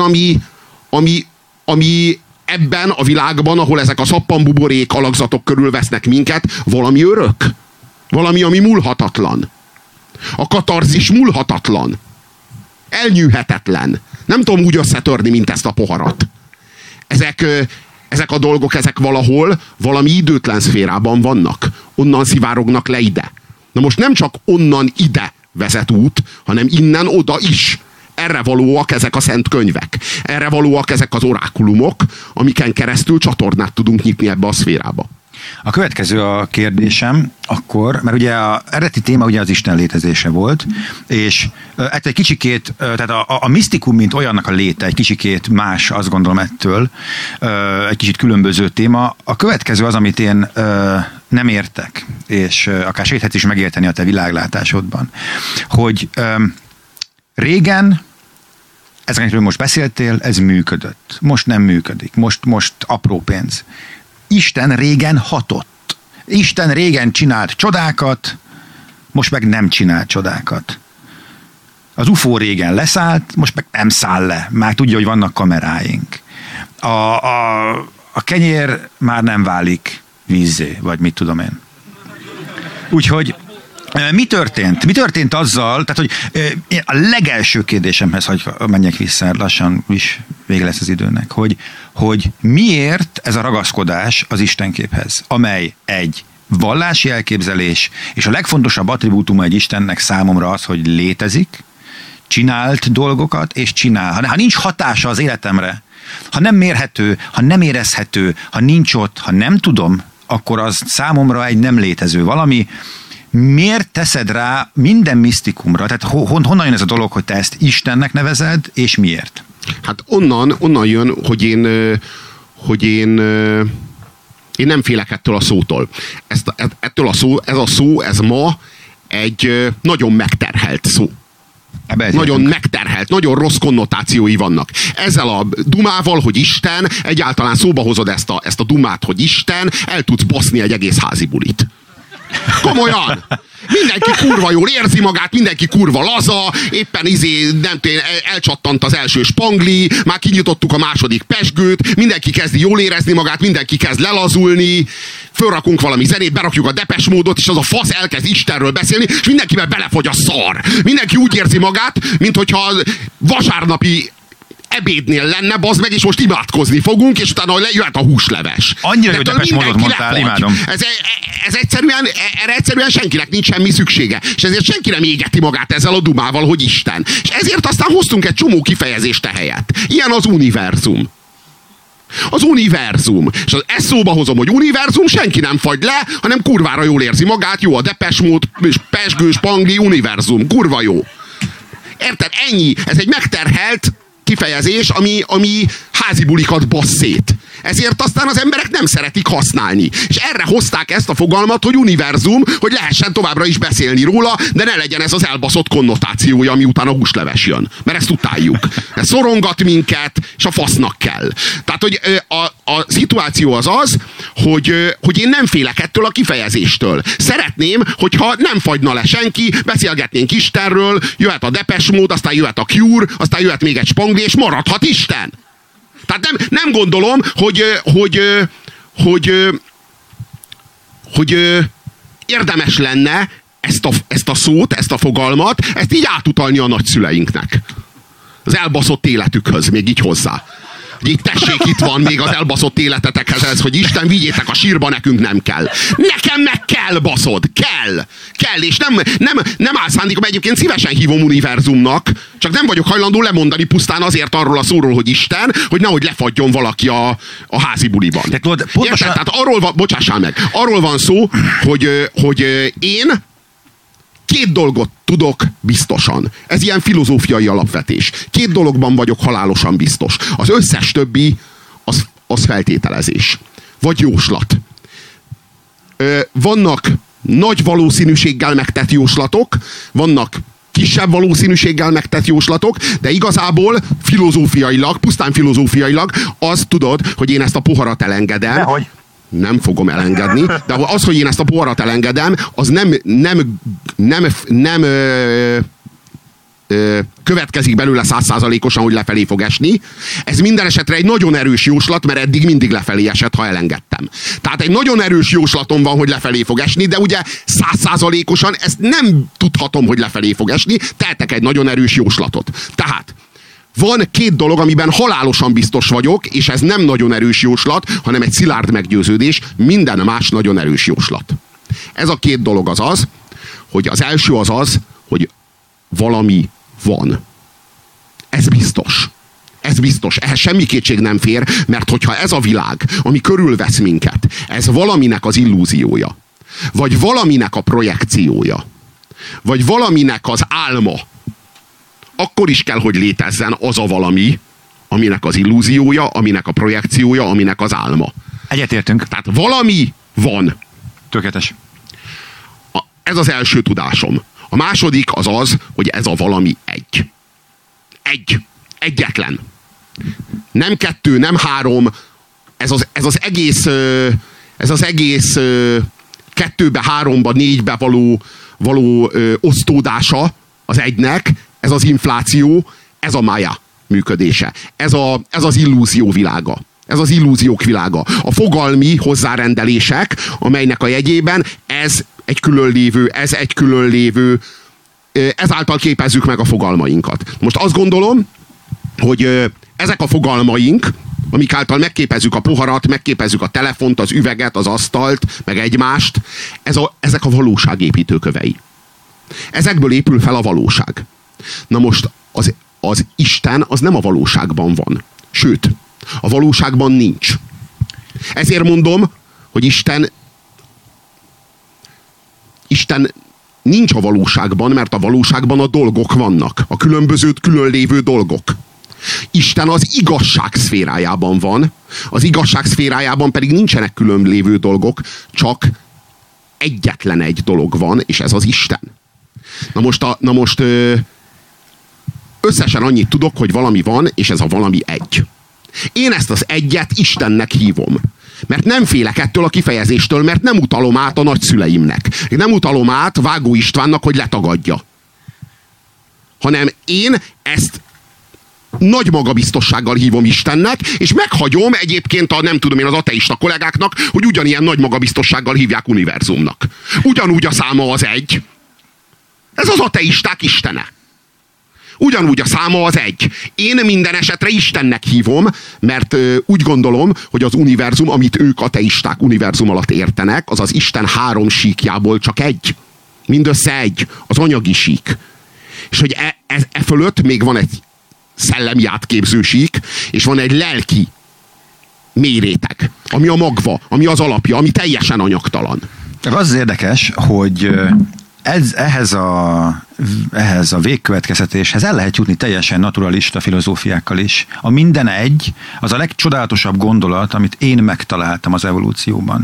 ami ebben a világban, ahol ezek a szappanbuborék alakzatok körülvesznek minket, valami örök. Valami, ami múlhatatlan. A katarzis múlhatatlan. Elnyűhetetlen. Nem tudom úgy összetörni, mint ezt a poharat. Ezek a dolgok, ezek valahol valami időtlen szférában vannak. Onnan szivárognak le ide. Na most nem csak onnan ide vezet út, hanem innen oda is. Erre valóak ezek a szent könyvek. Erre valóak ezek az orákulumok, amiken keresztül csatornát tudunk nyitni ebbe a szférába. A következő a kérdésem akkor, mert ugye az eredeti téma ugye az Isten létezése volt, és egy kicsikét, tehát a misztikum, mint olyannak a léte, egy kicsikét más, azt gondolom ettől, egy kicsit különböző téma. A következő az, amit én nem értek, és akár segíthetsz is megérteni a te világlátásodban, hogy régen, ezekről most beszéltél, ez működött. Most nem működik. Most apró pénz. Isten régen hatott. Isten régen csinált csodákat, most meg nem csinál csodákat. Az UFO régen leszállt, most meg nem száll le. Már tudja, hogy vannak kameráink. A kenyér már nem válik vízzé, vagy mit tudom én. Úgyhogy mi történt? Mi történt azzal, tehát, hogy a legelső kérdésemhez, hogy menjek vissza, lassan is vége lesz az időnek, hogy miért ez a ragaszkodás az istenképhez, amely egy vallási elképzelés, és a legfontosabb attribútuma egy Istennek számomra az, hogy létezik, csinált dolgokat, és csinál. Ha nincs hatása az életemre, ha nem mérhető, ha nem érezhető, ha nincs ott, ha nem tudom, akkor az számomra egy nem létező valami. Miért teszed rá minden misztikumra? Tehát honnan jön ez a dolog, hogy te ezt Istennek nevezed, és miért? Hát onnan jön, hogy én nem félek ettől a szótól. Ez ma egy nagyon megterhelt szó. Nagyon megterhelt, nagyon rossz konnotációi vannak. Ezzel a dumával, hogy Isten, egyáltalán szóba hozod ezt a dumát, hogy Isten, el tudsz baszni egy egész házi bulit. Komolyan! Mindenki kurva jól érzi magát, mindenki kurva laza, éppen nem tudom, elcsattant az első spangli, már kinyitottuk a második pezsgőt, mindenki kezdi jól érezni magát, mindenki kezd lelazulni, fölrakunk valami zenét, berakjuk a Depeche Módot, és az a fasz elkezd Istenről beszélni, és mindenkivel belefogy a szar. Mindenki úgy érzi magát, mint hogyha vasárnapi ebédnél lenne, bazd meg, és most imádkozni fogunk, és utána jöhet a húsleves. Annyira jó Depeche Módot mondtál, imádom. Erre egyszerűen senkinek nincs semmi szüksége. És ezért senki nem égeti magát ezzel a dumával, hogy Isten. És ezért aztán hoztunk egy csomó kifejezést ehelyett. Ilyen az univerzum. Az univerzum. És ezt szóba hozom, hogy univerzum, senki nem fagy le, hanem kurvára jól érzi magát, jó a Depeche Mód, pesgős, pangli, univerzum. Kurva jó. Érted? Ennyi. Ez egy megterhelt kifejezés, ami házi bulikat bassz szét. Ezért aztán az emberek nem szeretik használni. És erre hozták ezt a fogalmat, hogy univerzum, hogy lehessen továbbra is beszélni róla, de ne legyen ez az elbaszott konnotációja, ami után a húsleves jön. Mert ezt utáljuk. Ez szorongat minket, és a fasznak kell. Tehát, hogy a szituáció az, hogy én nem félek ettől a kifejezéstől. Szeretném, hogyha nem fagyna le senki, beszélgetnénk Istenről, jöhet a Depeche Mód, aztán jöhet a Cure, aztán jöhet még egy spangli, és maradhat Isten. Tehát nem gondolom, hogy érdemes lenne ezt a szót, ezt a fogalmat, ezt így átutalni a nagyszüleinknek. Az elbaszott életükhöz, még így hozzá. Így tessék, itt van még az elbaszott életetekhez ez, hogy Isten, vigyétek a sírba, nekünk nem kell. Nekem meg kell, baszod! Kell, és nem áll szándékom, egyébként szívesen hívom univerzumnak, csak nem vagyok hajlandó lemondani pusztán azért arról a szóról, hogy Isten, hogy nehogy lefagyjon valaki a házi buliban. Érted? Tehát bocsássál meg, arról van szó, hogy én két dolgot tudok biztosan. Ez ilyen filozófiai alapvetés. Két dologban vagyok halálosan biztos. Az összes többi az feltételezés. Vagy jóslat. Vannak nagy valószínűséggel megtett jóslatok, vannak kisebb valószínűséggel megtett jóslatok, de igazából filozófiailag, pusztán filozófiailag azt tudod, hogy én ezt a poharat elengedem. Dehogy. Nem fogom elengedni, de az, hogy én ezt a poharat elengedem, az nem következik belőle 100%-osan, hogy lefelé fog esni. Ez minden esetre egy nagyon erős jóslat, mert eddig mindig lefelé esett, ha elengedtem. Tehát egy nagyon erős jóslatom van, hogy lefelé fog esni, de ugye 100%-osan ezt nem tudhatom, hogy lefelé fog esni, tehetek egy nagyon erős jóslatot. Tehát van két dolog, amiben halálosan biztos vagyok, és ez nem nagyon erős jóslat, hanem egy szilárd meggyőződés, minden más nagyon erős jóslat. Ez a két dolog az, hogy az első az, hogy valami van. Ez biztos. Ez biztos. Ehhez semmi kétség nem fér, mert hogyha ez a világ, ami körülvesz minket, ez valaminek az illúziója, vagy valaminek a projekciója, vagy valaminek az álma, akkor is kell, hogy létezzen az a valami, aminek az illúziója, aminek a projekciója, aminek az álma. Egyetértünk. Tehát valami van. Tökéletes. Ez az első tudásom. A második az, hogy ez a valami egy. Egyetlen. Nem kettő, nem három. Ez az egész kettőbe, háromba, négybe való osztódása az egynek, ez az infláció, ez a mája működése. Ez az illúzió világa. Ez az illúziók világa. A fogalmi hozzárendelések, amelynek a jegyében ez egy külön lévő, ezáltal képezzük meg a fogalmainkat. Most azt gondolom, hogy ezek a fogalmaink, amik által megképezzük a poharat, megképezzük a telefont, az üveget, az asztalt, meg egymást, ezek a valóság építőkövei. Ezekből épül fel a valóság. Na most az Isten az nem a valóságban van. Sőt, a valóságban nincs. Ezért mondom, hogy Isten nincs a valóságban, mert a valóságban a dolgok vannak. A különböző, különlévő dolgok. Isten az igazság szférájában van. Az igazság szférájában pedig nincsenek különlévő dolgok, csak egyetlen egy dolog van, és ez az Isten. Na most összesen annyit tudok, hogy valami van, és ez a valami egy. Én ezt az egyet Istennek hívom. Mert nem félek ettől a kifejezéstől, mert nem utalom át a nagyszüleimnek. Nem utalom át Vágó Istvánnak, hogy letagadja. Hanem én ezt nagy magabiztossággal hívom Istennek, és meghagyom egyébként az ateista kollégáknak, hogy ugyanilyen nagy magabiztossággal hívják univerzumnak. Ugyanúgy a száma az egy. Ez az ateisták istene. Ugyanúgy a száma az egy. Én minden esetre Istennek hívom, mert úgy gondolom, hogy az univerzum, amit ők ateisták univerzum alatt értenek, az az Isten három síkjából csak egy. Mindössze egy. Az anyagi sík. És hogy e fölött még van egy szellemi átképző sík, és van egy lelki mélyréteg, ami a magva, ami az alapja, ami teljesen anyagtalan. Az érdekes, hogy ehhez a végkövetkeztetéshez el lehet jutni teljesen naturalista filozófiákkal is. A minden egy az a legcsodálatosabb gondolat, amit én megtaláltam az evolúcióban.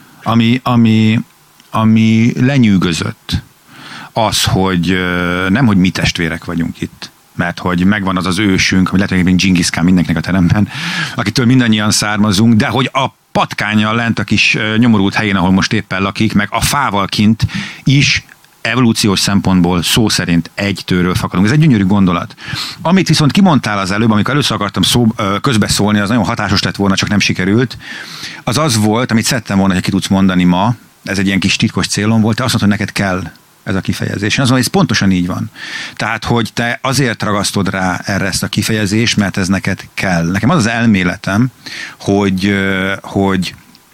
Ami lenyűgözött. Az, hogy nem, hogy mi testvérek vagyunk itt, mert hogy megvan az ősünk, hogy lehet, hogy Dzsingisz Kán mindenkinek a teremben, akitől mindannyian származunk, de hogy a patkánnyal lent a kis nyomorult helyén, ahol most éppen lakik, meg a fával kint is evolúciós szempontból szó szerint egy tőről fakadunk. Ez egy gyönyörű gondolat. Amit viszont kimondtál az előbb, amikor először akartam közbeszólni, az nagyon hatásos lett volna, csak nem sikerült, az volt, amit szerettem volna, hogy ki tudsz mondani ma, ez egy ilyen kis titkos célom volt, te azt mondtad, hogy neked kell ez a kifejezés. Én azt mondom, hogy ez pontosan így van. Tehát, hogy te azért ragasztod rá erre ezt a kifejezést, mert ez neked kell. Nekem az elméletem, hogy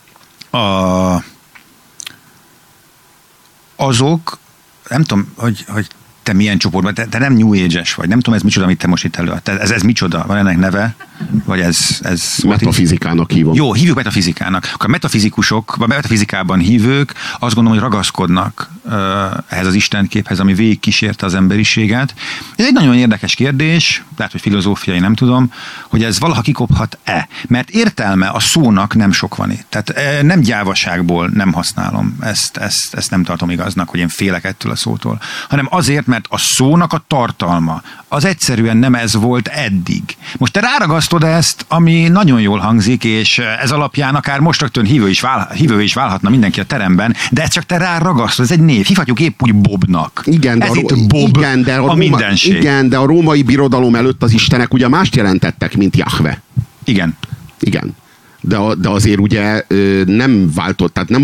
azok, nem tudom, hogy te milyen csoportban, te nem New Age-es vagy, nem tudom, ez micsoda, amit te most itt előadtál. Ez micsoda? Van ennek neve? Vagy ez metafizikának hívom. Jó, hívjuk metafizikának. Akkor a metafizikusok, vagy metafizikában hívők azt gondolom, hogy ragaszkodnak ehhez az istenképhez, ami végigkísérte az emberiséget. Ez egy nagyon érdekes kérdés, lehet, hogy filozófiai, nem tudom, hogy ez valaha kikophat-e. Mert értelme a szónak nem sok van itt. Tehát nem gyávaságból nem használom. Ezt nem tartom igaznak, hogy én félek ettől a szótól. Hanem azért, mert a szónak a tartalma az egyszerűen nem ez volt eddig. Most te ráragasztod ezt, ami nagyon jól hangzik, és ez alapján akár most rögtön hívő is válhatna mindenki a teremben, de ez csak te ráragasztod, ez egy név. Hívhatjuk épp úgy Bobnak. Igen, ez itt Bob, igen, de a mindenség. Igen, de a római birodalom előtt az istenek ugye mást jelentettek, mint Jahve. Igen. Igen. De azért ugye nem váltott, tehát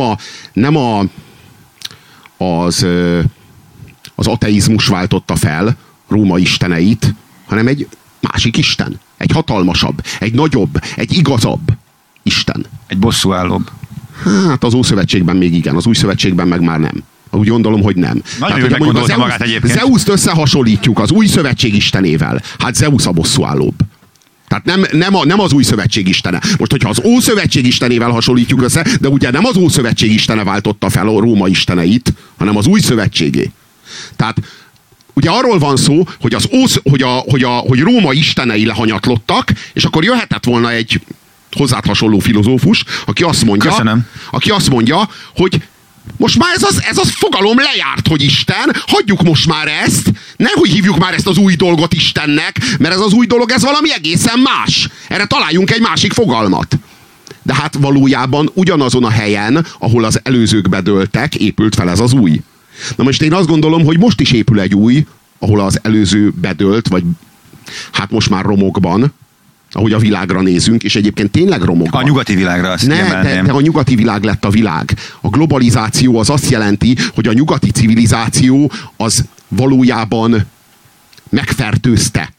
az ateizmus váltotta fel Róma isteneit, hanem egy másik isten. Egy hatalmasabb, egy nagyobb, egy igazabb isten. Egy bosszúállóbb. Hát az Ószövetségben még igen, az Új Szövetségben meg már nem. Úgy gondolom, hogy nem. Nagyon jól meggondolta magát egyébként. Zeuszt összehasonlítjuk az Új Szövetség istenével. Hát Zeus a bosszúállóbb. Tehát nem az Új Szövetség istene. Most, hogyha az Ószövetség istenével hasonlítjuk össze, de ugye nem az Ószövetség istene váltotta fel a Róma isteneit, hanem az Új Szövetségé. Tehát ugye arról van szó, hogy, hogy Róma istenei lehanyatlottak, és akkor jöhetett volna egy hozzád hasonló filozófus, aki azt mondja, hogy most már ez a fogalom lejárt, hogy Isten, hagyjuk most már ezt, nehogy hívjuk már ezt az új dolgot Istennek, mert ez az új dolog, ez valami egészen más. Erre találjunk egy másik fogalmat. De hát valójában ugyanazon a helyen, ahol az előzők bedőltek, épült fel ez az új. Na most én azt gondolom, hogy most is épül egy új, ahol az előző bedőlt, vagy hát most már romokban, ahogy a világra nézünk, és egyébként tényleg romokban. A nyugati világra azt de a nyugati világ lett a világ. A globalizáció az azt jelenti, hogy a nyugati civilizáció az valójában megfertőzte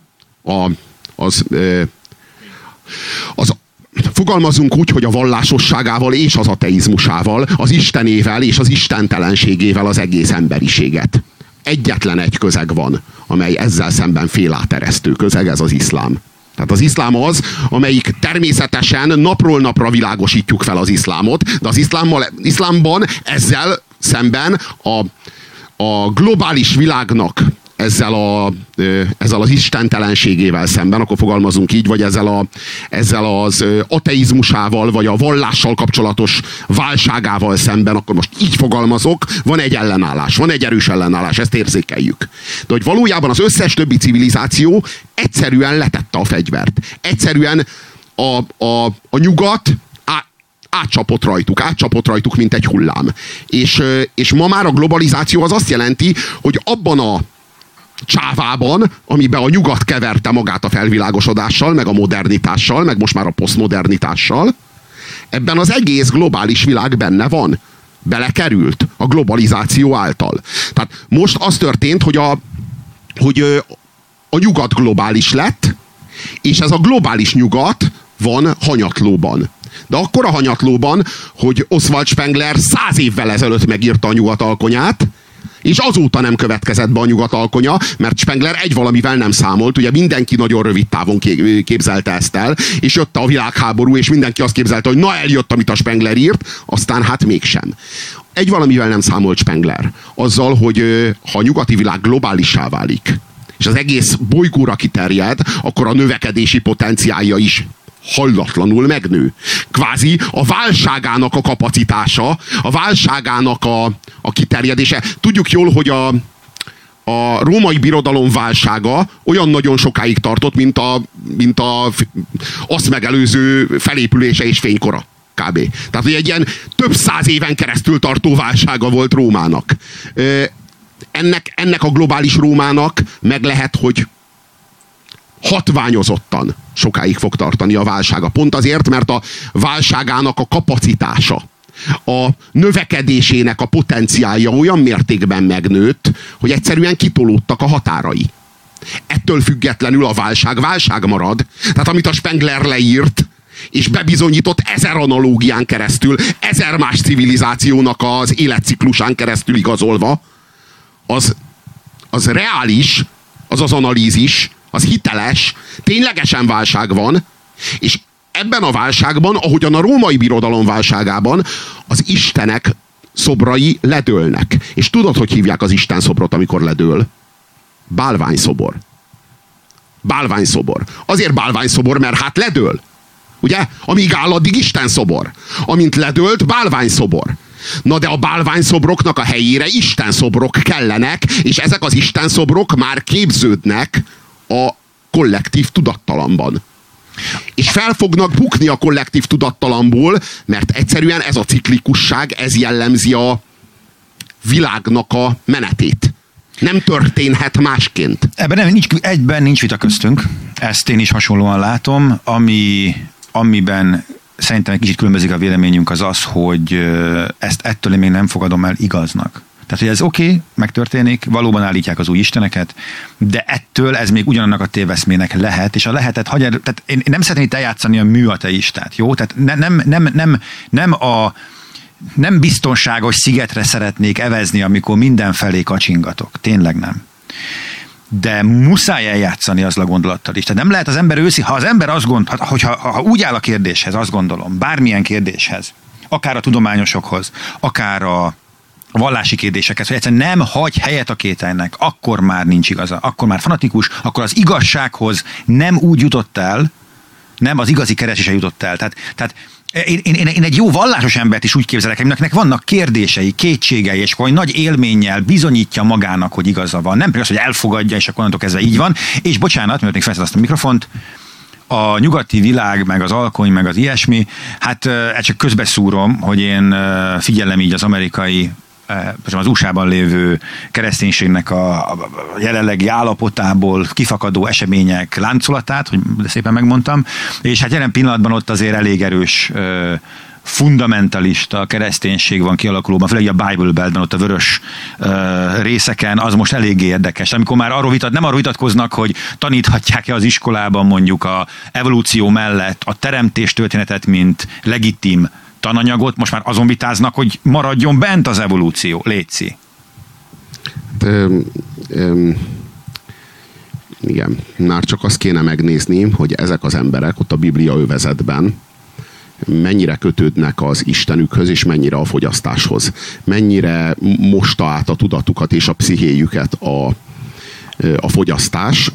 fogalmazunk úgy, hogy a vallásosságával és az ateizmusával, az istenével és az istentelenségével az egész emberiséget. Egyetlen egy közeg van, amely ezzel szemben féláteresztő közeg, ez az iszlám. Tehát az iszlám az, amelyik természetesen napról napra világosítjuk fel az iszlámot, de az iszlámban ezzel szemben a globális világnak ezzel az istentelenségével szemben, akkor fogalmazunk így, vagy ezzel az ateizmusával, vagy a vallással kapcsolatos válságával szemben, akkor most így fogalmazok, van egy ellenállás, van egy erős ellenállás, ezt érzékeljük. De hogy valójában az összes többi civilizáció egyszerűen letette a fegyvert. Egyszerűen a nyugat átcsapott rajtuk, mint egy hullám. És ma már a globalizáció az azt jelenti, hogy abban a csávában, amiben a nyugat keverte magát a felvilágosodással, meg a modernitással, meg most már a posztmodernitással, ebben az egész globális világ benne van. Belekerült a globalizáció által. Tehát most az történt, hogy a nyugat globális lett, és ez a globális nyugat van hanyatlóban. De akkor a hanyatlóban, hogy Oswald Spengler 100 évvel ezelőtt megírta a Nyugat alkonyát, és azóta nem következett be a Nyugat alkonya, mert Spengler egy valamivel nem számolt, ugye mindenki nagyon rövid távon képzelte ezt el, és jött a világháború, és mindenki azt képzelte, hogy na eljött, amit a Spengler írt, aztán hát mégsem. Egy valamivel nem számolt Spengler. Azzal, hogy ha a nyugati világ globálissá válik, és az egész bolygóra kiterjed, akkor a növekedési potenciálja is hallatlanul megnő. Kvázi a válságának a kapacitása, a válságának a kiterjedése. Tudjuk jól, hogy a római birodalom válsága olyan nagyon sokáig tartott, mint azt megelőző felépülése és fénykora. Kb. Tehát, hogy egy ilyen több 100 éven keresztül tartó válsága volt Rómának. Ennek a globális Rómának meg lehet, hogy hatványozottan sokáig fog tartani a válsága. Pont azért, mert a válságának a kapacitása, a növekedésének a potenciálja olyan mértékben megnőtt, hogy egyszerűen kitolódtak a határai. Ettől függetlenül a válság marad. Tehát amit a Spengler leírt, és bebizonyított 1000 analógián keresztül, 1000 más civilizációnak az életciklusán keresztül igazolva, az reális, az analízis, az hiteles, ténylegesen válság van, és ebben a válságban, ahogyan a római birodalom válságában, az istenek szobrai ledőlnek. És tudod, hogy hívják az Isten szobrot, amikor ledől? Bálványszobor. Bálványszobor. Azért bálványszobor, mert hát ledől. Ugye? Amíg áll, addig Isten szobor. Amint ledőlt, bálványszobor. Na de a bálványszobroknak a helyére Isten szobrok kellenek, és ezek az Isten szobrok már képződnek a kollektív tudattalamban. És fel fognak bukni a kollektív tudattalamból, mert egyszerűen ez a ciklikusság, ez jellemzi a világnak a menetét. Nem történhet másként. Egyben nincs vita köztünk. Ezt én is hasonlóan látom, amiben szerintem egy kicsit különbözik a véleményünk az, hogy ezt ettől én még nem fogadom el igaznak. Tehát, hogy ez oké, megtörténik, valóban állítják az új isteneket, de ettől ez még ugyanannak a téveszmének lehet, és a lehetet tehát én nem szeretném itt eljátszani a műateistát, jó? Tehát nem biztonságos szigetre szeretnék evezni, amikor mindenfelé kacsingatok. Tényleg nem. De muszáj eljátszani azzal a gondolattal is. Tehát nem lehet az ember ha az ember azt ha úgy áll a kérdéshez, azt gondolom, bármilyen kérdéshez, akár a tudományosokhoz, akár a vallási kérdésekhez, hogy egyszerűen nem hagy helyet a kételynek, akkor már nincs igaza, akkor már fanatikus, akkor az igazsághoz nem úgy jutott el, nem az igazi keresésre jutott el. Tehát én egy jó vallásos embert is úgy képzelek, aminek vannak kérdései, kétségei, és akkor nagy élménnyel bizonyítja magának, hogy igaza van. Nem pedig az, hogy elfogadja, és akkor onnantól kezdve így van. És bocsánat, mert még felszed azt a mikrofont, a nyugati világ, meg az alkony, meg az ilyesmi, hát csak közbeszúrom, hogy én figyelem így az amerikai, az USA-ban lévő kereszténységnek a jelenlegi állapotából kifakadó események láncolatát, hogy szépen megmondtam, és hát jelen pillanatban ott azért elég erős fundamentalista kereszténység van kialakulóban, főleg a Bible Beltben, ott a vörös részeken, az most eléggé érdekes. Amikor már nem arról vitatkoznak, hogy taníthatják-e az iskolában mondjuk a evolúció mellett a teremtés történetet, mint legitim tananyagot, most már azon vitáznak, hogy maradjon bent az evolúció. Léci. Igen. Már csak azt kéne megnézni, hogy ezek az emberek ott a Biblia övezetben mennyire kötődnek az Istenükhöz, és mennyire a fogyasztáshoz. Mennyire mosta át a tudatukat és a pszichéjüket a fogyasztás,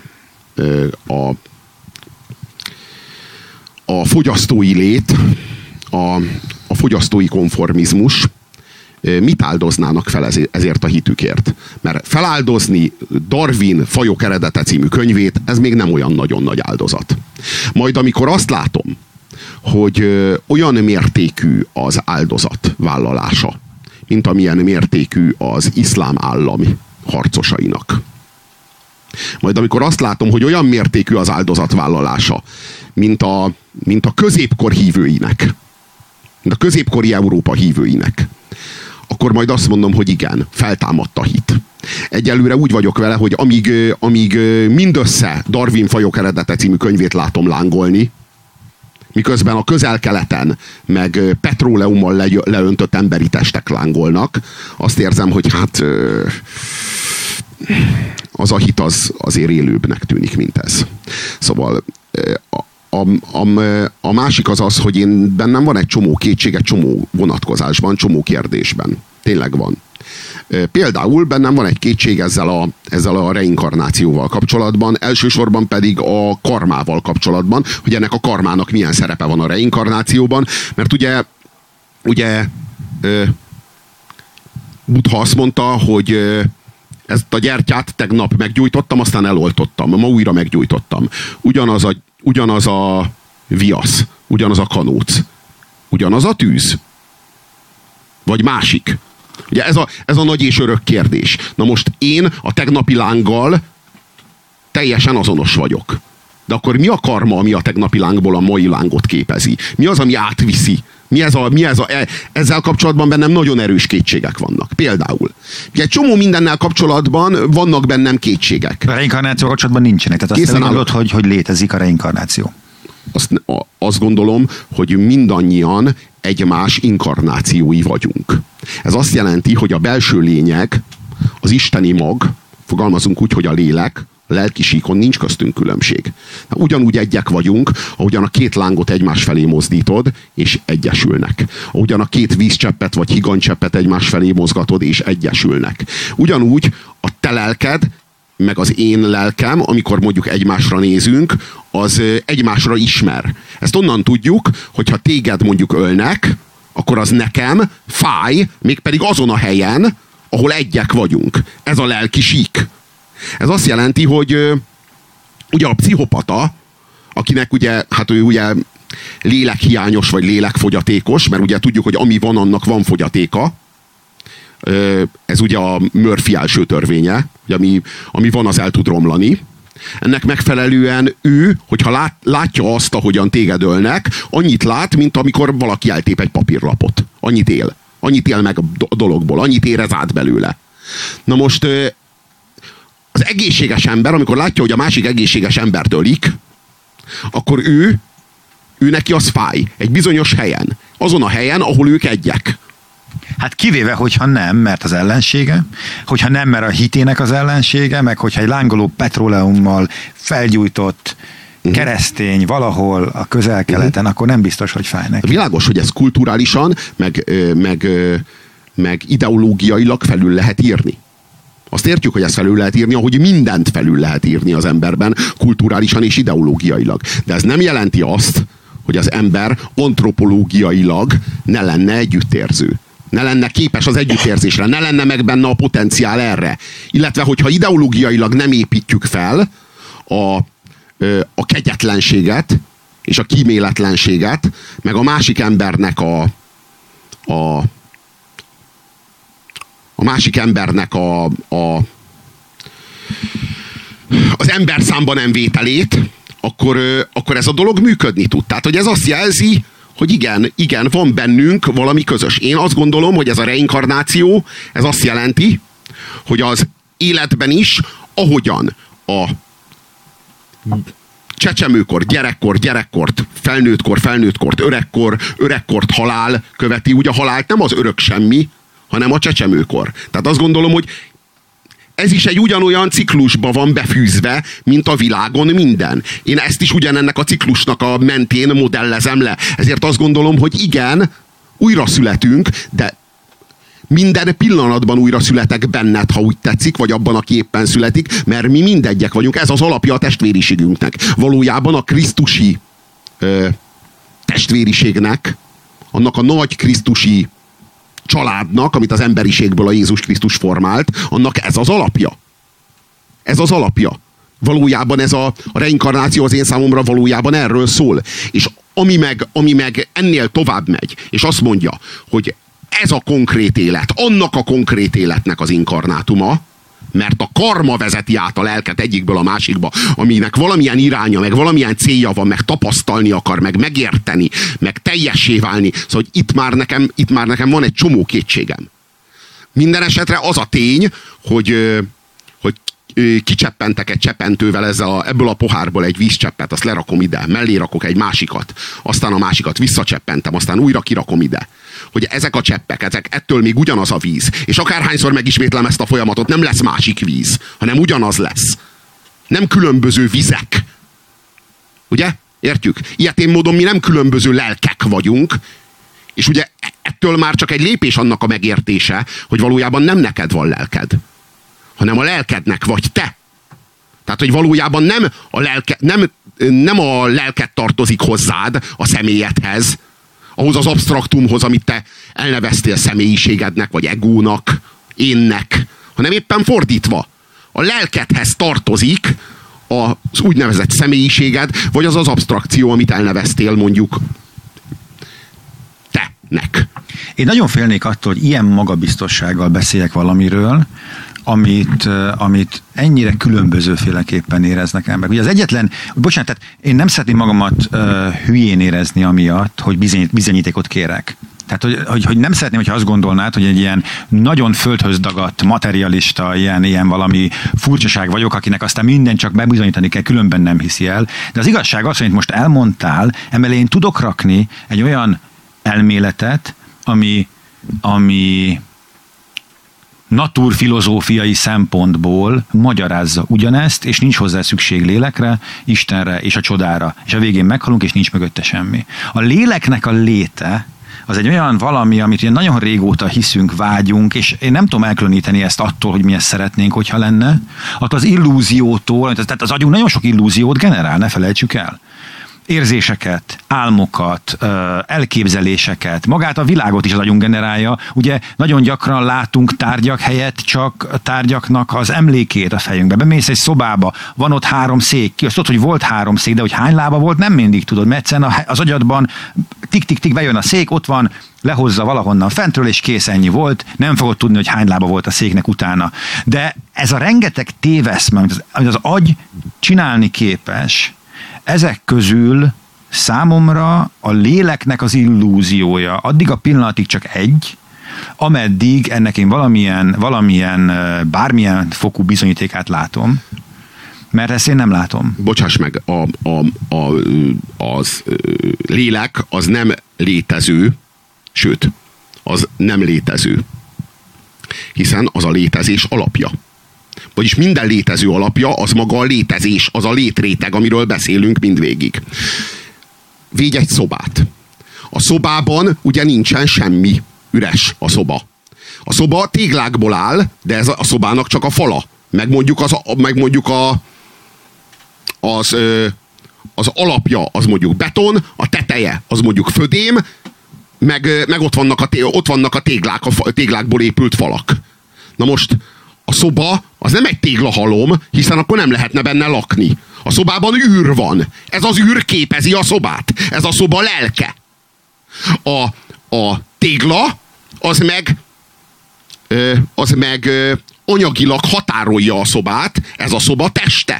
a fogyasztói lét, a fogyasztói konformizmus. Mit áldoznának fel ezért a hitükért? Mert feláldozni Darwin Fajok eredete című könyvét, ez még nem olyan nagyon nagy áldozat. Majd amikor azt látom, hogy olyan mértékű az áldozat vállalása, mint amilyen mértékű az iszlám állam harcosainak. Majd amikor azt látom, hogy olyan mértékű az áldozat vállalása, mint a középkor hívőinek, mint a középkori Európa hívőinek, akkor majd azt mondom, hogy igen, feltámadt a hit. Egyelőre úgy vagyok vele, hogy amíg mindössze Darwin Fajok eredete című könyvét látom lángolni, miközben a Közel-Keleten meg petróleummal leöntött emberi testek lángolnak, azt érzem, hogy hát az a hit azért élőbbnek tűnik, mint ez. Szóval a másik az, hogy bennem van egy csomó kétség, egy csomó vonatkozásban, csomó kérdésben. Tényleg van. Például bennem van egy kétség ezzel a reinkarnációval kapcsolatban, elsősorban pedig a karmával kapcsolatban, hogy ennek a karmának milyen szerepe van a reinkarnációban, mert ugye Buddha azt mondta, hogy ezt a gyertyát tegnap meggyújtottam, aztán eloltottam, ma újra meggyújtottam. Ugyanaz a viasz, ugyanaz a kanóc, ugyanaz a tűz, vagy másik. Ugye ez a nagy és örök kérdés. Na most én a tegnapi lánggal teljesen azonos vagyok. De akkor mi a karma, ami a tegnapi lángból a mai lángot képezi? Mi az, ami átviszi? Ezzel kapcsolatban bennem nagyon erős kétségek vannak. Például. Ugye egy csomó mindennel kapcsolatban vannak bennem kétségek. A reinkarnáció kapcsolatban nincsenek. Tehát azt gondolod, hogy létezik a reinkarnáció. Azt gondolom, hogy mindannyian egymás inkarnációi vagyunk. Ez azt jelenti, hogy a belső lényeg, az isteni mag, fogalmazunk úgy, hogy a lélek, A lelki síkon nincs köztünk különbség. Ugyanúgy egyek vagyunk, ahogyan a két lángot egymás felé mozdítod, és egyesülnek. Ahogyan a két vízcseppet vagy higanycseppet egymás felé mozgatod, és egyesülnek. Ugyanúgy a te lelked, meg az én lelkem, amikor mondjuk egymásra nézünk, az egymásra ismer. Ezt onnan tudjuk, hogyha téged mondjuk ölnek, akkor az nekem fáj, mégpedig azon a helyen, ahol egyek vagyunk. Ez a lelki sík. Ez azt jelenti, hogy ugye a pszichopata, akinek ugye, hát ő ugye lélekhiányos vagy lélekfogyatékos, mert ugye tudjuk, hogy ami van, annak van fogyatéka. Ez ugye a Murphy első törvénye, hogy ami van, az el tud romlani. Ennek megfelelően ő, hogyha látja azt, ahogyan téged ölnek, annyit lát, mint amikor valaki eltép egy papírlapot. Annyit él. Annyit él meg a dologból, annyit érez át belőle. Na most az egészséges ember, amikor látja, hogy a másik egészséges embert ölik, akkor ő neki az fáj. Egy bizonyos helyen. Azon a helyen, ahol ők egyek. Hát kivéve, hogyha nem, mert az ellensége, hogyha nem, mert a hitének az ellensége, meg hogyha egy lángoló petróleummal felgyújtott keresztény valahol a Közel-Keleten, akkor nem biztos, hogy fáj neki. Világos, hogy ez kulturálisan, meg ideológiailag felül lehet írni. Azt értjük, hogy ezt felül lehet írni, ahogy mindent felül lehet írni az emberben, kulturálisan és ideológiailag. De ez nem jelenti azt, hogy az ember antropológiailag ne lenne együttérző. Ne lenne képes az együttérzésre, ne lenne meg benne a potenciál erre. Illetve, hogyha ideológiailag nem építjük fel a kegyetlenséget és a kíméletlenséget, meg a másik embernek az ember számba nem vételét, akkor ez a dolog működni tud. Tehát, hogy ez azt jelzi, hogy igen, van bennünk valami közös. Én azt gondolom, hogy ez a reinkarnáció, ez azt jelenti, hogy az életben is, ahogyan a csecsemőkor, gyerekkort, felnőttkort, öregkort halál követi. Ugye a halált nem az örök semmi, hanem a csecsemőkor. Tehát azt gondolom, hogy ez is egy ugyanolyan ciklusba van befűzve, mint a világon minden. Én ezt is ugyanennek a ciklusnak a mentén modellezem le. Ezért azt gondolom, hogy igen, újra születünk, de minden pillanatban újra születek benned, ha úgy tetszik, vagy abban, aki éppen születik, mert mi mindegyek vagyunk. Ez az alapja a testvériségünknek. Valójában a krisztusi testvériségnek, annak a nagy krisztusi családnak, amit az emberiségből a Jézus Krisztus formált, annak ez az alapja. Ez az alapja. Valójában ez a reinkarnáció az én számomra valójában erről szól. És ami meg ennél tovább megy, és azt mondja, hogy ez a konkrét élet, annak a konkrét életnek az inkarnátuma, mert a karma vezeti át a lelket egyikből a másikba, aminek valamilyen iránya, meg valamilyen célja van, meg tapasztalni akar, meg megérteni, meg teljessé válni. Szóval hogy itt már nekem van egy csomó kétségem. Minden esetre az a tény, hogy kicseppentek egy cseppentővel ebből a pohárból egy vízcseppet, azt lerakom ide, mellé rakok egy másikat, aztán a másikat visszacseppentem, aztán újra kirakom ide. Hogy ezek a cseppek, ettől még ugyanaz a víz. És akárhányszor megismétlem ezt a folyamatot, nem lesz másik víz, hanem ugyanaz lesz. Nem különböző vizek. Ugye? Értjük? Ilyetén módon mi nem különböző lelkek vagyunk, és ugye ettől már csak egy lépés annak a megértése, hogy valójában nem neked van lelked, hanem a lelkednek vagy te. Tehát, hogy valójában nem a lelked tartozik hozzád, a személyedhez, ahhoz az absztraktumhoz, amit te elneveztél személyiségednek, vagy egónak, énnek, hanem éppen fordítva. A lelkedhez tartozik az úgynevezett személyiséged, vagy az az absztrakció, amit elneveztél mondjuk te-nek. Én nagyon félnék attól, hogy ilyen magabiztossággal beszéljek valamiről, amit ennyire különbözőféleképpen éreznek emberek. Ugye az egyetlen, bocsánat, tehát én nem szeretném magamat hülyén érezni amiatt, hogy bizonyítékot kérek. Tehát, hogy nem szeretném, hogyha azt gondolnád, hogy egy ilyen nagyon földhöz dagadt, materialista, ilyen valami furcsaság vagyok, akinek aztán minden csak bebizonyítani kell, különben nem hiszi el. De az igazság az, hogy most elmondtál, emellé én tudok rakni egy olyan elméletet, ami naturfilozófiai szempontból magyarázza ugyanezt, és nincs hozzá szükség lélekre, Istenre és a csodára. És a végén meghalunk, és nincs mögötte semmi. A léleknek a léte az egy olyan valami, amit ugye nagyon régóta hiszünk, vágyunk, és én nem tudom elkülöníteni ezt attól, hogy mi ezt szeretnénk, hogyha lenne. Attól az illúziótól, tehát az agyunk nagyon sok illúziót generál, ne felejtsük el. Érzéseket, álmokat, elképzeléseket, magát a világot is az agyunk generálja. Ugye nagyon gyakran látunk tárgyak helyett csak a tárgyaknak az emlékét a fejünkbe. Bemész egy szobába, van ott 3 szék, ki azt tudod, hogy volt 3 szék, de hogy hány lába volt, nem mindig tudod, mert egyszerűen az agyadban tik-tik-tik bejön a szék, ott van, lehozza valahonnan fentről, és kész, ennyi volt. Nem fogod tudni, hogy hány lába volt a széknek utána. De ez a rengeteg téveszme, amit az agy csinálni képes, ezek közül számomra a léleknek az illúziója addig a pillanatig csak egy, ameddig ennek én valamilyen bármilyen fokú bizonyítékát látom, mert ezt én nem látom. Bocsáss meg, az lélek az nem létező, sőt, az nem létező, hiszen az a létezés alapja. Vagyis minden létező alapja az maga a létezés, az a létréteg, amiről beszélünk mindvégig. Védj egy szobát. A szobában ugye nincsen semmi, üres a szoba. A szoba téglákból áll, de ez a szobának csak a fala. Meg mondjuk az alapja az mondjuk beton, a teteje az mondjuk födém, meg ott vannak a téglák, a téglákból épült falak. Na most a szoba az nem egy téglahalom, hiszen akkor nem lehetne benne lakni. A szobában űr van. Ez az űr képezi a szobát. Ez a szoba lelke. A tégla az meg anyagilag határolja a szobát. Ez a szoba teste.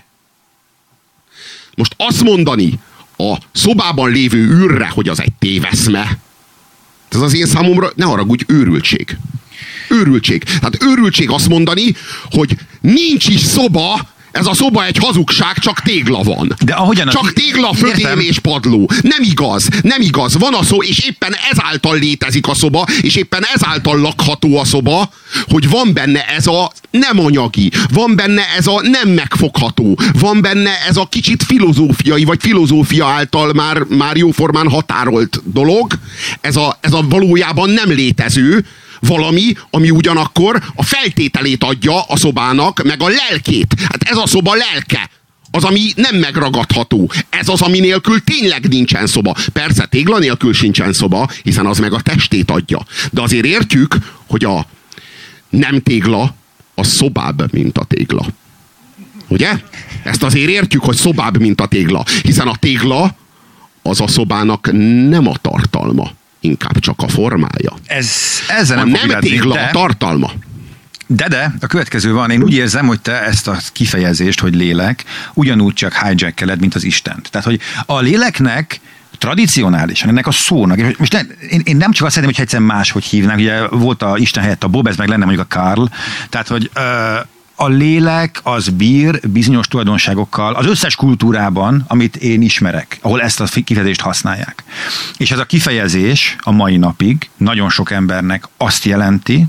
Most azt mondani a szobában lévő űrre, hogy az egy téveszme, ez az én számomra, ne haragudj, őrültség. Őrültség. Tehát őrültség azt mondani, hogy nincs is szoba, ez a szoba egy hazugság, csak tégla van. De ahogyan csak tégla, födém és padló. Nem igaz. Nem igaz. Van a szó, és éppen ezáltal létezik a szoba, és éppen ezáltal lakható a szoba, hogy van benne ez a nem anyagi, van benne ez a nem megfogható, van benne ez a kicsit filozófiai, vagy filozófia által már jóformán határolt dolog. Ez a valójában nem létező valami, ami ugyanakkor a feltételét adja a szobának, meg a lelkét. Hát ez a szoba lelke. Az, ami nem megragadható. Ez az, ami nélkül tényleg nincsen szoba. Persze tégla nélkül sincsen szoba, hiszen az meg a testét adja. De azért értjük, hogy a nem tégla, az szobább, mint a tégla. Ugye? Ezt azért értjük, hogy szobább, mint a tégla. Hiszen a tégla az a szobának nem a tartalma, inkább csak a formája. Ezzel nem tégla, a tartalma. De, a következő van, én úgy érzem, hogy te ezt a kifejezést, hogy lélek, ugyanúgy csak hijack-eled, mint az Istent. Tehát, hogy a léleknek tradicionálisan, ennek a szónak, és most én nem csak azt szeretném, hogy egyszerűen máshogy hívnánk, ugye volt a Isten helyett a Bob, ez meg lenne mondjuk a Karl, tehát, hogy a lélek az bír bizonyos tulajdonságokkal az összes kultúrában, amit én ismerek, ahol ezt a kifejezést használják. És ez a kifejezés a mai napig nagyon sok embernek azt jelenti,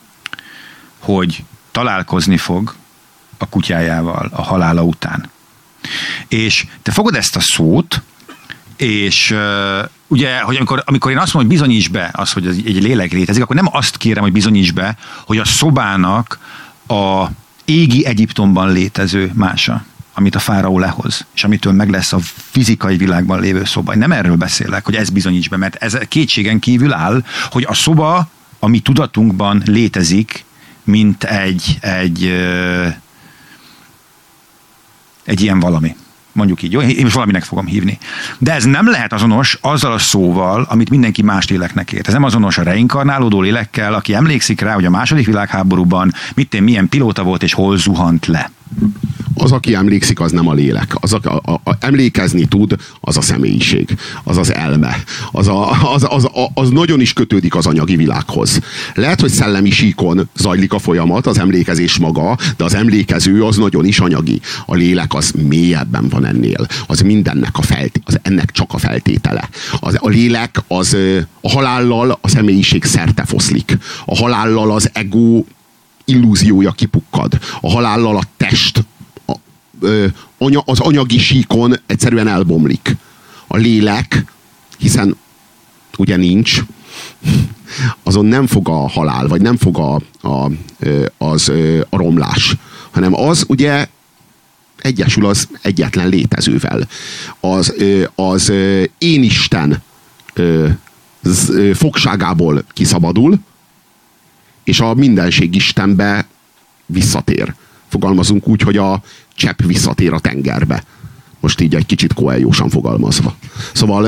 hogy találkozni fog a kutyájával a halála után. És te fogod ezt a szót, és ugye, hogy amikor én azt mondom, hogy bizonyíts be az, hogy egy lélek létezik, akkor nem azt kérem, hogy bizonyíts be, hogy a szobának a égi Egyiptomban létező mása, amit a fáraó lehoz, és amitől meg lesz a fizikai világban lévő szoba. Én nem erről beszélek, hogy ez bizonyíts be, mert ez kétségen kívül áll, hogy a szoba a mi tudatunkban létezik, mint egy ilyen valami. Mondjuk így, jó? Én most valaminek fogom hívni. De ez nem lehet azonos azzal a szóval, amit mindenki más léleknek ért. Ez nem azonos a reinkarnálódó lélekkel, aki emlékszik rá, hogy a II. Világháborúban milyen pilóta volt, és hol zuhant le. Az, aki emlékszik, az nem a lélek. Emlékezni tud, az a személyiség, az az elme. Az nagyon is kötődik az anyagi világhoz. Lehet, hogy szellemi síkon zajlik a folyamat, az emlékezés maga, de az emlékező az nagyon is anyagi. A lélek az mélyebben van ennél. Az mindennek az ennek csak a feltétele. A lélek az a halállal a személyiség szerte foszlik. A halállal az ego illúziója kipukkad. A halállal a test, az anyagi síkon egyszerűen elbomlik. A lélek, hiszen ugye nincs, azon nem fog a halál, vagy nem fog a romlás, hanem az ugye egyesül az egyetlen létezővel. Az Én-Isten fogságából kiszabadul, és a mindenség Istenbe visszatér. Fogalmazunk úgy, hogy a csepp visszatér a tengerbe. Most így egy kicsit Coelho-san fogalmazva. Szóval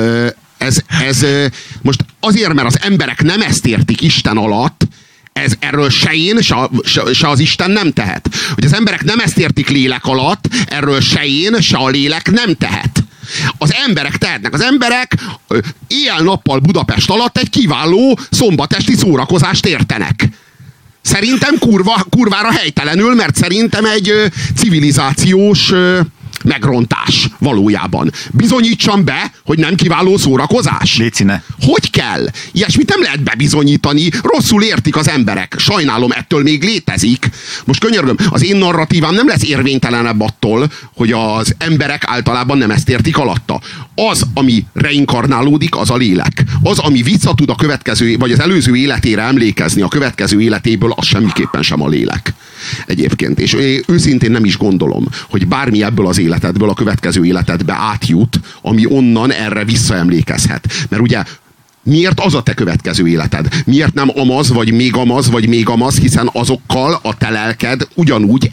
ez most azért, mert az emberek nem ezt értik Isten alatt, erről se én, se az Isten nem tehet. Hogy az emberek nem ezt értik lélek alatt, erről se én, se a lélek nem tehet. Az emberek tehetnek. Az emberek éjjel-nappal Budapest alatt egy kiváló szombatesti szórakozást értenek. Szerintem kurvára helytelenül, mert szerintem egy civilizációs megrontás valójában. Bizonyítsam be, hogy nem kiváló szórakozás. Lécine. Hogy kell? Ilyesmit nem lehet bebizonyítani. Rosszul értik az emberek. Sajnálom, ettől még létezik. Most könyörgöm, az én narratívám nem lesz érvénytelenebb attól, hogy az emberek általában nem ezt értik alatta. Az, ami reinkarnálódik, az a lélek. Az, ami vissza tud a következő, vagy az előző életére emlékezni a következő életéből, az semmiképpen sem a lélek. Egyébként. És őszintén nem is gondolom, hogy bármi ebből az életedből a következő életedbe átjut, ami onnan erre visszaemlékezhet. Mert ugye miért az a te következő életed? Miért nem amaz, vagy még amaz, hiszen azokkal a te lelked ugyanúgy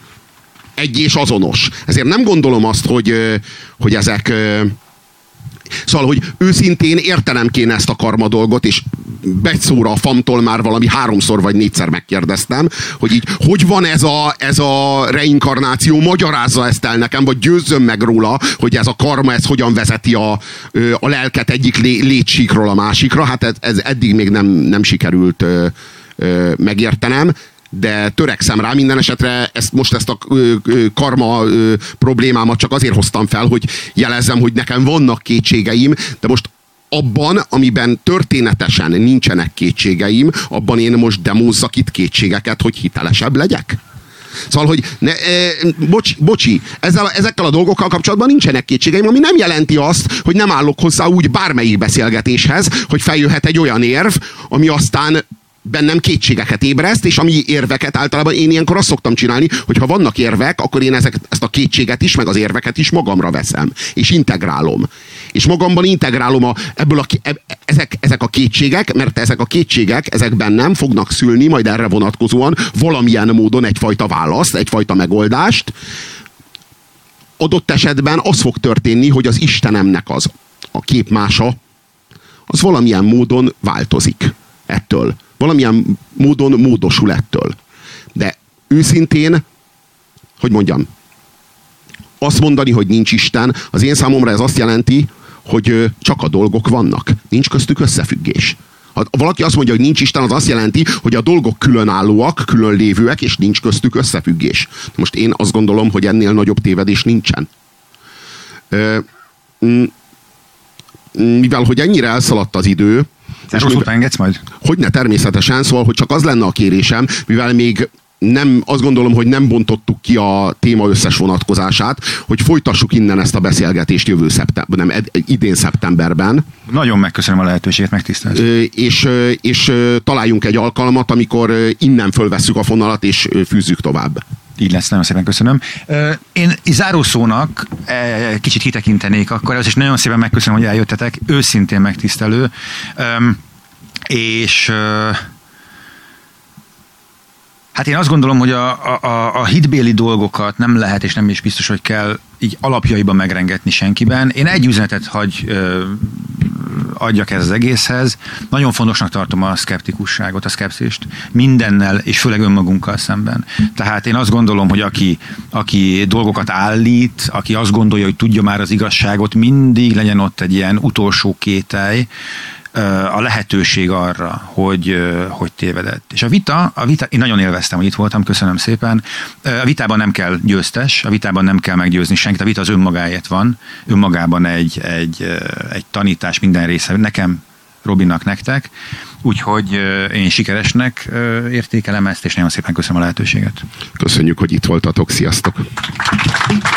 egy és azonos. Ezért nem gondolom azt, hogy ezek... Szóval, hogy őszintén értenem kéne ezt a karma dolgot, és Betszóra a famtól már valami 3-szor vagy 4-szer megkérdeztem, hogy így, hogy van ez a reinkarnáció, magyarázza ezt el nekem, vagy győzzön meg róla, hogy ez a karma, ez hogyan vezeti a lelket egyik létsíkról a másikra. Hát ez eddig még nem sikerült megértenem, de törekszem rá. Minden esetre ezt a karma problémámat csak azért hoztam fel, hogy jelezzem, hogy nekem vannak kétségeim, de most abban, amiben történetesen nincsenek kétségeim, abban én most demózzak itt kétségeket, hogy hitelesebb legyek. Szóval, hogy bocsi, ezekkel a dolgokkal kapcsolatban nincsenek kétségeim, ami nem jelenti azt, hogy nem állok hozzá úgy bármelyik beszélgetéshez, hogy feljöhet egy olyan érv, ami aztán bennem kétségeket ébreszt, és ami érveket általában én ilyenkor azt szoktam csinálni, hogy ha vannak érvek, akkor én ezt a kétséget is, meg az érveket is magamra veszem, és integrálom. És magamban integrálom ezek a kétségek, mert ezek a kétségek, ezek bennem fognak szülni majd erre vonatkozóan valamilyen módon egyfajta választ, egyfajta megoldást. Adott esetben az fog történni, hogy az Istenemnek a képmása, az valamilyen módon változik ettől. Valamilyen módon módosul ettől. De őszintén, hogy mondjam, azt mondani, hogy nincs Isten, az én számomra ez azt jelenti, hogy csak a dolgok vannak. Nincs köztük összefüggés. Ha valaki azt mondja, hogy nincs Isten, az azt jelenti, hogy a dolgok különállóak, különlévőek, és nincs köztük összefüggés. Most én azt gondolom, hogy ennél nagyobb tévedés nincsen. Mivel, hogy ennyire elszaladt az idő, rosszul engedsz majd? Hogyne, természetesen, szóval, hogy csak az lenne a kérésem, mivel még azt gondolom, hogy nem bontottuk ki a téma összes vonatkozását, hogy folytassuk innen ezt a beszélgetést idén szeptemberben. Nagyon megköszönöm a lehetőséget, megtisztelsz. És találjunk egy alkalmat, amikor innen fölvesszük a fonalat, és fűzzük tovább. Így lesz, nagyon szépen köszönöm. Én zárószónak kicsit kitekintenék akkor, és nagyon szépen megköszönöm, hogy eljöttetek, őszintén megtisztelő, és hát én azt gondolom, hogy a hitbéli dolgokat nem lehet, és nem is biztos, hogy kell így alapjaiban megrengetni senkiben. Én egy üzenetet adjak ez az egészhez. Nagyon fontosnak tartom a szkeptikusságot, a szkepszist mindennel, és főleg önmagunkkal szemben. Tehát én azt gondolom, hogy aki dolgokat állít, aki azt gondolja, hogy tudja már az igazságot, mindig legyen ott egy ilyen utolsó kételj, a lehetőség arra, hogy tévedett. És a vita, én nagyon élveztem, hogy itt voltam, köszönöm szépen. A vitában nem kell győztes, a vitában nem kell meggyőzni senkit, a vita az önmagáért van, önmagában egy tanítás minden része, nekem, Robinak, nektek. úgyhogy én sikeresnek értékelem ezt, és nagyon szépen köszönöm a lehetőséget. Köszönjük, hogy itt voltatok. Sziasztok!